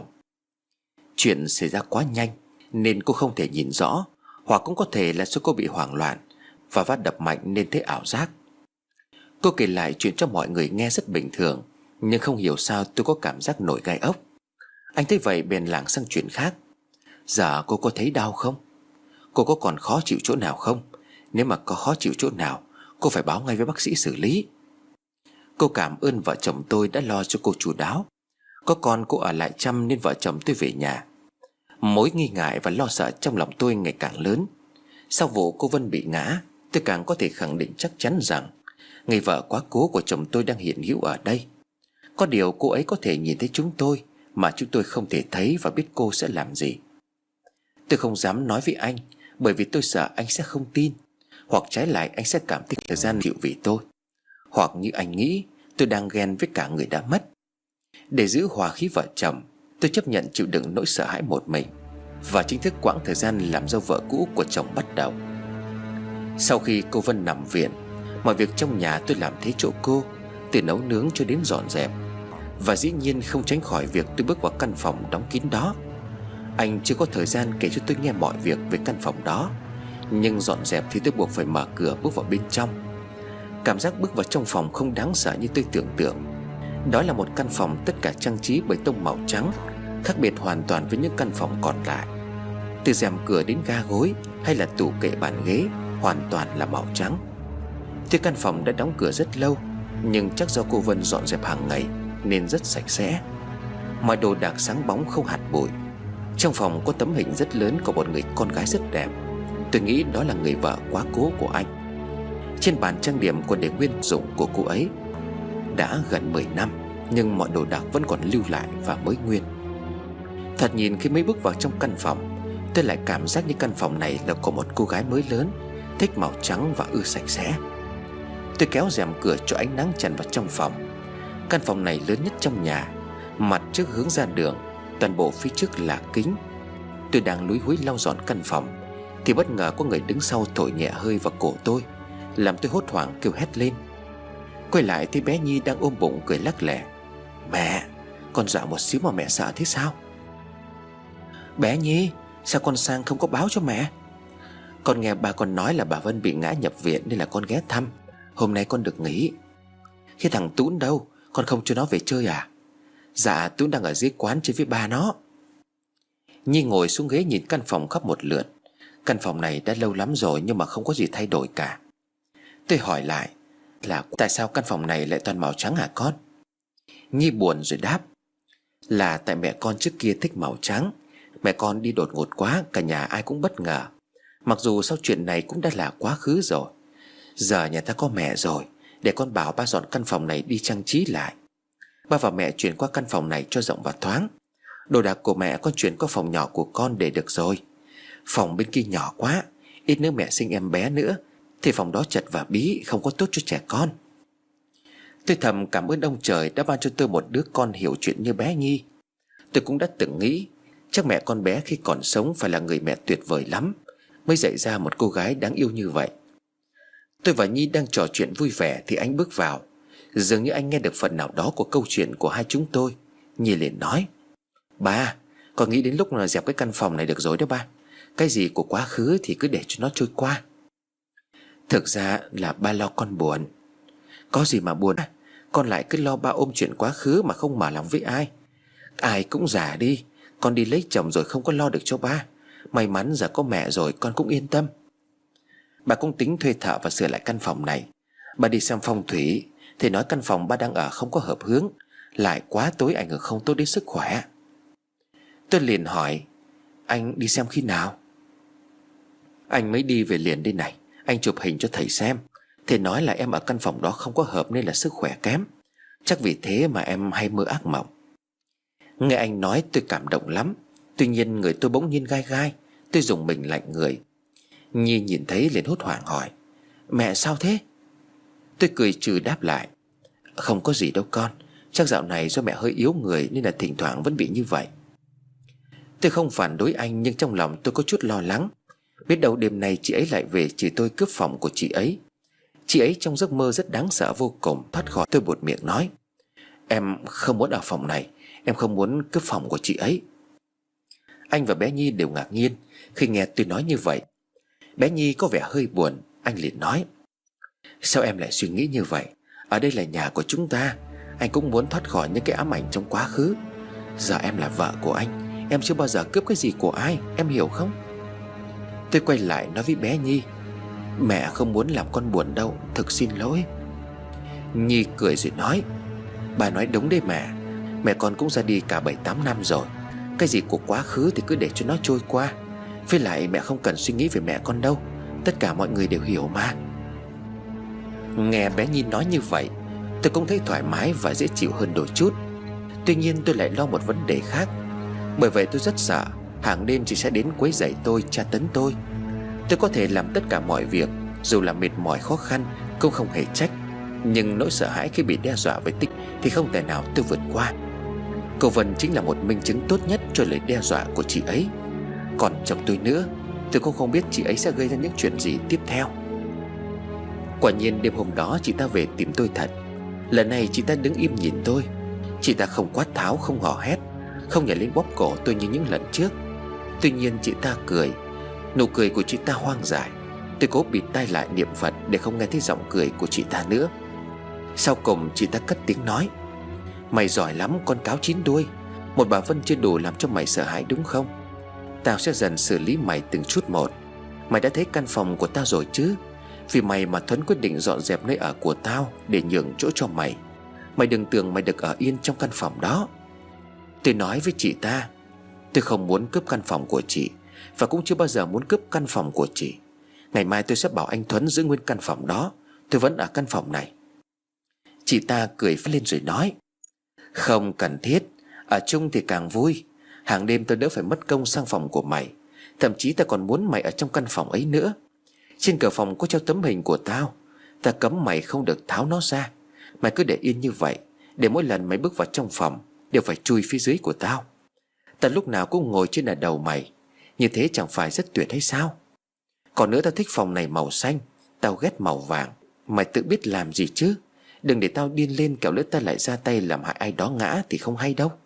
Chuyện xảy ra quá nhanh nên cô không thể nhìn rõ, hoặc cũng có thể là do cô bị hoảng loạn và vắt đập mạnh nên thấy ảo giác. Cô kể lại chuyện cho mọi người nghe rất bình thường, nhưng không hiểu sao tôi có cảm giác nổi gai ốc. Anh thấy vậy bèn lảng sang chuyện khác. Giờ cô có thấy đau không? Cô có còn khó chịu chỗ nào không? Nếu mà có khó chịu chỗ nào, cô phải báo ngay với bác sĩ xử lý. Cô cảm ơn vợ chồng tôi đã lo cho cô chu đáo. Có con cô ở lại chăm nên vợ chồng tôi về nhà. Mối nghi ngại và lo sợ trong lòng tôi ngày càng lớn. Sau vụ cô Vân bị ngã, tôi càng có thể khẳng định chắc chắn rằng người vợ quá cố của chồng tôi đang hiện hữu ở đây. Có điều cô ấy có thể nhìn thấy chúng tôi mà chúng tôi không thể thấy và biết cô sẽ làm gì. Tôi không dám nói với anh, bởi vì tôi sợ anh sẽ không tin, hoặc trái lại anh sẽ cảm thấy thời gian chịu vì tôi, hoặc như anh nghĩ tôi đang ghen với cả người đã mất. Để giữ hòa khí vợ chồng, tôi chấp nhận chịu đựng nỗi sợ hãi một mình, và chính thức quãng thời gian làm dâu vợ cũ của chồng bắt đầu. Sau khi cô Vân nằm viện, mọi việc trong nhà tôi làm thế chỗ cô, từ nấu nướng cho đến dọn dẹp. Và dĩ nhiên không tránh khỏi việc tôi bước vào căn phòng đóng kín đó. Anh chưa có thời gian kể cho tôi nghe mọi việc về căn phòng đó, nhưng dọn dẹp thì tôi buộc phải mở cửa bước vào bên trong. Cảm giác bước vào trong phòng không đáng sợ như tôi tưởng tượng. Đó là một căn phòng tất cả trang trí bởi tông màu trắng, khác biệt hoàn toàn với những căn phòng còn lại. Từ rèm cửa đến ga gối hay là tủ kệ bàn ghế hoàn toàn là màu trắng. Tuy căn phòng đã đóng cửa rất lâu, nhưng chắc do cô Vân dọn dẹp hàng ngày nên rất sạch sẽ. Mọi đồ đạc sáng bóng không hạt bụi. Trong phòng có tấm hình rất lớn của một người con gái rất đẹp. Tôi nghĩ đó là người vợ quá cố của anh. Trên bàn trang điểm còn để nguyên dụng của cô ấy. Đã gần 10 năm, nhưng mọi đồ đạc vẫn còn lưu lại và mới nguyên. Thật nhìn khi mới bước vào trong căn phòng, tôi lại cảm giác như căn phòng này là của một cô gái mới lớn, thích màu trắng và ưa sạch sẽ. Tôi kéo rèm cửa cho ánh nắng tràn vào trong phòng. Căn phòng này lớn nhất trong nhà, mặt trước hướng ra đường, toàn bộ phía trước là kính. Tôi đang lúi húi lau dọn căn phòng thì bất ngờ có người đứng sau thổi nhẹ hơi vào cổ tôi, làm tôi hốt hoảng kêu hét lên. Quay lại thấy bé Nhi đang ôm bụng cười lắc lẻ. Mẹ, con dọa một xíu mà mẹ sợ thế sao? Bé Nhi, sao con sang không có báo cho mẹ? Con nghe ba con nói là bà Vân bị ngã nhập viện nên là con ghé thăm. Hôm nay con được nghỉ. Cái thằng Tún đâu, con không cho nó về chơi à? Dạ, Tún đang ở dưới quán chơi với ba nó. Nhi ngồi xuống ghế nhìn căn phòng khắp một lượt. Căn phòng này đã lâu lắm rồi nhưng mà không có gì thay đổi cả. Tôi hỏi lại là tại sao căn phòng này lại toàn màu trắng hả con? Nhi buồn rồi đáp là tại mẹ con trước kia thích màu trắng. Mẹ con đi đột ngột quá, cả nhà ai cũng bất ngờ. Mặc dù sau chuyện này cũng đã là quá khứ rồi. Giờ nhà ta có mẹ rồi, để con bảo ba dọn căn phòng này đi trang trí lại. Ba và mẹ chuyển qua căn phòng này cho rộng và thoáng. Đồ đạc của mẹ con chuyển qua phòng nhỏ của con để được rồi. Phòng bên kia nhỏ quá, ít nữa mẹ sinh em bé nữa thì phòng đó chật và bí, không có tốt cho trẻ con. Tôi thầm cảm ơn ông trời đã ban cho tôi một đứa con hiểu chuyện như bé Nhi. Tôi cũng đã từng nghĩ chắc mẹ con bé khi còn sống phải là người mẹ tuyệt vời lắm mới dạy ra một cô gái đáng yêu như vậy. Tôi và Nhi đang trò chuyện vui vẻ thì anh bước vào. Dường như anh nghe được phần nào đó của câu chuyện của hai chúng tôi. Nhi liền nói: "Ba, con nghĩ đến lúc là dẹp cái căn phòng này được rồi đó ba. Cái gì của quá khứ thì cứ để cho nó trôi qua." Thực ra là ba lo con buồn. Có gì mà buồn, con lại cứ lo ba ôm chuyện quá khứ mà không mở lòng với ai. Ai cũng già đi, con đi lấy chồng rồi không có lo được cho ba. May mắn giờ có mẹ rồi con cũng yên tâm. Bà cũng tính thuê thợ và sửa lại căn phòng này. Bà đi xem phong thủy thì nói căn phòng ba đang ở không có hợp hướng, lại quá tối ảnh hưởng không tốt đến sức khỏe. Tôi liền hỏi: "Anh đi xem khi nào?" "Anh mới đi về liền đây này. Anh chụp hình cho thầy xem. Thầy nói là em ở căn phòng đó không có hợp nên là sức khỏe kém. Chắc vì thế mà em hay mơ ác mộng." Nghe anh nói tôi cảm động lắm. Tuy nhiên người tôi bỗng nhiên gai gai. Tôi rùng mình lạnh người. Nhi nhìn thấy liền hốt hoảng hỏi: "Mẹ sao thế?" Tôi cười trừ đáp lại: "Không có gì đâu con. Chắc dạo này do mẹ hơi yếu người nên là thỉnh thoảng vẫn bị như vậy." Tôi không phản đối anh, nhưng trong lòng tôi có chút lo lắng. Biết đâu đêm nay chị ấy lại về chửi tôi cướp phòng của chị ấy. Chị ấy trong giấc mơ rất đáng sợ vô cùng. Thoát khỏi tôi buột miệng nói: "Em không muốn ở phòng này. Em không muốn cướp phòng của chị ấy." Anh và bé Nhi đều ngạc nhiên khi nghe tôi nói như vậy. Bé Nhi có vẻ hơi buồn. Anh liền nói: "Sao em lại suy nghĩ như vậy? Ở đây là nhà của chúng ta. Anh cũng muốn thoát khỏi những cái ám ảnh trong quá khứ. Giờ em là vợ của anh. Em chưa bao giờ cướp cái gì của ai, em hiểu không?" Tôi quay lại nói với bé Nhi: "Mẹ không muốn làm con buồn đâu, thực xin lỗi." Nhi cười rồi nói: "Bà nói đúng đấy mẹ. Mẹ con cũng ra đi cả 7-8 năm rồi. Cái gì của quá khứ thì cứ để cho nó trôi qua. Với lại mẹ không cần suy nghĩ về mẹ con đâu. Tất cả mọi người đều hiểu mà." Nghe bé Nhi nói như vậy, tôi cũng thấy thoải mái và dễ chịu hơn đôi chút. Tuy nhiên tôi lại lo một vấn đề khác. Bởi vậy tôi rất sợ hàng đêm chị sẽ đến quấy rầy tôi, tra tấn tôi. Tôi có thể làm tất cả mọi việc, dù là mệt mỏi khó khăn cũng không hề trách. Nhưng nỗi sợ hãi khi bị đe dọa với Tích thì không thể nào tôi vượt qua. Cô Vân chính là một minh chứng tốt nhất cho lời đe dọa của chị ấy. Còn chồng tôi nữa, tôi cũng không biết chị ấy sẽ gây ra những chuyện gì tiếp theo. Quả nhiên đêm hôm đó chị ta về tìm tôi thật. Lần này chị ta đứng im nhìn tôi. Chị ta không quát tháo, không hò hét, không nhảy lên bóp cổ tôi như những lần trước. Tuy nhiên chị ta cười. Nụ cười của chị ta hoang dại. Tôi cố bịt tai lại niệm Phật để không nghe thấy giọng cười của chị ta nữa. Sau cùng chị ta cất tiếng nói: "Mày giỏi lắm con cáo chín đuôi. Một bà Vân chưa đủ làm cho mày sợ hãi đúng không? Tao sẽ dần xử lý mày từng chút một. Mày đã thấy căn phòng của tao rồi chứ? Vì mày mà Thuấn quyết định dọn dẹp nơi ở của tao để nhường chỗ cho mày. Mày đừng tưởng mày được ở yên trong căn phòng đó." Tôi nói với chị ta: "Tôi không muốn cướp căn phòng của chị, và cũng chưa bao giờ muốn cướp căn phòng của chị. Ngày mai tôi sẽ bảo anh Thuấn giữ nguyên căn phòng đó. Tôi vẫn ở căn phòng này." Chị ta cười phá lên rồi nói: "Không cần thiết. Ở chung thì càng vui. Hàng đêm tôi đỡ phải mất công sang phòng của mày. Thậm chí ta còn muốn mày ở trong căn phòng ấy nữa. Trên cửa phòng có treo tấm hình của tao. Ta cấm mày không được tháo nó ra. Mày cứ để yên như vậy, để mỗi lần mày bước vào trong phòng đều phải chui phía dưới của tao. Ta lúc nào cũng ngồi trên là đầu mày. Như thế chẳng phải rất tuyệt hay sao? Còn nữa, tao thích phòng này màu xanh, tao ghét màu vàng. Mày tự biết làm gì chứ. Đừng để tao điên lên, kẻo lỡ ta lại ra tay làm hại ai đó ngã thì không hay đâu."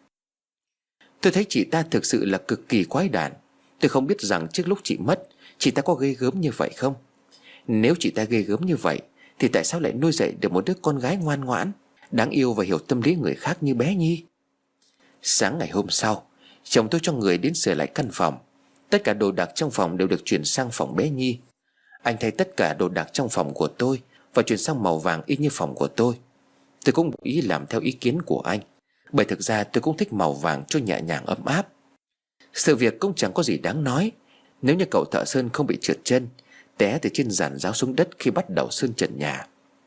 Tôi thấy chị ta thực sự là cực kỳ quái đản. Tôi không biết rằng trước lúc chị mất, chị ta có ghê gớm như vậy không. Nếu chị ta ghê gớm như vậy thì tại sao lại nuôi dạy được một đứa con gái ngoan ngoãn, đáng yêu và hiểu tâm lý người khác như bé Nhi. Sáng ngày hôm sau, chồng tôi cho người đến sửa lại căn phòng. Tất cả đồ đạc trong phòng đều được chuyển sang phòng bé Nhi. Anh thay tất cả đồ đạc trong phòng của tôi và chuyển sang màu vàng y như phòng của tôi. Tôi cũng đồng ý làm theo ý kiến của anh, bởi thực ra tôi cũng thích màu vàng cho nhẹ nhàng ấm áp. Sự việc cũng chẳng có gì đáng nói. Nếu như cậu thợ sơn không bị trượt chân, té từ trên giàn giáo xuống đất khi bắt đầu sơn trần nhà.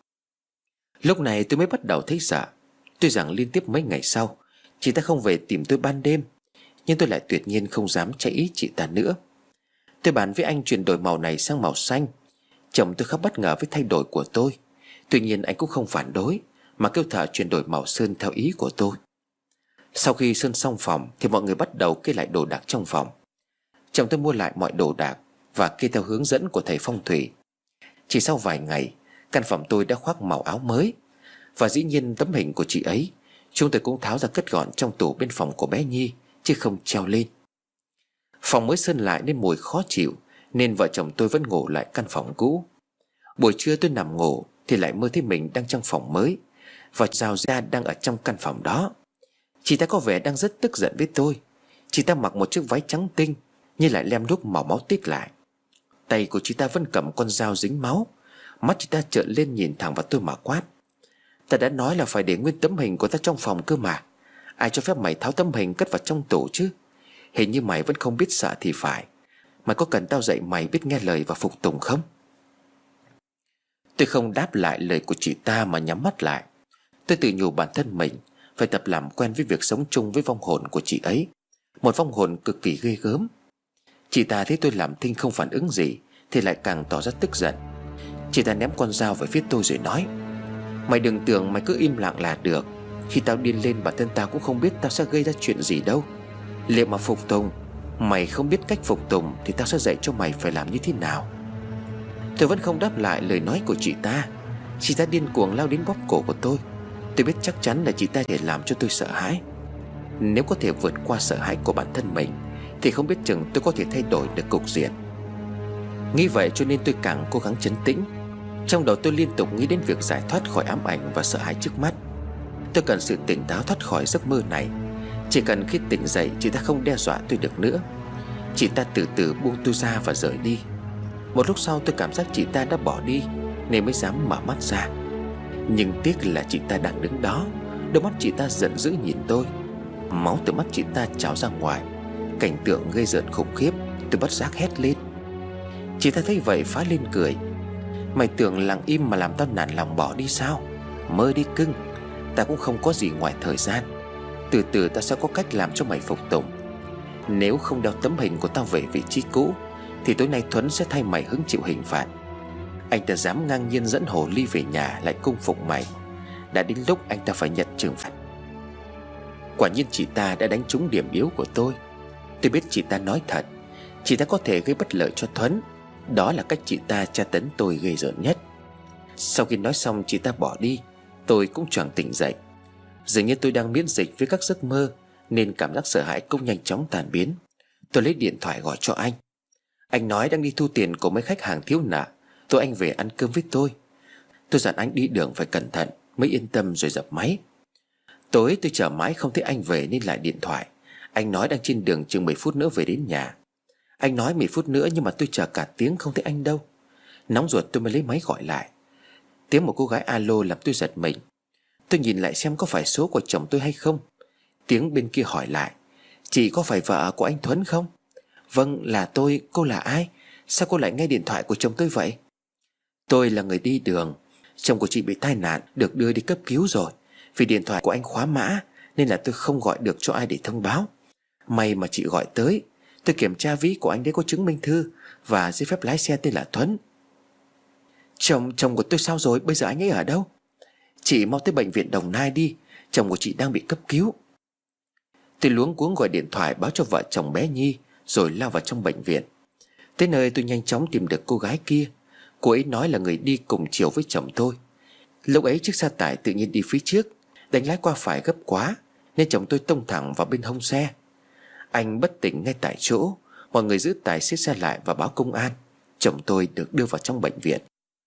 Lúc này tôi mới bắt đầu thấy sợ. Tuy rằng liên tiếp mấy ngày sau chị ta không về tìm tôi ban đêm, nhưng tôi lại tuyệt nhiên không dám trái ý chị ta nữa. Tôi bàn với anh chuyển đổi màu này sang màu xanh. Chồng tôi khá bất ngờ với thay đổi của tôi. Tuy nhiên anh cũng không phản đối, mà kêu thợ chuyển đổi màu sơn theo ý của tôi. Sau khi sơn xong phòng thì mọi người bắt đầu kê lại đồ đạc trong phòng. Chồng tôi mua lại mọi đồ đạc và kê theo hướng dẫn của thầy phong thủy. Chỉ sau vài ngày, căn phòng tôi đã khoác màu áo mới. Và dĩ nhiên tấm hình của chị ấy chúng tôi cũng tháo ra cất gọn trong tủ bên phòng của bé Nhi, chứ không treo lên. Phòng mới sơn lại nên mùi khó chịu, nên vợ chồng tôi vẫn ngủ lại căn phòng cũ. Buổi trưa tôi nằm ngủ thì lại mơ thấy mình đang trong phòng mới, và Giao Gia đang ở trong căn phòng đó. Chị ta có vẻ đang rất tức giận với tôi. Chị ta mặc một chiếc váy trắng tinh, nhưng lại lem đúc màu máu tít lại. Tay của chị ta vẫn cầm con dao dính máu. Mắt chị ta trợn lên nhìn thẳng vào tôi mà quát: "Ta đã nói là phải để nguyên tấm hình của ta trong phòng cơ mà. Ai cho phép mày tháo tấm hình cất vào trong tủ chứ? Hình như mày vẫn không biết sợ thì phải. Mày có cần tao dạy mày biết nghe lời và phục tùng không?" Tôi không đáp lại lời của chị ta mà nhắm mắt lại. Tôi tự nhủ bản thân mình phải tập làm quen với việc sống chung với vong hồn của chị ấy, một vong hồn cực kỳ ghê gớm. Chị ta thấy tôi làm thinh không phản ứng gì thì lại càng tỏ ra tức giận. Chị ta ném con dao về phía tôi rồi nói: "Mày đừng tưởng mày cứ im lặng là được. Khi tao điên lên, bản thân tao cũng không biết tao sẽ gây ra chuyện gì đâu. Liệu mà phục tùng, mày không biết cách phục tùng thì tao sẽ dạy cho mày phải làm như thế nào." Tôi vẫn không đáp lại lời nói của chị ta. Chị ta điên cuồng lao đến bóp cổ của tôi. Tôi biết chắc chắn là chị ta để làm cho tôi sợ hãi. Nếu có thể vượt qua sợ hãi của bản thân mình thì không biết chừng tôi có thể thay đổi được cục diện. Nghĩ vậy cho nên tôi càng cố gắng trấn tĩnh. Trong đầu tôi liên tục nghĩ đến việc giải thoát khỏi ám ảnh và sợ hãi trước mắt. Tôi cần sự tỉnh táo thoát khỏi giấc mơ này. Chỉ cần khi tỉnh dậy chị ta không đe dọa tôi được nữa. Chị ta từ từ buông tôi ra và rời đi. Một lúc sau tôi cảm giác chị ta đã bỏ đi nên mới dám mở mắt ra. Nhưng tiếc là chị ta đang đứng đó. Đôi mắt chị ta giận dữ nhìn tôi. Máu từ mắt chị ta trào ra ngoài. Cảnh tượng gây rợn khủng khiếp. Tôi bất giác hét lên. Chị ta thấy vậy phá lên cười: "Mày tưởng lặng im mà làm tao nản lòng bỏ đi sao? Mơ đi cưng. Ta cũng không có gì ngoài thời gian. Từ từ ta sẽ có cách làm cho mày phục tùng. Nếu không đeo tấm hình của tao về vị trí cũ thì tối nay Thuấn sẽ thay mày hứng chịu hình phạt. Anh ta dám ngang nhiên dẫn hồ ly về nhà lại cung phụng mày. Đã đến lúc anh ta phải nhận trừng phạt." Quả nhiên chị ta đã đánh trúng điểm yếu của tôi. Tôi biết chị ta nói thật. Chị ta có thể gây bất lợi cho Thuấn. Đó là cách chị ta tra tấn tôi ghê rợn nhất. Sau khi nói xong chị ta bỏ đi, tôi cũng choàng tỉnh dậy. Dường như tôi đang miễn dịch với các giấc mơ nên cảm giác sợ hãi cũng nhanh chóng tan biến. Tôi lấy điện thoại gọi cho anh. Anh nói đang đi thu tiền của mấy khách hàng thiếu nợ, tôi anh về ăn cơm với tôi. Tôi dặn anh đi đường phải cẩn thận mới yên tâm rồi dập máy. Tối tôi chờ mãi không thấy anh về nên lại điện thoại. Anh nói đang trên đường chừng 10 phút nữa về đến nhà. Anh nói 10 phút nữa nhưng mà tôi chờ cả tiếng không thấy anh đâu. Nóng ruột tôi mới lấy máy gọi lại. Tiếng một cô gái alo làm tôi giật mình. Tôi nhìn lại xem có phải số của chồng tôi hay không. Tiếng bên kia hỏi lại: "Chị có phải vợ của anh Thuấn không?" "Vâng, là tôi. Cô là ai? Sao cô lại nghe điện thoại của chồng tôi vậy?" "Tôi là người đi đường. Chồng của chị bị tai nạn, được đưa đi cấp cứu rồi. Vì điện thoại của anh khóa mã nên là tôi không gọi được cho ai để thông báo. May mà chị gọi tới. Tôi kiểm tra ví của anh đấy có chứng minh thư và giấy phép lái xe tên là Thuấn." Chồng của tôi sao rồi? Bây giờ anh ấy ở đâu?" "Chị mau tới bệnh viện Đồng Nai đi. Chồng của chị đang bị cấp cứu." Tôi luống cuống gọi điện thoại báo cho vợ chồng bé Nhi rồi lao vào trong bệnh viện. Tới nơi tôi nhanh chóng tìm được cô gái kia. Cô ấy nói là người đi cùng chiều với chồng tôi. Lúc ấy chiếc xe tải tự nhiên đi phía trước, đánh lái qua phải gấp quá nên chồng tôi tông thẳng vào bên hông xe. Anh bất tỉnh ngay tại chỗ. Mọi người giữ tài xế xe lại và báo công an. Chồng tôi được đưa vào trong bệnh viện.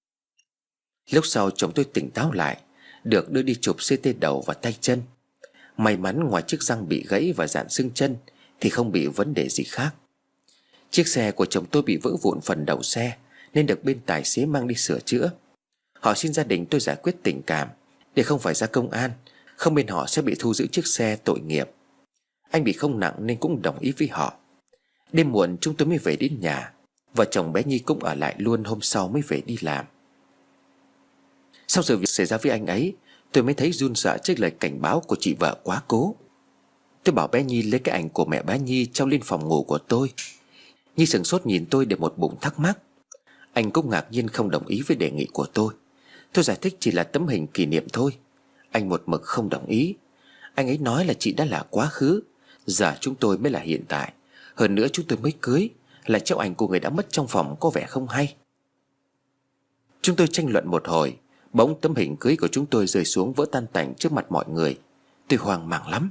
Lúc sau chồng tôi tỉnh táo lại, được đưa đi chụp CT đầu và tay chân. May mắn ngoài chiếc răng bị gãy và dạn xương chân thì không bị vấn đề gì khác. Chiếc xe của chồng tôi bị vỡ vụn phần đầu xe nên được bên tài xế mang đi sửa chữa. Họ xin gia đình tôi giải quyết tình cảm để không phải ra công an, không bên họ sẽ bị thu giữ chiếc xe tội nghiệp. Anh bị không nặng nên cũng đồng ý với họ. Đêm muộn chúng tôi mới về đến nhà. Vợ chồng bé Nhi cũng ở lại luôn, hôm sau mới về đi làm. Sau sự việc xảy ra với anh ấy, tôi mới thấy run sợ trước lời cảnh báo của chị vợ quá cố. Tôi bảo bé Nhi lấy cái ảnh của mẹ bé Nhi treo lên phòng ngủ của tôi. Nhi sửng sốt nhìn tôi để một bụng thắc mắc. Anh cũng ngạc nhiên không đồng ý với đề nghị của tôi. Tôi giải thích chỉ là tấm hình kỷ niệm thôi. Anh một mực không đồng ý. Anh ấy nói là chị đã là quá khứ, giờ chúng tôi mới là hiện tại. Hơn nữa chúng tôi mới cưới, là treo ảnh của người đã mất trong phòng có vẻ không hay. Chúng tôi tranh luận một hồi, bỗng tấm hình cưới của chúng tôi rơi xuống vỡ tan tành trước mặt mọi người. Tôi hoang mang lắm.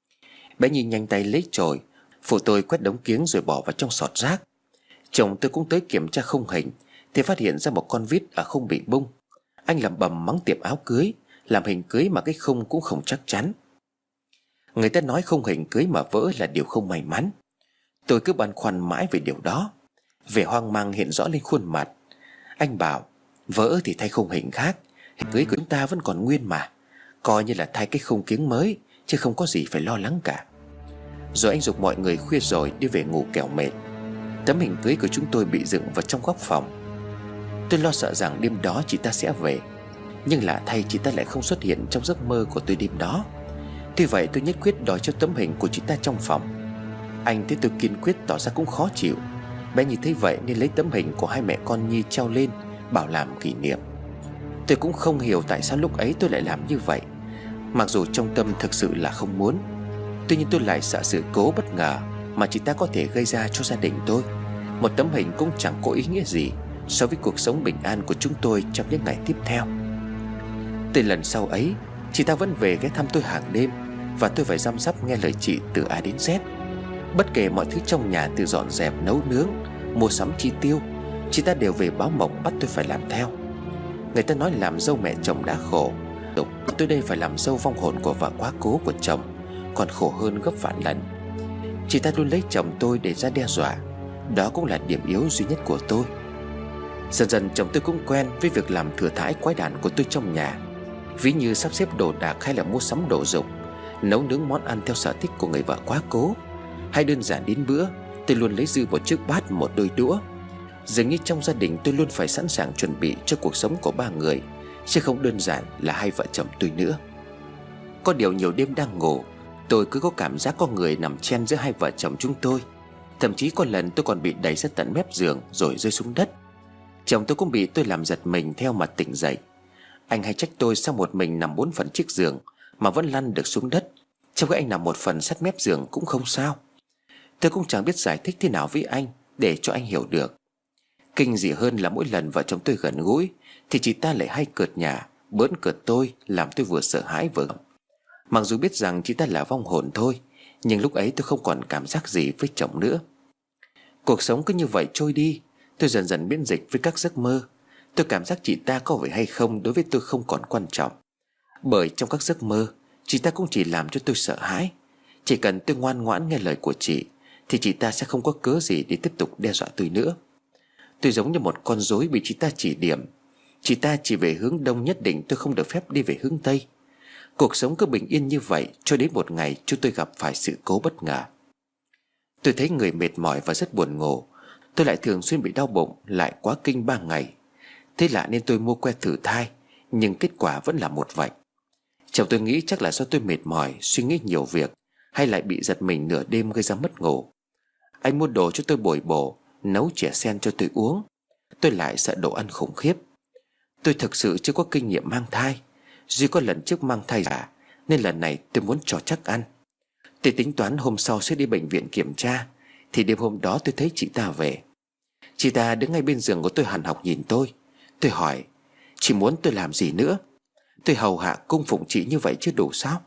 Bé Nhi nhanh tay lấy chổi, phụ tôi quét đống kiếng rồi bỏ vào trong sọt rác. Chồng tôi cũng tới kiểm tra khung hình thì phát hiện ra một con vít ở khung bị bung. Anh lẩm bẩm mắng tiệm áo cưới, làm hình cưới mà cái khung cũng không chắc chắn. Người ta nói khung hình cưới mà vỡ là điều không may mắn. Tôi cứ băn khoăn mãi về điều đó. Vẻ hoang mang hiện rõ lên khuôn mặt. Anh bảo vỡ thì thay khung hình khác, hình cưới của chúng ta vẫn còn nguyên mà, coi như là thay cái khung kiếng mới, chứ không có gì phải lo lắng cả. Rồi anh giục mọi người khuya rồi đi về ngủ kẻo mệt. Tấm hình cưới của chúng tôi bị dựng vào trong góc phòng. Tôi lo sợ rằng đêm đó chị ta sẽ về, nhưng lạ thay chị ta lại không xuất hiện trong giấc mơ của tôi đêm đó. Tuy vậy tôi nhất quyết đòi cho tấm hình của chị ta trong phòng. Anh thấy tôi kiên quyết tỏ ra cũng khó chịu. Bé Nhi thấy vậy nên lấy tấm hình của hai mẹ con Nhi treo lên, bảo làm kỷ niệm. Tôi cũng không hiểu tại sao lúc ấy tôi lại làm như vậy, mặc dù trong tâm thực sự là không muốn. Tuy nhiên tôi lại sợ sự cố bất ngờ mà chị ta có thể gây ra cho gia đình tôi. Một tấm hình cũng chẳng có ý nghĩa gì so với cuộc sống bình an của chúng tôi trong những ngày tiếp theo. Từ lần sau ấy, chị ta vẫn về ghé thăm tôi hàng đêm, và tôi phải răm rắp nghe lời chị từ A đến Z. Bất kể mọi thứ trong nhà, từ dọn dẹp, nấu nướng, mua sắm, chi tiêu, chị ta đều về báo mộng bắt tôi phải làm theo. Người ta nói làm dâu mẹ chồng đã khổ, tôi đây phải làm dâu vong hồn của vợ quá cố của chồng, còn khổ hơn gấp vạn lần. Chị ta luôn lấy chồng tôi để ra đe dọa. Đó cũng là điểm yếu duy nhất của tôi. Dần dần chồng tôi cũng quen với việc làm thừa thãi quái đản của tôi trong nhà, ví như sắp xếp đồ đạc hay là mua sắm đồ dụng, nấu nướng món ăn theo sở thích của người vợ quá cố, hay đơn giản đến bữa tôi luôn lấy dư một chiếc bát, một đôi đũa. Dường như trong gia đình tôi luôn phải sẵn sàng chuẩn bị cho cuộc sống của ba người, chứ không đơn giản là hai vợ chồng tôi nữa. Có điều nhiều đêm đang ngủ, tôi cứ có cảm giác có người nằm chen giữa hai vợ chồng chúng tôi. Thậm chí có lần tôi còn bị đẩy ra tận mép giường rồi rơi xuống đất. Chồng tôi cũng bị tôi làm giật mình theo mà tỉnh dậy. Anh hay trách tôi sao một mình nằm 4 phần chiếc giường mà vẫn lăn được xuống đất, trong khi anh nằm 1 phần sát mép giường cũng không sao. Tôi cũng chẳng biết giải thích thế nào với anh để cho anh hiểu được. Kinh dị hơn là mỗi lần vợ chồng tôi gần gũi thì chị ta lại hay cợt nhả, bỡn cợt tôi, làm tôi vừa sợ hãi vừa. Mặc dù biết rằng chị ta là vong hồn thôi, nhưng lúc ấy tôi không còn cảm giác gì với chồng nữa. Cuộc sống cứ như vậy trôi đi. Tôi dần dần miễn dịch với các giấc mơ. Tôi cảm giác chị ta có về hay không đối với tôi không còn quan trọng, bởi trong các giấc mơ chị ta cũng chỉ làm cho tôi sợ hãi. Chỉ cần tôi ngoan ngoãn nghe lời của chị thì chị ta sẽ không có cớ gì để tiếp tục đe dọa tôi nữa. Tôi giống như một con rối bị chị ta chỉ điểm. Chị ta chỉ về hướng đông, nhất định tôi không được phép đi về hướng tây. Cuộc sống cứ bình yên như vậy cho đến một ngày chúng tôi gặp phải sự cố bất ngờ. Tôi thấy người mệt mỏi và rất buồn ngủ. Tôi lại thường xuyên bị đau bụng, lại quá kinh 3 ngày. Thế lạ nên tôi mua que thử thai, nhưng kết quả vẫn là một vạch. Chồng tôi nghĩ chắc là do tôi mệt mỏi, suy nghĩ nhiều việc, hay lại bị giật mình nửa đêm gây ra mất ngủ. Anh mua đồ cho tôi bồi bổ, nấu chè sen cho tôi uống. Tôi lại sợ đồ ăn khủng khiếp. Tôi thực sự chưa có kinh nghiệm mang thai, duy có lần trước mang thai giả, nên lần này tôi muốn cho chắc ăn. Tôi tính toán hôm sau sẽ đi bệnh viện kiểm tra, thì đêm hôm đó tôi thấy chị ta về. Chị ta đứng ngay bên giường của tôi hằn học nhìn tôi. Tôi hỏi, chị muốn tôi làm gì nữa? Tôi hầu hạ cung phụng chị như vậy chứ đủ sao?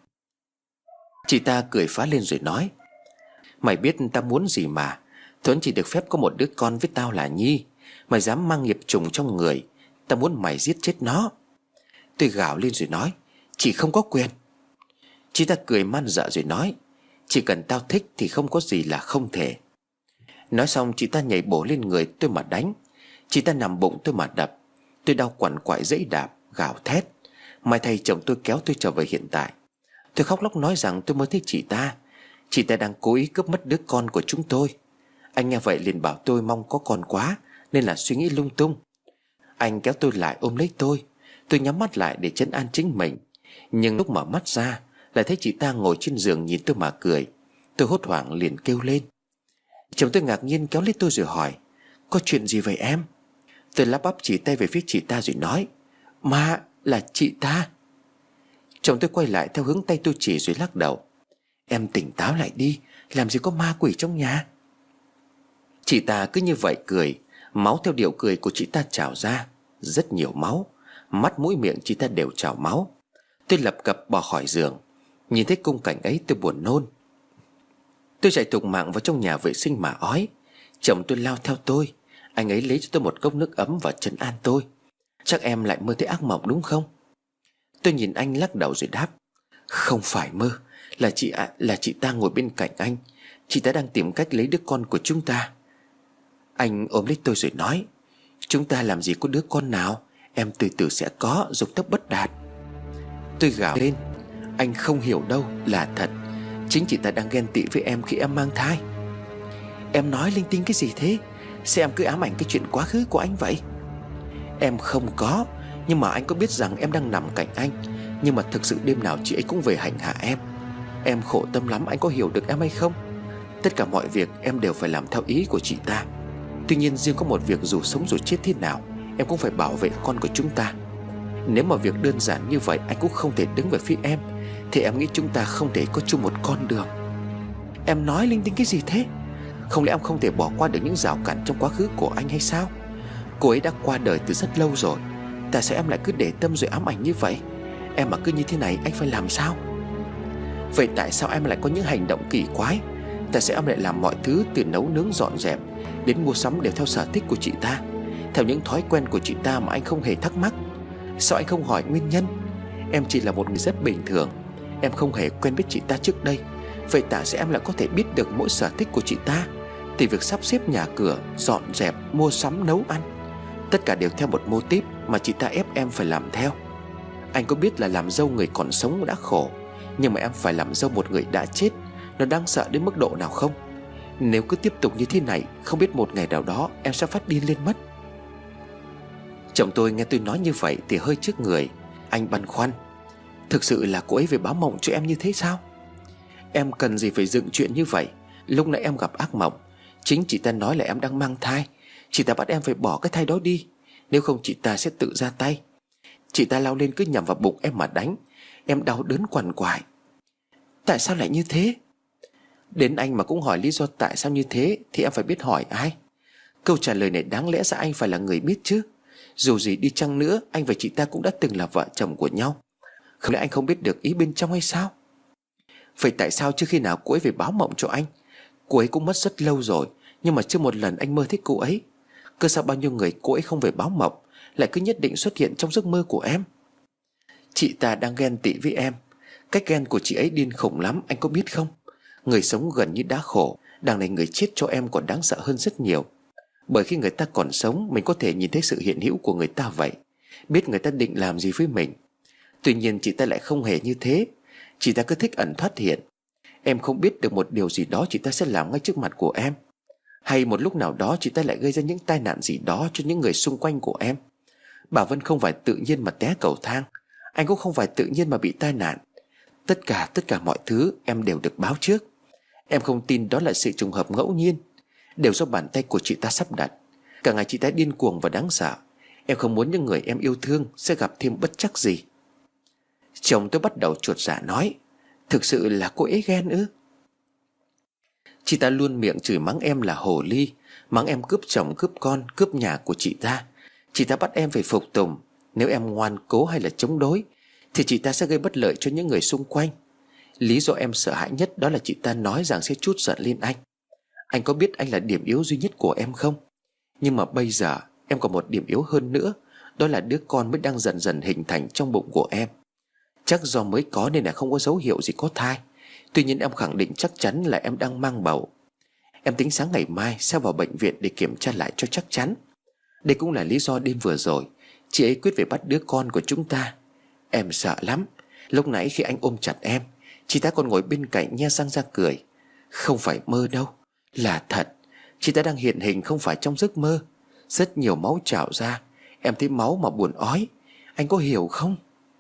Chị ta cười phá lên rồi nói, mày biết tao muốn gì mà. Thuấn chỉ được phép có một đứa con với tao là Nhi. Mày dám mang nghiệp trùng trong người, tao muốn mày giết chết nó. Tôi gào lên rồi nói, chị không có quyền. Chị ta cười man dợ rồi nói, chỉ cần tao thích thì không có gì là không thể. Nói xong chị ta nhảy bổ lên người tôi mà đánh. Chị ta nằm bụng tôi mà đập. Tôi đau quằn quại dẫy đạp, gào thét. May thay chồng tôi kéo tôi trở về hiện tại. Tôi khóc lóc nói rằng tôi mới thích chị ta. Chị ta đang cố ý cướp mất đứa con của chúng tôi. Anh nghe vậy liền bảo tôi mong có con quá nên là suy nghĩ lung tung. Anh kéo tôi lại ôm lấy tôi. Tôi nhắm mắt lại để trấn an chính mình. Nhưng lúc mở mắt ra lại thấy chị ta ngồi trên giường nhìn tôi mà cười. Tôi hốt hoảng liền kêu lên. Chồng tôi ngạc nhiên kéo lấy tôi rồi hỏi, có chuyện gì vậy em? Tôi lắp bắp chỉ tay về phía chị ta rồi nói: "Ma, là chị ta." Chồng tôi quay lại theo hướng tay tôi chỉ rồi lắc đầu: "Em tỉnh táo lại đi, làm gì có ma quỷ trong nhà." Chị ta cứ như vậy cười. Máu theo điệu cười của chị ta trào ra, rất nhiều máu. Mắt mũi miệng chị ta đều trào máu. Tôi lập cập bỏ khỏi giường. Nhìn thấy khung cảnh ấy tôi buồn nôn. Tôi chạy thục mạng vào trong nhà vệ sinh mà ói. Chồng tôi lao theo tôi. Anh ấy lấy cho tôi một cốc nước ấm và trấn an tôi: "Chắc em lại mơ thấy ác mộng đúng không?" Tôi nhìn anh lắc đầu rồi đáp: "Không phải mơ, là chị ạ, là chị ta ngồi bên cạnh anh. Chị ta đang tìm cách lấy đứa con của chúng ta." Anh ôm lấy tôi rồi nói: "Chúng ta làm gì có đứa con nào, em từ từ sẽ có, dục tốc bất đạt." Tôi gào lên: "Anh không hiểu đâu, là thật. Chính chị ta đang ghen tị với em khi em mang thai." "Em nói linh tinh cái gì thế? Sao em cứ ám ảnh cái chuyện quá khứ của anh vậy?" "Em không có. Nhưng mà anh có biết rằng em đang nằm cạnh anh, nhưng mà thực sự đêm nào chị ấy cũng về hành hạ em. Em khổ tâm lắm, anh có hiểu được em hay không? Tất cả mọi việc em đều phải làm theo ý của chị ta. Tuy nhiên riêng có một việc, dù sống dù chết thế nào, em cũng phải bảo vệ con của chúng ta. Nếu mà việc đơn giản như vậy anh cũng không thể đứng về phía em, thì em nghĩ chúng ta không thể có chung một con đường." "Em nói linh tinh cái gì thế? Không lẽ em không thể bỏ qua được những rào cản trong quá khứ của anh hay sao? Cô ấy đã qua đời từ rất lâu rồi. Tại sao em lại cứ để tâm rồi ám ảnh như vậy? Em mà cứ như thế này anh phải làm sao? Vậy tại sao em lại có những hành động kỳ quái? Tại sao em lại làm mọi thứ từ nấu nướng dọn dẹp đến mua sắm đều theo sở thích của chị ta, theo những thói quen của chị ta mà anh không hề thắc mắc? Sao anh không hỏi nguyên nhân? Em chỉ là một người rất bình thường. Em không hề quen biết chị ta trước đây. Vậy tại sao em lại có thể biết được mỗi sở thích của chị ta, từ việc sắp xếp nhà cửa, dọn dẹp, mua sắm, nấu ăn? Tất cả đều theo một mô típ mà chị ta ép em phải làm theo. Anh có biết là làm dâu người còn sống đã khổ, nhưng mà em phải làm dâu một người đã chết, nó đáng sợ đến mức độ nào không? Nếu cứ tiếp tục như thế này, không biết một ngày nào đó em sẽ phát điên lên mất." Chồng tôi nghe tôi nói như vậy thì hơi trước người. Anh băn khoăn: "Thực sự là cô ấy về báo mộng cho em như thế sao?" "Em cần gì phải dựng chuyện như vậy? Lúc nãy em gặp ác mộng, chính chị ta nói là em đang mang thai. Chị ta bắt em phải bỏ cái thai đó đi, nếu không chị ta sẽ tự ra tay. Chị ta lao lên cứ nhằm vào bụng em mà đánh. Em đau đớn quằn quại." "Tại sao lại như thế?" "Đến anh mà cũng hỏi lý do tại sao như thế thì em phải biết hỏi ai? Câu trả lời này đáng lẽ ra anh phải là người biết chứ. Dù gì đi chăng nữa, anh và chị ta cũng đã từng là vợ chồng của nhau. Không lẽ anh không biết được ý bên trong hay sao?" "Vậy tại sao chưa khi nào cô ấy về báo mộng cho anh? Cô ấy cũng mất rất lâu rồi, nhưng mà chưa một lần anh mơ thấy cô ấy. Cơ sao bao nhiêu người cô ấy không về báo mộng lại cứ nhất định xuất hiện trong giấc mơ của em?" "Chị ta đang ghen tị với em. Cách ghen của chị ấy điên khủng lắm, anh có biết không? Người sống gần như đã khổ, đằng này người chết cho em còn đáng sợ hơn rất nhiều. Bởi khi người ta còn sống, mình có thể nhìn thấy sự hiện hữu của người ta vậy, biết người ta định làm gì với mình. Tuy nhiên chị ta lại không hề như thế. Chị ta cứ thích ẩn thoát hiện. Em không biết được một điều gì đó chị ta sẽ làm ngay trước mặt của em, hay một lúc nào đó chị ta lại gây ra những tai nạn gì đó cho những người xung quanh của em. Bảo Vân không phải tự nhiên mà té cầu thang, anh cũng không phải tự nhiên mà bị tai nạn. Tất cả mọi thứ em đều được báo trước. Em không tin đó là sự trùng hợp ngẫu nhiên, đều do bàn tay của chị ta sắp đặt. Cả ngày chị ta điên cuồng và đáng sợ. Em không muốn những người em yêu thương sẽ gặp thêm bất trắc gì." Chồng tôi bắt đầu chuột dạ nói: "Thực sự là cô ấy ghen ư?" "Chị ta luôn miệng chửi mắng em là hồ ly, mắng em cướp chồng cướp con cướp nhà của chị ta. Chị ta bắt em phải phục tùng. Nếu em ngoan cố hay là chống đối thì chị ta sẽ gây bất lợi cho những người xung quanh. Lý do em sợ hãi nhất đó là chị ta nói rằng sẽ trút giận lên anh. Anh có biết anh là điểm yếu duy nhất của em không? Nhưng mà bây giờ em còn một điểm yếu hơn nữa, đó là đứa con mới đang dần dần hình thành trong bụng của em. Chắc do mới có nên là không có dấu hiệu gì có thai. Tuy nhiên em khẳng định chắc chắn là em đang mang bầu. Em tính sáng ngày mai sẽ vào bệnh viện để kiểm tra lại cho chắc chắn. Đây cũng là lý do đêm vừa rồi chị ấy quyết về bắt đứa con của chúng ta. Em sợ lắm. Lúc nãy khi anh ôm chặt em, chị ta còn ngồi bên cạnh nhe răng ra cười. Không phải mơ đâu, là thật. Chị ta đang hiện hình không phải trong giấc mơ. Rất nhiều máu trào ra. Em thấy máu mà buồn ói. Anh có hiểu không?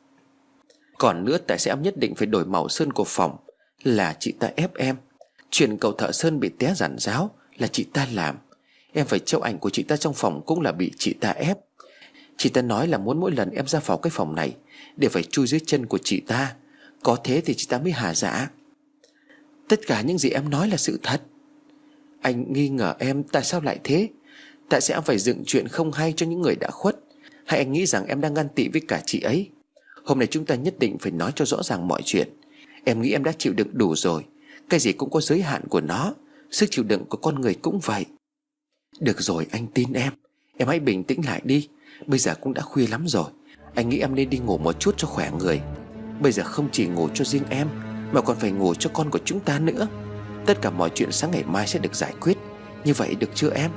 Còn nữa, tại sao em nhất định phải đổi màu sơn của phòng? Là chị ta ép em. Chuyện cậu thợ sơn bị té giàn giáo là chị ta làm. Em phải treo ảnh của chị ta trong phòng cũng là bị chị ta ép. Chị ta nói là muốn mỗi lần em ra vào cái phòng này đều phải chui dưới chân của chị ta, có thế thì chị ta mới hả dạ. Tất cả những gì em nói là sự thật. Anh nghi ngờ em, tại sao lại thế? Tại sao em phải dựng chuyện không hay cho những người đã khuất? Hay anh nghĩ rằng em đang ganh tị với cả chị ấy? Hôm nay chúng ta nhất định phải nói cho rõ ràng mọi chuyện. Em nghĩ em đã chịu đựng đủ rồi. Cái gì cũng có giới hạn của nó. Sức chịu đựng của con người cũng vậy. Được rồi, anh tin em. Em hãy bình tĩnh lại đi. Bây giờ cũng đã khuya lắm rồi. Anh nghĩ em nên đi ngủ một chút cho khỏe người. Bây giờ không chỉ ngủ cho riêng em, mà còn phải ngủ cho con của chúng ta nữa. Tất cả mọi chuyện sáng ngày mai sẽ được giải quyết. Như vậy được chưa em?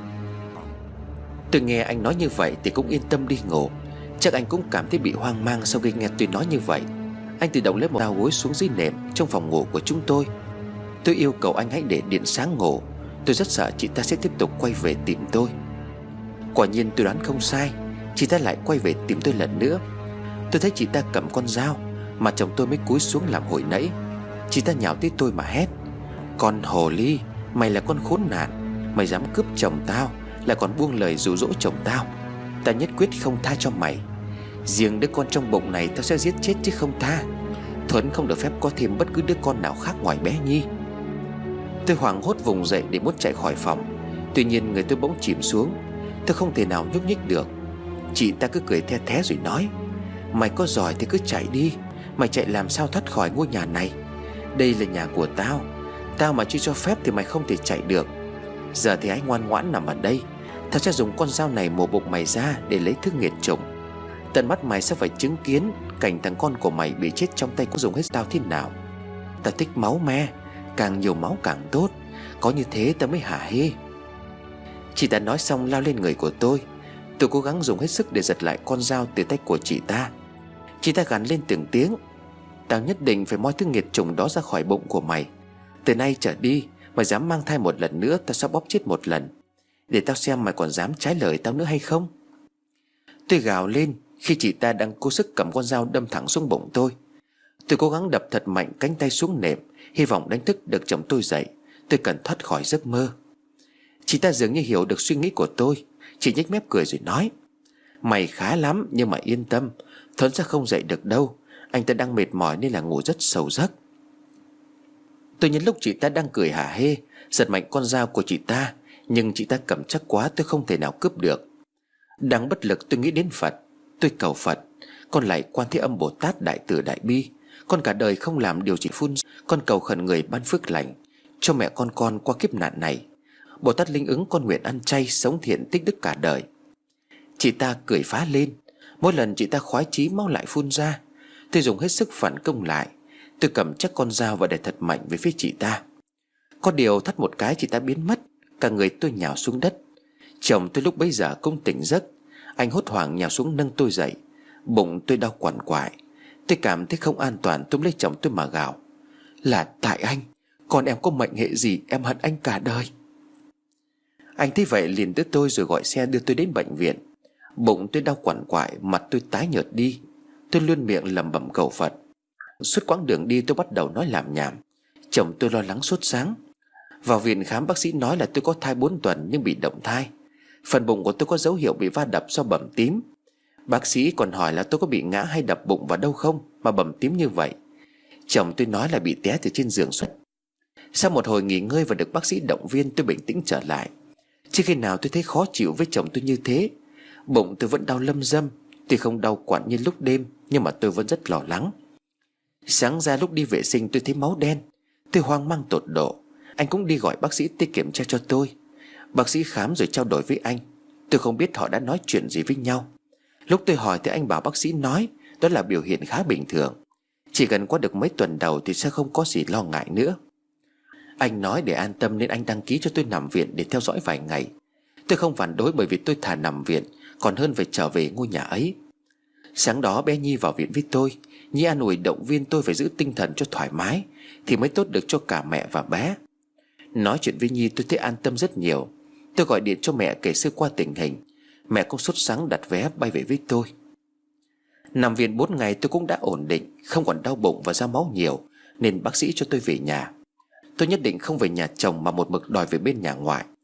Tôi nghe anh nói như vậy thì cũng yên tâm đi ngủ. Chắc anh cũng cảm thấy bị hoang mang sau khi nghe tôi nói như vậy. Anh tự động lấy một tàu gối xuống dưới nệm trong phòng ngủ của chúng tôi. Tôi yêu cầu anh hãy để điện sáng ngủ. Tôi rất sợ chị ta sẽ tiếp tục quay về tìm tôi. Quả nhiên tôi đoán không sai. Chị ta lại quay về tìm tôi lần nữa. Tôi thấy chị ta cầm con dao mà chồng tôi mới cúi xuống làm hồi nãy. Chị ta nhào tới tôi mà hét: Con hồ ly, mày là con khốn nạn. Mày dám cướp chồng tao, lại còn buông lời dụ dỗ chồng tao. Tao nhất quyết không tha cho mày. Riêng đứa con trong bụng này tao sẽ giết chết chứ không tha. Thuấn không được phép có thêm bất cứ đứa con nào khác ngoài bé Nhi. Tôi hoảng hốt vùng dậy để muốn chạy khỏi phòng. Tuy nhiên người tôi bỗng chìm xuống. Tôi không thể nào nhúc nhích được. Chị ta cứ cười the thé rồi nói: Mày có giỏi thì cứ chạy đi. Mày chạy làm sao thoát khỏi ngôi nhà này? Đây là nhà của tao. Tao mà chưa cho phép thì mày không thể chạy được. Giờ thì hãy ngoan ngoãn nằm ở đây. Tao sẽ dùng con dao này mổ bụng mày ra để lấy thứ nghiệt chủng. Tận mắt mày sẽ phải chứng kiến cảnh thằng con của mày bị chết trong tay của dùng hết tao thế nào. Tao thích máu me, càng nhiều máu càng tốt. Có như thế tao mới hả hê. Chị ta nói xong lao lên người của tôi. Tôi cố gắng dùng hết sức để giật lại con dao từ tay của chị ta. Chị ta gằn lên từng tiếng: Tao nhất định phải moi thứ nghiệt chủng đó ra khỏi bụng của mày. Từ nay trở đi, mày dám mang thai một lần nữa, tao sẽ bóp chết một lần. Để tao xem mày còn dám trái lời tao nữa hay không. Tôi gào lên khi chị ta đang cố sức cầm con dao đâm thẳng xuống bụng tôi. Tôi cố gắng đập thật mạnh cánh tay xuống nệm, hy vọng đánh thức được chồng tôi dậy. Tôi cần thoát khỏi giấc mơ. Chị ta dường như hiểu được suy nghĩ của tôi. Chị nhếch mép cười rồi nói: Mày khá lắm, nhưng mà yên tâm, Thuấn sẽ không dậy được đâu. Anh ta đang mệt mỏi nên là ngủ rất sâu giấc. Tôi nhân lúc chị ta đang cười hả hê, giật mạnh con dao của chị ta. Nhưng chị ta cầm chắc quá, tôi không thể nào cướp được. Đang bất lực tôi nghĩ đến Phật. Tôi cầu Phật: Con lạy Quan Thế Âm Bồ Tát Đại Từ Đại Bi, con cả đời không làm điều chỉ phun. Con cầu khẩn người ban phước lành cho mẹ con qua kiếp nạn này. Bồ Tát linh ứng con nguyện ăn chay, sống thiện, tích đức cả đời. Chị ta cười phá lên. Mỗi lần chị ta khoái chí máu lại phun ra. Tôi dùng hết sức phản công lại. Tôi cầm chắc con dao và đẩy thật mạnh về phía chị ta. Có điều thắt một cái chị ta biến mất. Cả người tôi nhào xuống đất. Chồng tôi lúc bấy giờ cũng tỉnh giấc. Anh hốt hoảng nhào xuống nâng tôi dậy. Bụng tôi đau quằn quại. Tôi cảm thấy không an toàn, túm lấy chồng tôi mà gào: Là tại anh. Còn em có mệnh hệ gì, em hận anh cả đời. Anh thấy vậy liền đỡ tôi rồi gọi xe đưa tôi đến bệnh viện. Bụng tôi đau quằn quại, mặt tôi tái nhợt đi. Tôi luôn miệng lẩm bẩm cầu Phật. Suốt quãng đường đi tôi bắt đầu nói lảm nhảm. Chồng tôi lo lắng sốt sáng. Vào viện khám, bác sĩ nói là tôi có thai 4 tuần nhưng bị động thai. Phần bụng của tôi có dấu hiệu bị va đập do bầm tím. Bác sĩ còn hỏi là tôi có bị ngã hay đập bụng vào đâu không mà bầm tím như vậy. Chồng tôi nói là bị té từ trên giường xuất. Sau một hồi nghỉ ngơi và được bác sĩ động viên, tôi bình tĩnh trở lại. Chưa khi nào tôi thấy khó chịu với chồng tôi như thế. Bụng tôi vẫn đau lâm dâm. Tuy không đau quặn như lúc đêm, nhưng mà tôi vẫn rất lo lắng. Sáng ra lúc đi vệ sinh tôi thấy máu đen. Tôi hoang mang tột độ. Anh cũng đi gọi bác sĩ tới kiểm tra cho tôi. Bác sĩ khám rồi trao đổi với anh. Tôi không biết họ đã nói chuyện gì với nhau. Lúc tôi hỏi thì anh bảo bác sĩ nói đó là biểu hiện khá bình thường. Chỉ cần qua được mấy tuần đầu thì sẽ không có gì lo ngại nữa. Anh nói để an tâm nên anh đăng ký cho tôi nằm viện để theo dõi vài ngày. Tôi không phản đối, bởi vì tôi thà nằm viện còn hơn phải trở về ngôi nhà ấy. Sáng đó bé Nhi vào viện với tôi. Nhi an ủi động viên tôi phải giữ tinh thần cho thoải mái thì mới tốt được cho cả mẹ và bé. Nói chuyện với Nhi tôi thấy an tâm rất nhiều. Tôi gọi điện cho mẹ kể sơ qua tình hình. Mẹ cũng sốt sắng đặt vé bay về với tôi. Nằm viện 4 ngày tôi cũng đã ổn định, không còn đau bụng và ra máu nhiều, nên bác sĩ cho tôi về nhà. Tôi nhất định không về nhà chồng mà một mực đòi về bên nhà ngoại.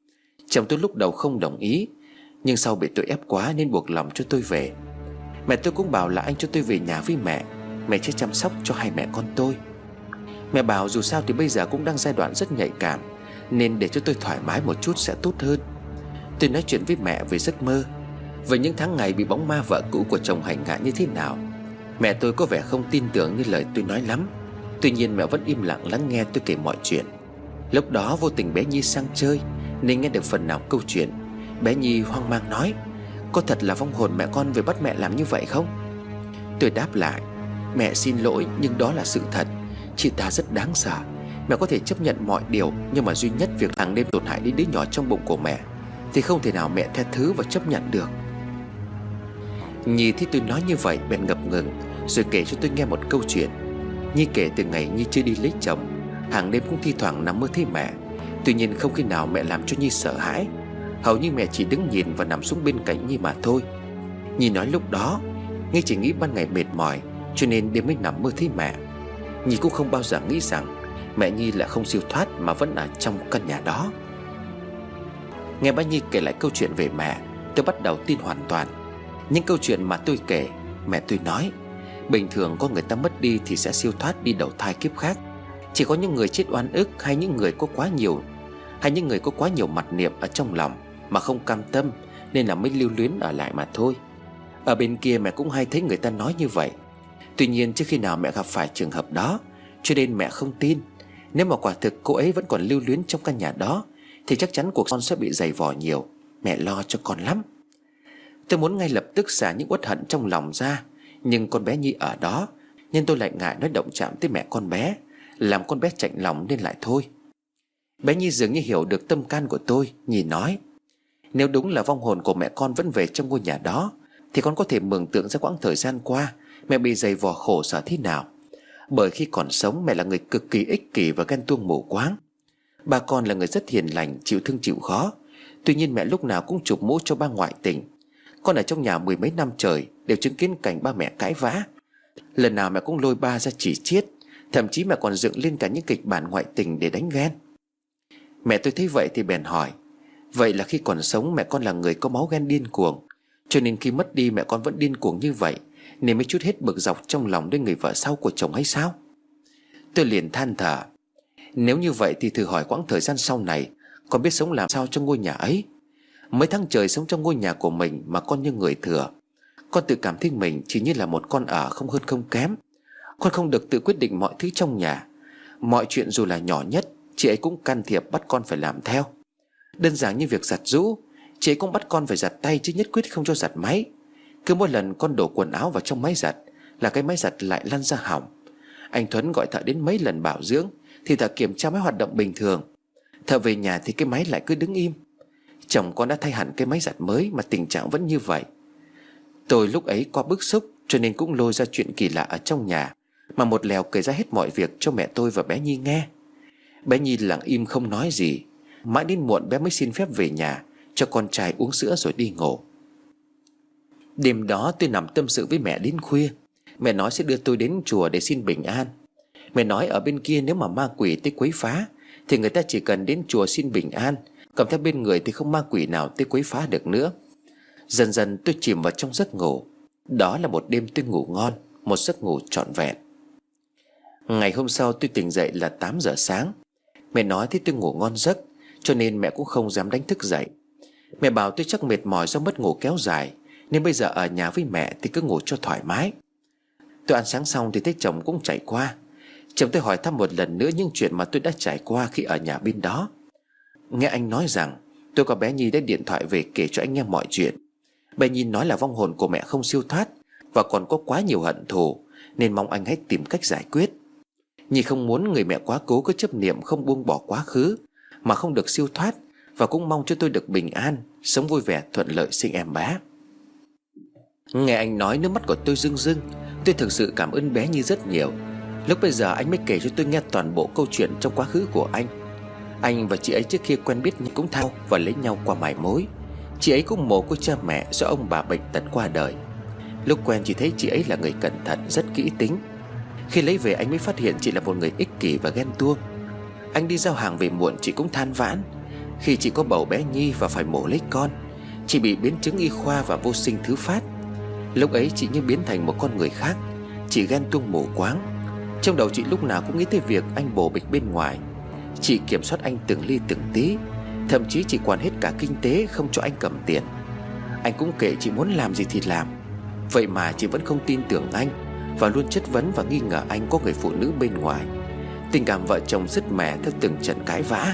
Chồng tôi lúc đầu không đồng ý, nhưng sau bị tôi ép quá nên buộc lòng cho tôi về. Mẹ tôi cũng bảo là anh cho tôi về nhà với mẹ, mẹ sẽ chăm sóc cho hai mẹ con tôi. Mẹ bảo dù sao thì bây giờ cũng đang giai đoạn rất nhạy cảm, nên để cho tôi thoải mái một chút sẽ tốt hơn. Tôi nói chuyện với mẹ về giấc mơ, về những tháng ngày bị bóng ma vợ cũ của chồng hành hạ như thế nào. Mẹ tôi có vẻ không tin tưởng như lời tôi nói lắm. Tuy nhiên mẹ vẫn im lặng lắng nghe tôi kể mọi chuyện. Lúc đó vô tình bé Nhi sang chơi nên nghe được phần nào câu chuyện. Bé Nhi hoang mang nói: "Có thật là vong hồn mẹ con về bắt mẹ làm như vậy không?" Tôi đáp lại: "Mẹ xin lỗi, nhưng đó là sự thật. Chị ta rất đáng sợ. Mẹ có thể chấp nhận mọi điều, nhưng mà duy nhất việc hàng đêm tổn hại đến đứa nhỏ trong bụng của mẹ thì không thể nào mẹ tha thứ và chấp nhận được." Nhi thấy tôi nói như vậy bèn ngập ngừng, rồi kể cho tôi nghe một câu chuyện. Nhi kể từ ngày Nhi chưa đi lấy chồng, hàng đêm cũng thi thoảng nằm mơ thấy mẹ. Tuy nhiên không khi nào mẹ làm cho Nhi sợ hãi. Hầu như mẹ chỉ đứng nhìn và nằm xuống bên cạnh Nhi mà thôi. Nhi nói lúc đó Nhi chỉ nghĩ ban ngày mệt mỏi cho nên đêm mới nằm mơ thấy mẹ. Nhi cũng không bao giờ nghĩ rằng mẹ Nhi lại không siêu thoát mà vẫn ở trong căn nhà đó. Nghe bà Nhi kể lại câu chuyện về mẹ, tôi bắt đầu tin hoàn toàn. Những câu chuyện mà tôi kể, mẹ tôi nói bình thường có người ta mất đi thì sẽ siêu thoát đi đầu thai kiếp khác. Chỉ có những người chết oan ức, hay những người có quá nhiều mặt niệm ở trong lòng mà không cam tâm nên là mới lưu luyến ở lại mà thôi. Ở bên kia mẹ cũng hay thấy người ta nói như vậy. Tuy nhiên chưa khi nào mẹ gặp phải trường hợp đó, cho nên mẹ không tin. Nếu mà quả thực cô ấy vẫn còn lưu luyến trong căn nhà đó thì chắc chắn cuộc con sẽ bị dày vò nhiều. Mẹ lo cho con lắm. Tôi muốn ngay lập tức xả những uất hận trong lòng ra, nhưng con bé Nhi ở đó nên tôi lại ngại nói động chạm tới mẹ con bé, làm con bé chạnh lòng nên lại thôi. Bé Nhi dường như hiểu được tâm can của tôi. Nhi nói: "Nếu đúng là vong hồn của mẹ con vẫn về trong ngôi nhà đó thì con có thể mường tượng ra quãng thời gian qua mẹ bị dày vò khổ sở thế nào. Bởi khi còn sống mẹ là người cực kỳ ích kỷ và ghen tuông mù quáng. Ba con là người rất hiền lành, chịu thương chịu khó. Tuy nhiên mẹ lúc nào cũng chụp mũ cho ba ngoại tình. Con ở trong nhà mười mấy năm trời đều chứng kiến cảnh ba mẹ cãi vã. Lần nào mẹ cũng lôi ba ra chỉ chiết. Thậm chí mẹ còn dựng lên cả những kịch bản ngoại tình để đánh ghen." Mẹ tôi thấy vậy thì bèn hỏi: "Vậy là khi còn sống mẹ con là người có máu ghen điên cuồng, cho nên khi mất đi mẹ con vẫn điên cuồng như vậy, nên mới chút hết bực dọc trong lòng đến người vợ sau của chồng hay sao?" Tôi liền than thở: "Nếu như vậy thì thử hỏi quãng thời gian sau này con biết sống làm sao trong ngôi nhà ấy. Mấy tháng trời sống trong ngôi nhà của mình mà con như người thừa. Con tự cảm thấy mình chỉ như là một con ở, không hơn không kém. Con không được tự quyết định mọi thứ trong nhà. Mọi chuyện dù là nhỏ nhất, chị ấy cũng can thiệp bắt con phải làm theo. Đơn giản như việc giặt giũ, chị ấy cũng bắt con phải giặt tay chứ nhất quyết không cho giặt máy. Cứ mỗi lần con đổ quần áo vào trong máy giặt là cái máy giặt lại lăn ra hỏng. Anh Thuấn gọi thợ đến mấy lần bảo dưỡng thì thợ kiểm tra máy hoạt động bình thường. Thợ về nhà thì cái máy lại cứ đứng im. Chồng con đã thay hẳn cái máy giặt mới mà tình trạng vẫn như vậy." Tôi lúc ấy quá bức xúc cho nên cũng lôi ra chuyện kỳ lạ ở trong nhà mà một lèo kể ra hết mọi việc cho mẹ tôi và bé Nhi nghe. Bé Nhi lặng im không nói gì. Mãi đến muộn bé mới xin phép về nhà cho con trai uống sữa rồi đi ngủ. Đêm đó tôi nằm tâm sự với mẹ đến khuya. Mẹ nói sẽ đưa tôi đến chùa để xin bình an. Mẹ nói ở bên kia nếu mà ma quỷ tới quấy phá thì người ta chỉ cần đến chùa xin bình an, cầm theo bên người thì không ma quỷ nào tới quấy phá được nữa. Dần dần tôi chìm vào trong giấc ngủ. Đó là một đêm tôi ngủ ngon, một giấc ngủ trọn vẹn. Ngày hôm sau tôi tỉnh dậy là 8 giờ sáng. Mẹ nói thấy tôi ngủ ngon giấc cho nên mẹ cũng không dám đánh thức dậy. Mẹ bảo tôi chắc mệt mỏi do mất ngủ kéo dài nên bây giờ ở nhà với mẹ thì cứ ngủ cho thoải mái. Tôi ăn sáng xong thì thấy chồng cũng chạy qua. Chồng tôi hỏi thăm một lần nữa những chuyện mà tôi đã trải qua khi ở nhà bên đó. Nghe anh nói rằng tôi có bé Nhi đã điện thoại về kể cho anh nghe mọi chuyện. Bé Nhi nói là vong hồn của mẹ không siêu thoát và còn có quá nhiều hận thù, nên mong anh hãy tìm cách giải quyết. Nhi không muốn người mẹ quá cố cứ chấp niệm không buông bỏ quá khứ mà không được siêu thoát, và cũng mong cho tôi được bình an, sống vui vẻ thuận lợi sinh em bé. Nghe anh nói nước mắt của tôi rưng rưng. Tôi thực sự cảm ơn bé Nhi rất nhiều. Lúc bây giờ anh mới kể cho tôi nghe toàn bộ câu chuyện trong quá khứ của anh. Anh và chị ấy trước khi quen biết cũng thao và lấy nhau qua mải mối. Chị ấy cũng mồ côi cha mẹ do ông bà bệnh tật qua đời. Lúc quen chỉ thấy chị ấy là người cẩn thận, rất kỹ tính. Khi lấy về anh mới phát hiện chị là một người ích kỷ và ghen tuông. Anh đi giao hàng về muộn chị cũng than vãn: Khi chị có bầu bé Nhi và phải mổ lấy con, chị bị biến chứng y khoa và vô sinh thứ phát. Lúc ấy chị như biến thành một con người khác. Chị ghen tuông mù quáng. Trong đầu chị lúc nào cũng nghĩ tới việc anh bồ bịch bên ngoài. Chị kiểm soát anh từng ly từng tí. Thậm chí chị quản hết cả kinh tế, không cho anh cầm tiền. Anh cũng kệ chị muốn làm gì thì làm. Vậy mà chị vẫn không tin tưởng anh, và luôn chất vấn và nghi ngờ anh có người phụ nữ bên ngoài. Tình cảm vợ chồng sứt mẻ theo từng trận cãi vã.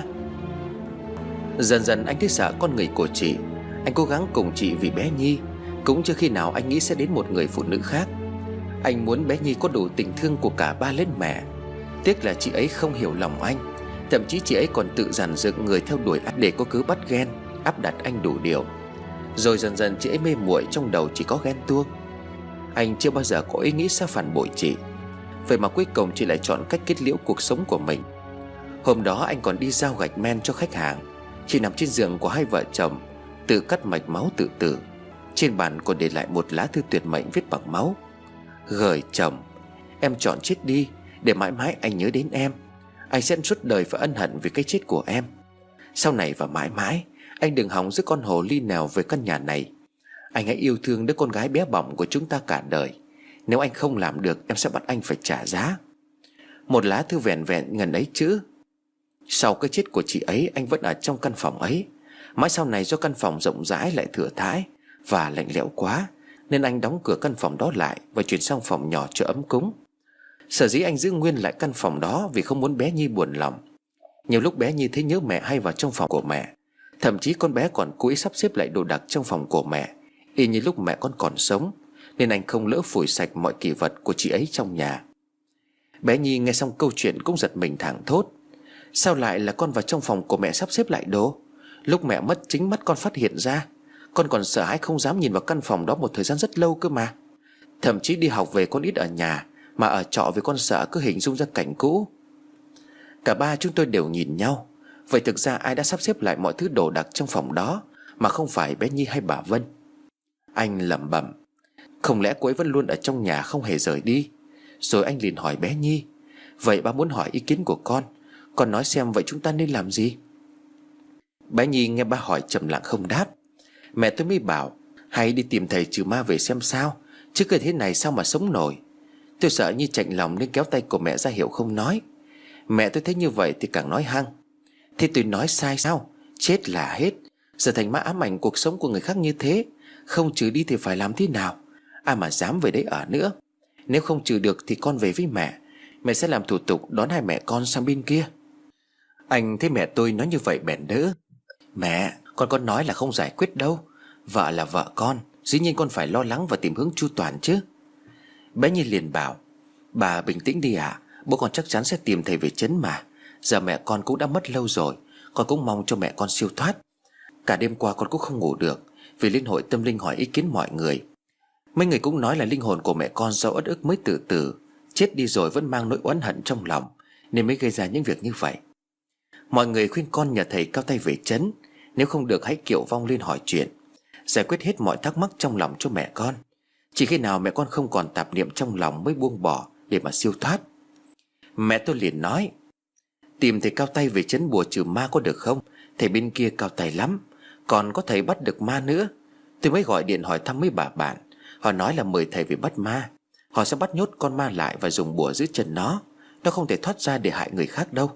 Dần dần anh thấy sợ con người của chị. Anh cố gắng cùng chị vì bé Nhi. Cũng chưa khi nào anh nghĩ sẽ đến một người phụ nữ khác. Anh muốn bé Nhi có đủ tình thương của cả ba lẫn mẹ. Tiếc là chị ấy không hiểu lòng anh. Thậm chí chị ấy còn tự dàn dựng người theo đuổi anh để có cứ bắt ghen, áp đặt anh đủ điều. Rồi dần dần chị ấy mê muội, trong đầu chỉ có ghen tuông. Anh chưa bao giờ có ý nghĩ sẽ phản bội chị. Vậy mà cuối cùng chị lại chọn cách kết liễu cuộc sống của mình. Hôm đó anh còn đi giao gạch men cho khách hàng. Chị nằm trên giường của hai vợ chồng, tự cắt mạch máu tự tử. Trên bàn còn để lại một lá thư tuyệt mệnh viết bằng máu: gửi chồng, em chọn chết đi, để mãi mãi anh nhớ đến em. Anh sẽ suốt đời phải ân hận vì cái chết của em. Sau này và mãi mãi, anh đừng hòng giữ con hồ ly nào về căn nhà này. Anh hãy yêu thương đứa con gái bé bỏng của chúng ta cả đời. Nếu anh không làm được, em sẽ bắt anh phải trả giá. Một lá thư vẹn vẹn ngần ấy chữ. Sau cái chết của chị ấy, anh vẫn ở trong căn phòng ấy. Mãi sau này do căn phòng rộng rãi lại thừa thãi và lạnh lẽo quá, nên anh đóng cửa căn phòng đó lại và chuyển sang phòng nhỏ cho ấm cúng. Sở dĩ anh giữ nguyên lại căn phòng đó vì không muốn bé Nhi buồn lòng. Nhiều lúc bé Nhi thấy nhớ mẹ hay vào trong phòng của mẹ. Thậm chí con bé còn cố ý sắp xếp lại đồ đạc trong phòng của mẹ, y như lúc mẹ con còn sống. Nên anh không lỡ phủi sạch mọi kỷ vật của chị ấy trong nhà. Bé Nhi nghe xong câu chuyện cũng giật mình thảng thốt: sao lại là con vào trong phòng của mẹ sắp xếp lại đồ? Lúc mẹ mất chính mắt con phát hiện ra. Con còn sợ hãi không dám nhìn vào căn phòng đó một thời gian rất lâu cơ mà. Thậm chí đi học về con ít ở nhà, mà ở trọ vì con sợ cứ hình dung ra cảnh cũ. Cả ba chúng tôi đều nhìn nhau. Vậy thực ra ai đã sắp xếp lại mọi thứ đồ đạc trong phòng đó mà không phải bé Nhi hay bà Vân? Anh lẩm bẩm: không lẽ cô ấy vẫn luôn ở trong nhà không hề rời đi? Rồi anh liền hỏi bé Nhi: vậy ba muốn hỏi ý kiến của con nói xem vậy chúng ta nên làm gì? Bé Nhi nghe ba hỏi trầm lặng không đáp. Mẹ tôi mới bảo: hay đi tìm thầy trừ ma về xem sao, chứ cứ thế này sao mà sống nổi. Tôi sợ Nhi chạnh lòng nên kéo tay của mẹ ra hiệu không nói. Mẹ tôi thấy như vậy thì càng nói hăng: thế tôi nói sai sao? Chết là hết. Giờ thành ma ám ảnh cuộc sống của người khác như thế, không trừ đi thì phải làm thế nào? Ai mà dám về đấy ở nữa. Nếu không trừ được thì con về với mẹ. Mẹ sẽ làm thủ tục đón hai mẹ con sang bên kia. Anh thấy mẹ tôi nói như vậy bèn đỡ: mẹ, con có nói là không giải quyết đâu. Vợ là vợ con, dĩ nhiên con phải lo lắng và tìm hướng chu toàn chứ. Bé Nhi liền bảo: bà bình tĩnh đi ạ. Bố con chắc chắn sẽ tìm thầy về trấn mà. Giờ mẹ con cũng đã mất lâu rồi. Con cũng mong cho mẹ con siêu thoát. Cả đêm qua con cũng không ngủ được, vì liên hội tâm linh hỏi ý kiến mọi người. Mấy người cũng nói là linh hồn của mẹ con do uất ức mới tự tử, chết đi rồi vẫn mang nỗi oán hận trong lòng, nên mới gây ra những việc như vậy. Mọi người khuyên con nhờ thầy cao tay về trấn. Nếu không được hãy kiệu vong lên hỏi chuyện, giải quyết hết mọi thắc mắc trong lòng cho mẹ con. Chỉ khi nào mẹ con không còn tạp niệm trong lòng mới buông bỏ để mà siêu thoát. Mẹ tôi liền nói: tìm thầy cao tay về trấn bùa trừ ma có được không? Thầy bên kia cao tay lắm, còn có thầy bắt được ma nữa. Tôi mới gọi điện hỏi thăm mấy bà bạn. Họ nói là mời thầy về bắt ma. Họ sẽ bắt nhốt con ma lại và dùng bùa giữ chân nó không thể thoát ra để hại người khác đâu.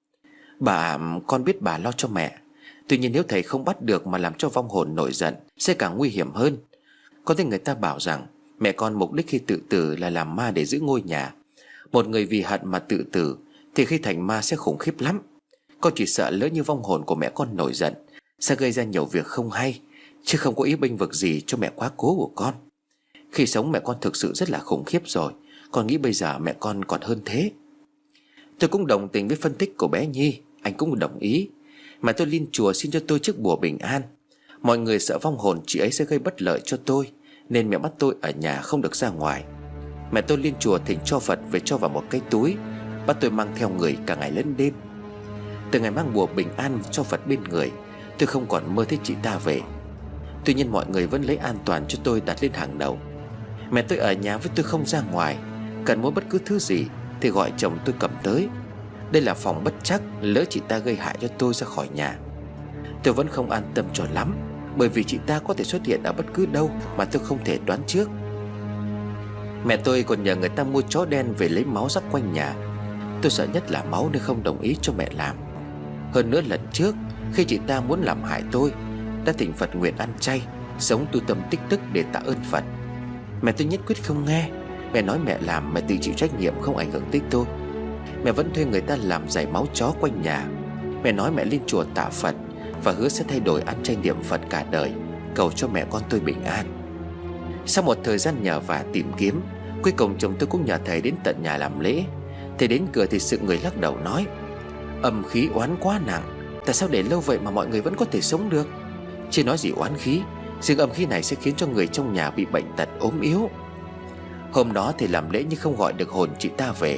Con biết bà lo cho mẹ. Tuy nhiên nếu thầy không bắt được mà làm cho vong hồn nổi giận sẽ càng nguy hiểm hơn. Có thể người ta bảo rằng mẹ con mục đích khi tự tử là làm ma để giữ ngôi nhà. Một người vì hận mà tự tử thì khi thành ma sẽ khủng khiếp lắm. Con chỉ sợ lỡ như vong hồn của mẹ con nổi giận sẽ gây ra nhiều việc không hay, chứ không có ý bênh vực gì cho mẹ quá cố của con. Khi sống mẹ con thực sự rất là khủng khiếp rồi. Con nghĩ bây giờ mẹ con còn hơn thế. Tôi cũng đồng tình với phân tích của bé Nhi. Anh cũng đồng ý. Mà tôi lên chùa xin cho tôi chiếc bùa bình an. Mọi người sợ vong hồn chị ấy sẽ gây bất lợi cho tôi, nên mẹ bắt tôi ở nhà không được ra ngoài. Mẹ tôi lên chùa thỉnh cho Phật về cho vào một cái túi, bắt tôi mang theo người cả ngày lẫn đêm. Từ ngày mang bùa bình an cho Phật bên người, tôi không còn mơ thấy chị ta về. Tuy nhiên mọi người vẫn lấy an toàn cho tôi đặt lên hàng đầu. Mẹ tôi ở nhà với tôi không ra ngoài. Cần muốn bất cứ thứ gì thì gọi chồng tôi cầm tới. Đây là phòng bất trắc, lỡ chị ta gây hại cho tôi ra khỏi nhà. Tôi vẫn không an tâm cho lắm, bởi vì chị ta có thể xuất hiện ở bất cứ đâu mà tôi không thể đoán trước. Mẹ tôi còn nhờ người ta mua chó đen về lấy máu rắc quanh nhà. Tôi sợ nhất là máu nên không đồng ý cho mẹ làm. Hơn nữa lần trước khi chị ta muốn làm hại tôi, đã thỉnh Phật nguyện ăn chay, sống tu tâm tích đức để tạ ơn Phật. Mẹ tôi nhất quyết không nghe. Mẹ nói mẹ làm, mẹ tự chịu trách nhiệm, không ảnh hưởng tới tôi. Mẹ vẫn thuê người ta làm giải máu chó quanh nhà. Mẹ nói mẹ lên chùa tạ Phật và hứa sẽ thay đổi ăn chay niệm Phật cả đời, cầu cho mẹ con tôi bình an. Sau một thời gian nhờ vả tìm kiếm, cuối cùng chồng tôi cũng nhờ thầy đến tận nhà làm lễ. Thầy đến cửa thì sự người lắc đầu nói: âm khí oán quá nặng, tại sao để lâu vậy mà mọi người vẫn có thể sống được? Chứ nói gì oán khí, riêng âm khí này sẽ khiến cho người trong nhà bị bệnh tật ốm yếu. Hôm đó thầy làm lễ nhưng không gọi được hồn chị ta về.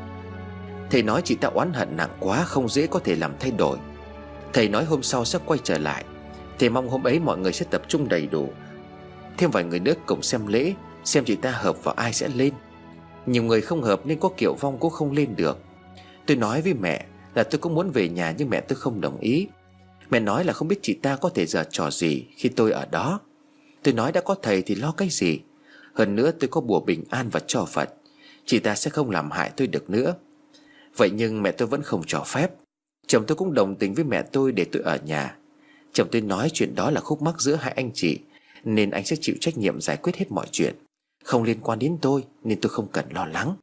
Thầy nói chị ta oán hận nặng quá, không dễ có thể làm thay đổi. Thầy nói hôm sau sẽ quay trở lại. Thầy mong hôm ấy mọi người sẽ tập trung đầy đủ, thêm vài người nữa cùng xem lễ, xem chị ta hợp vào ai sẽ lên. Nhiều người không hợp nên có kiệu vong cũng không lên được. Tôi nói với mẹ là tôi cũng muốn về nhà, nhưng mẹ tôi không đồng ý. Mẹ nói là không biết chị ta có thể giở trò gì khi tôi ở đó. Tôi nói đã có thầy thì lo cái gì. Hơn nữa tôi có bùa bình an và cho Phật, chị ta sẽ không làm hại tôi được nữa. Vậy nhưng mẹ tôi vẫn không cho phép. Chồng tôi cũng đồng tình với mẹ tôi để tôi ở nhà. Chồng tôi nói chuyện đó là khúc mắc giữa hai anh chị, nên anh sẽ chịu trách nhiệm giải quyết hết mọi chuyện, không liên quan đến tôi, nên tôi không cần lo lắng.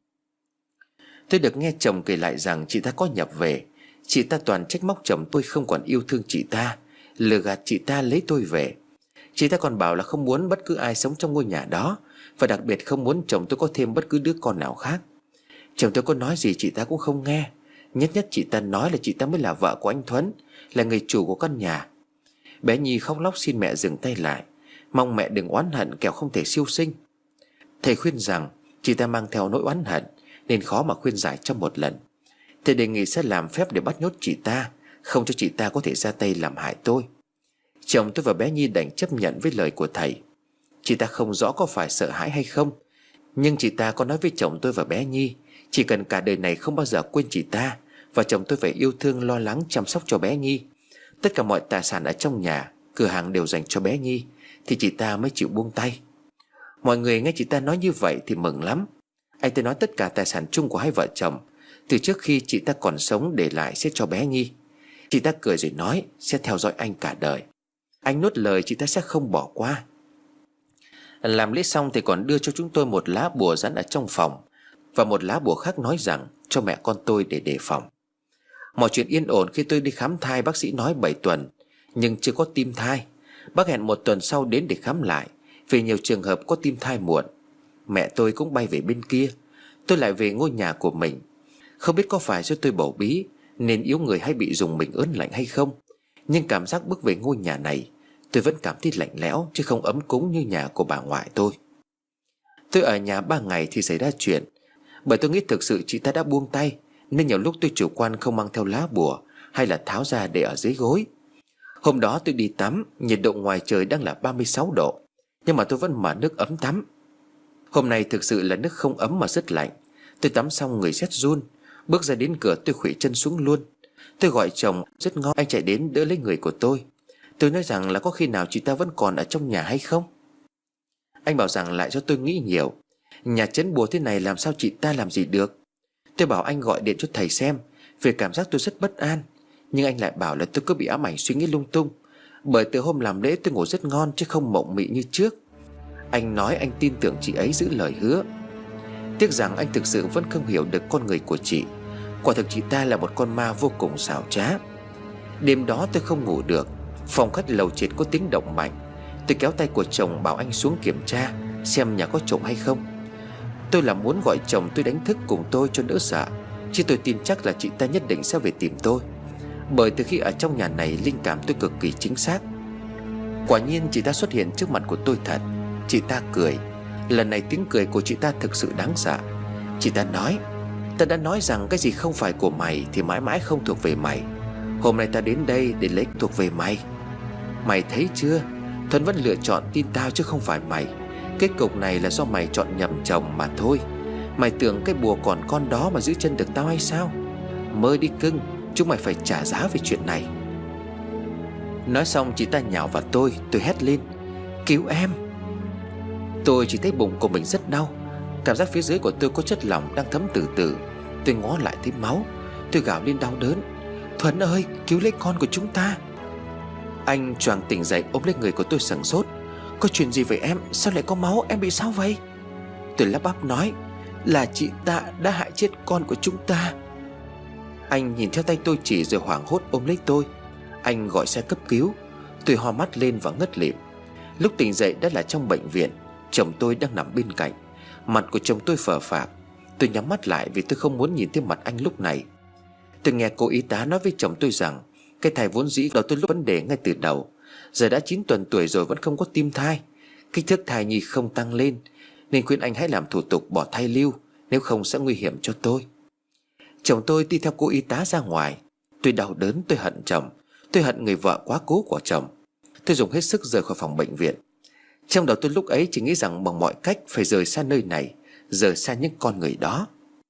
Tôi được nghe chồng kể lại rằng chị ta có nhập về. Chị ta toàn trách móc chồng tôi không còn yêu thương chị ta, lừa gạt chị ta lấy tôi về. Chị ta còn bảo là không muốn bất cứ ai sống trong ngôi nhà đó, và đặc biệt không muốn chồng tôi có thêm bất cứ đứa con nào khác. Chồng tôi có nói gì chị ta cũng không nghe. Nhất chị ta nói là chị ta mới là vợ của anh Thuấn, là người chủ của căn nhà. Bé Nhi khóc lóc xin mẹ dừng tay lại, mong mẹ đừng oán hận kẻo không thể siêu sinh. Thầy khuyên rằng chị ta mang theo nỗi oán hận nên khó mà khuyên giải trong một lần. Thầy đề nghị sẽ làm phép để bắt nhốt chị ta, không cho chị ta có thể ra tay làm hại tôi. Chồng tôi và bé Nhi đành chấp nhận với lời của thầy. Chị ta không rõ có phải sợ hãi hay không, nhưng chị ta có nói với chồng tôi và bé Nhi chỉ cần cả đời này không bao giờ quên chị ta, và chồng tôi phải yêu thương lo lắng chăm sóc cho bé Nhi. Tất cả mọi tài sản ở trong nhà, cửa hàng đều dành cho bé Nhi, thì chị ta mới chịu buông tay. Mọi người nghe chị ta nói như vậy thì mừng lắm. Anh ta nói tất cả tài sản chung của hai vợ chồng từ trước khi chị ta còn sống để lại sẽ cho bé Nhi. Chị ta cười rồi nói sẽ theo dõi anh cả đời. Anh nuốt lời chị ta sẽ không bỏ qua. Làm lễ xong thì còn đưa cho chúng tôi một lá bùa dán ở trong phòng, và một lá bùa khác nói rằng cho mẹ con tôi để đề phòng. Mọi chuyện yên ổn khi tôi đi khám thai. Bác sĩ nói 7 tuần nhưng chưa có tim thai. Bác hẹn 1 tuần sau đến để khám lại, vì nhiều trường hợp có tim thai muộn. Mẹ tôi cũng bay về bên kia, tôi lại về ngôi nhà của mình. Không biết có phải do tôi bầu bí nên yếu người hay bị dùng mình ớn lạnh hay không, nhưng cảm giác bước về ngôi nhà này tôi vẫn cảm thấy lạnh lẽo chứ không ấm cúng như nhà của bà ngoại tôi. Tôi ở nhà 3 ngày thì xảy ra chuyện. Bởi tôi nghĩ thực sự chị ta đã buông tay, nên nhiều lúc tôi chủ quan không mang theo lá bùa, hay là tháo ra để ở dưới gối. Hôm đó tôi đi tắm, nhiệt độ ngoài trời đang là 36 độ, nhưng mà tôi vẫn mở nước ấm tắm. Hôm nay thực sự là nước không ấm mà rất lạnh. Tôi tắm xong người rét run. Bước ra đến cửa tôi khuỵu chân xuống luôn. Tôi gọi chồng rất ngon, anh chạy đến đỡ lấy người của tôi. Tôi nói rằng là có khi nào chị ta vẫn còn ở trong nhà hay không. Anh bảo rằng lại cho tôi nghĩ nhiều. Nhà chấn bùa thế này làm sao chị ta làm gì được. Tôi bảo anh gọi điện cho thầy xem, vì cảm giác tôi rất bất an. Nhưng anh lại bảo là tôi cứ bị ám ảnh suy nghĩ lung tung. Bởi từ hôm làm lễ tôi ngủ rất ngon chứ không mộng mị như trước. Anh nói anh tin tưởng chị ấy giữ lời hứa. Tiếc rằng anh thực sự vẫn không hiểu được con người của chị. Quả thực chị ta là một con ma vô cùng xảo trá. Đêm đó tôi không ngủ được. Phòng khách lầu trệt có tiếng động mạnh. Tôi kéo tay của chồng bảo anh xuống kiểm tra xem nhà có trộm hay không. Tôi là muốn gọi chồng tôi đánh thức cùng tôi cho đỡ sợ, chứ tôi tin chắc là chị ta nhất định sẽ về tìm tôi. Bởi từ khi ở trong nhà này, linh cảm tôi cực kỳ chính xác. Quả nhiên chị ta xuất hiện trước mặt của tôi thật. Chị ta cười. Lần này tiếng cười của chị ta thực sự đáng sợ. Chị ta nói: ta đã nói rằng cái gì không phải của mày thì mãi mãi không thuộc về mày. Hôm nay ta đến đây để lấy thuộc về mày. Mày thấy chưa, Thuấn vẫn lựa chọn tin tao chứ không phải mày. Kết cục này là do mày chọn nhầm chồng mà thôi. Mày tưởng cái bùa còn con đó mà giữ chân được tao hay sao? Mơ đi cưng, chúng mày phải trả giá về chuyện này. Nói xong chị ta nhào vào tôi hét lên: "Cứu em!" Tôi chỉ thấy bụng của mình rất đau. Cảm giác phía dưới của tôi có chất lỏng đang thấm từ từ. Tôi ngó lại thấy máu. Tôi gào lên đau đớn: "Thuần ơi, cứu lấy con của chúng ta!" Anh choàng tỉnh dậy ôm lấy người của tôi sửng sốt: "Có chuyện gì vậy em? Sao lại có máu? Em bị sao vậy?" Tôi lắp bắp nói: "Là chị ta đã hại chết con của chúng ta." Anh nhìn theo tay tôi chỉ rồi hoảng hốt ôm lấy tôi. Anh gọi xe cấp cứu. Tôi hoa mắt lên và ngất lịm. Lúc tỉnh dậy đã là trong bệnh viện. Chồng tôi đang nằm bên cạnh. Mặt của chồng tôi phờ phạc. Tôi nhắm mắt lại vì tôi không muốn nhìn thấy mặt anh lúc này. Tôi nghe cô y tá nói với chồng tôi rằng cái thai vốn dĩ đó tôi lúc vấn đề ngay từ đầu. Giờ đã 9 tuần tuổi rồi vẫn không có tim thai. Kích thước thai nhi không tăng lên, nên khuyên anh hãy làm thủ tục bỏ thai lưu, nếu không sẽ nguy hiểm cho tôi. Chồng tôi đi theo cô y tá ra ngoài. Tôi đau đớn, tôi hận chồng. Tôi hận người vợ quá cố của chồng. Tôi dùng hết sức rời khỏi phòng bệnh viện. Trong đầu tôi lúc ấy chỉ nghĩ rằng bằng mọi cách phải rời xa nơi này, rời xa những con người đó.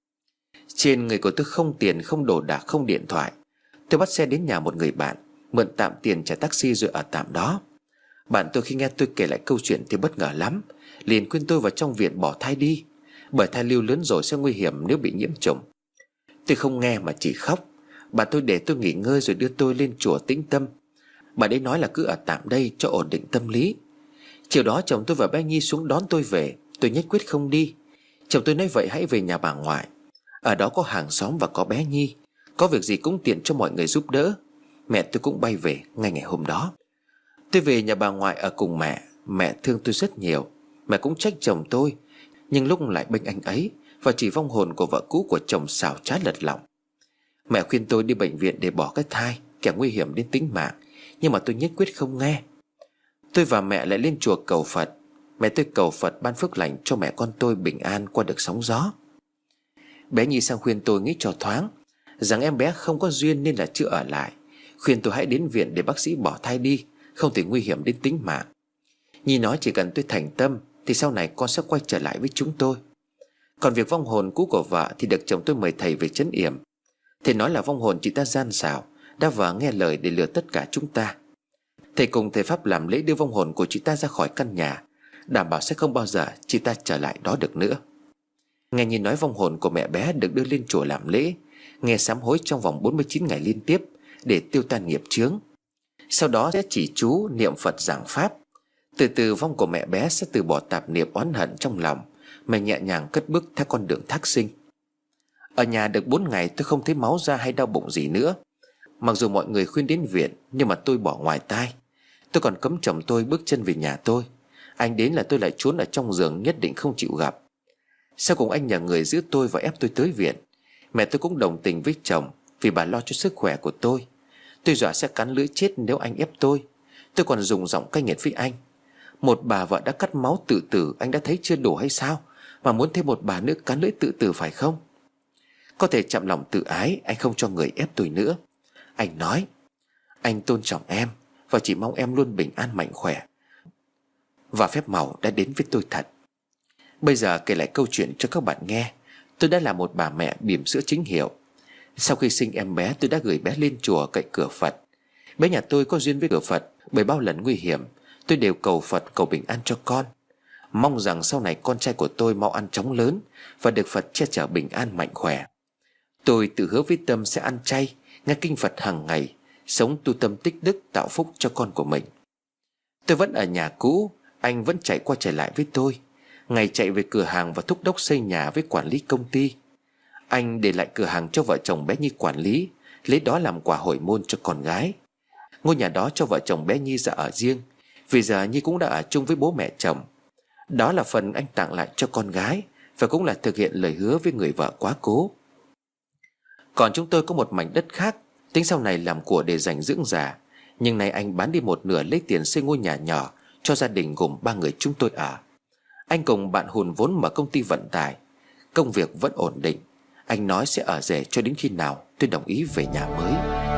Trên người của tôi không tiền, không đồ đạc, không điện thoại. Tôi bắt xe đến nhà một người bạn, mượn tạm tiền trả taxi rồi ở tạm đó. Bạn tôi khi nghe tôi kể lại câu chuyện thì bất ngờ lắm, liền khuyên tôi vào trong viện bỏ thai đi, bởi thai lưu lớn rồi sẽ nguy hiểm nếu bị nhiễm trùng. Tôi không nghe mà chỉ khóc. Bạn tôi để tôi nghỉ ngơi rồi đưa tôi lên chùa tĩnh tâm. Bạn ấy nói là cứ ở tạm đây cho ổn định tâm lý. Chiều đó chồng tôi và bé Nhi xuống đón tôi về. Tôi nhất quyết không đi. Chồng tôi nói vậy hãy về nhà bà ngoại. Ở đó có hàng xóm và có bé Nhi. Có việc gì cũng tiện cho mọi người giúp đỡ. Mẹ tôi cũng bay về ngay ngày hôm đó. Tôi về nhà bà ngoại ở cùng mẹ. Mẹ thương tôi rất nhiều. Mẹ cũng trách chồng tôi, nhưng lúc lại bênh anh ấy và chỉ vong hồn của vợ cũ của chồng xảo trá lật lọng. Mẹ khuyên tôi đi bệnh viện để bỏ cái thai, kẻo nguy hiểm đến tính mạng. Nhưng mà tôi nhất quyết không nghe. Tôi và mẹ lại lên chùa cầu Phật. Mẹ tôi cầu Phật ban phước lành cho mẹ con tôi bình an qua được sóng gió. Bé Nhi sang khuyên tôi nghĩ cho thoáng, rằng em bé không có duyên nên là chưa ở lại. Khuyên tôi hãy đến viện để bác sĩ bỏ thai đi, không thì nguy hiểm đến tính mạng. Nhi nói chỉ cần tôi thành tâm thì sau này con sẽ quay trở lại với chúng tôi. Còn việc vong hồn cũ của vợ thì được chồng tôi mời thầy về trấn yểm. Thầy nói là vong hồn chị ta gian xảo, đã vờ nghe lời để lừa tất cả chúng ta. Thầy cùng thầy pháp làm lễ đưa vong hồn của chị ta ra khỏi căn nhà, đảm bảo sẽ không bao giờ chị ta trở lại đó được nữa. Nghe Nhi nói vong hồn của mẹ bé được đưa lên chùa làm lễ, nghe sám hối trong vòng 49 ngày liên tiếp để tiêu tan nghiệp chướng. Sau đó sẽ chỉ chú niệm Phật giảng pháp. Từ từ vong của mẹ bé sẽ từ bỏ tạp niệm oán hận trong lòng, mà nhẹ nhàng cất bước theo con đường thác sinh. Ở nhà được 4 ngày tôi không thấy máu ra hay đau bụng gì nữa. Mặc dù mọi người khuyên đến viện, nhưng mà tôi bỏ ngoài tai. Tôi còn cấm chồng tôi bước chân về nhà tôi. Anh đến là tôi lại trốn ở trong giường, nhất định không chịu gặp. Sau cùng anh nhờ người giữ tôi và ép tôi tới viện. Mẹ tôi cũng đồng tình với chồng, vì bà lo cho sức khỏe của tôi. Tôi dọa sẽ cắn lưỡi chết nếu anh ép tôi. Tôi còn dùng giọng cay nghiệt với anh: một bà vợ đã cắt máu tự tử anh đã thấy chưa đủ hay sao, mà muốn thêm một bà nữa cắn lưỡi tự tử phải không? Có thể chậm lòng tự ái, anh không cho người ép tôi nữa. Anh nói: anh tôn trọng em và chỉ mong em luôn bình an mạnh khỏe. Và phép màu đã đến với tôi thật. Bây giờ kể lại câu chuyện cho các bạn nghe. Tôi đã là một bà mẹ bỉm sữa chính hiệu. Sau khi sinh em bé, tôi đã gửi bé lên chùa cậy cửa Phật. Bé nhà tôi có duyên với cửa Phật, bởi bao lần nguy hiểm tôi đều cầu Phật cầu bình an cho con. Mong rằng sau này con trai của tôi mau ăn chóng lớn và được Phật che chở bình an mạnh khỏe. Tôi tự hứa với tâm sẽ ăn chay, nghe kinh Phật hàng ngày, sống tu tâm tích đức tạo phúc cho con của mình. Tôi vẫn ở nhà cũ, anh vẫn chạy qua chạy lại với tôi. Ngày chạy về cửa hàng và thúc đốc xây nhà với quản lý công ty. Anh để lại cửa hàng cho vợ chồng bé Nhi quản lý, lấy đó làm quà hồi môn cho con gái. Ngôi nhà đó cho vợ chồng bé Nhi ra ở riêng, vì giờ Nhi cũng đã ở chung với bố mẹ chồng. Đó là phần anh tặng lại cho con gái, và cũng là thực hiện lời hứa với người vợ quá cố. Còn chúng tôi có một mảnh đất khác, tính sau này làm của để dành dưỡng già. Nhưng nay anh bán đi một nửa lấy tiền xây ngôi nhà nhỏ cho gia đình gồm 3 người chúng tôi ở. Anh cùng bạn hùn vốn mở công ty vận tải. Công việc vẫn ổn định. Anh nói sẽ ở rể cho đến khi nào tôi đồng ý về nhà mới.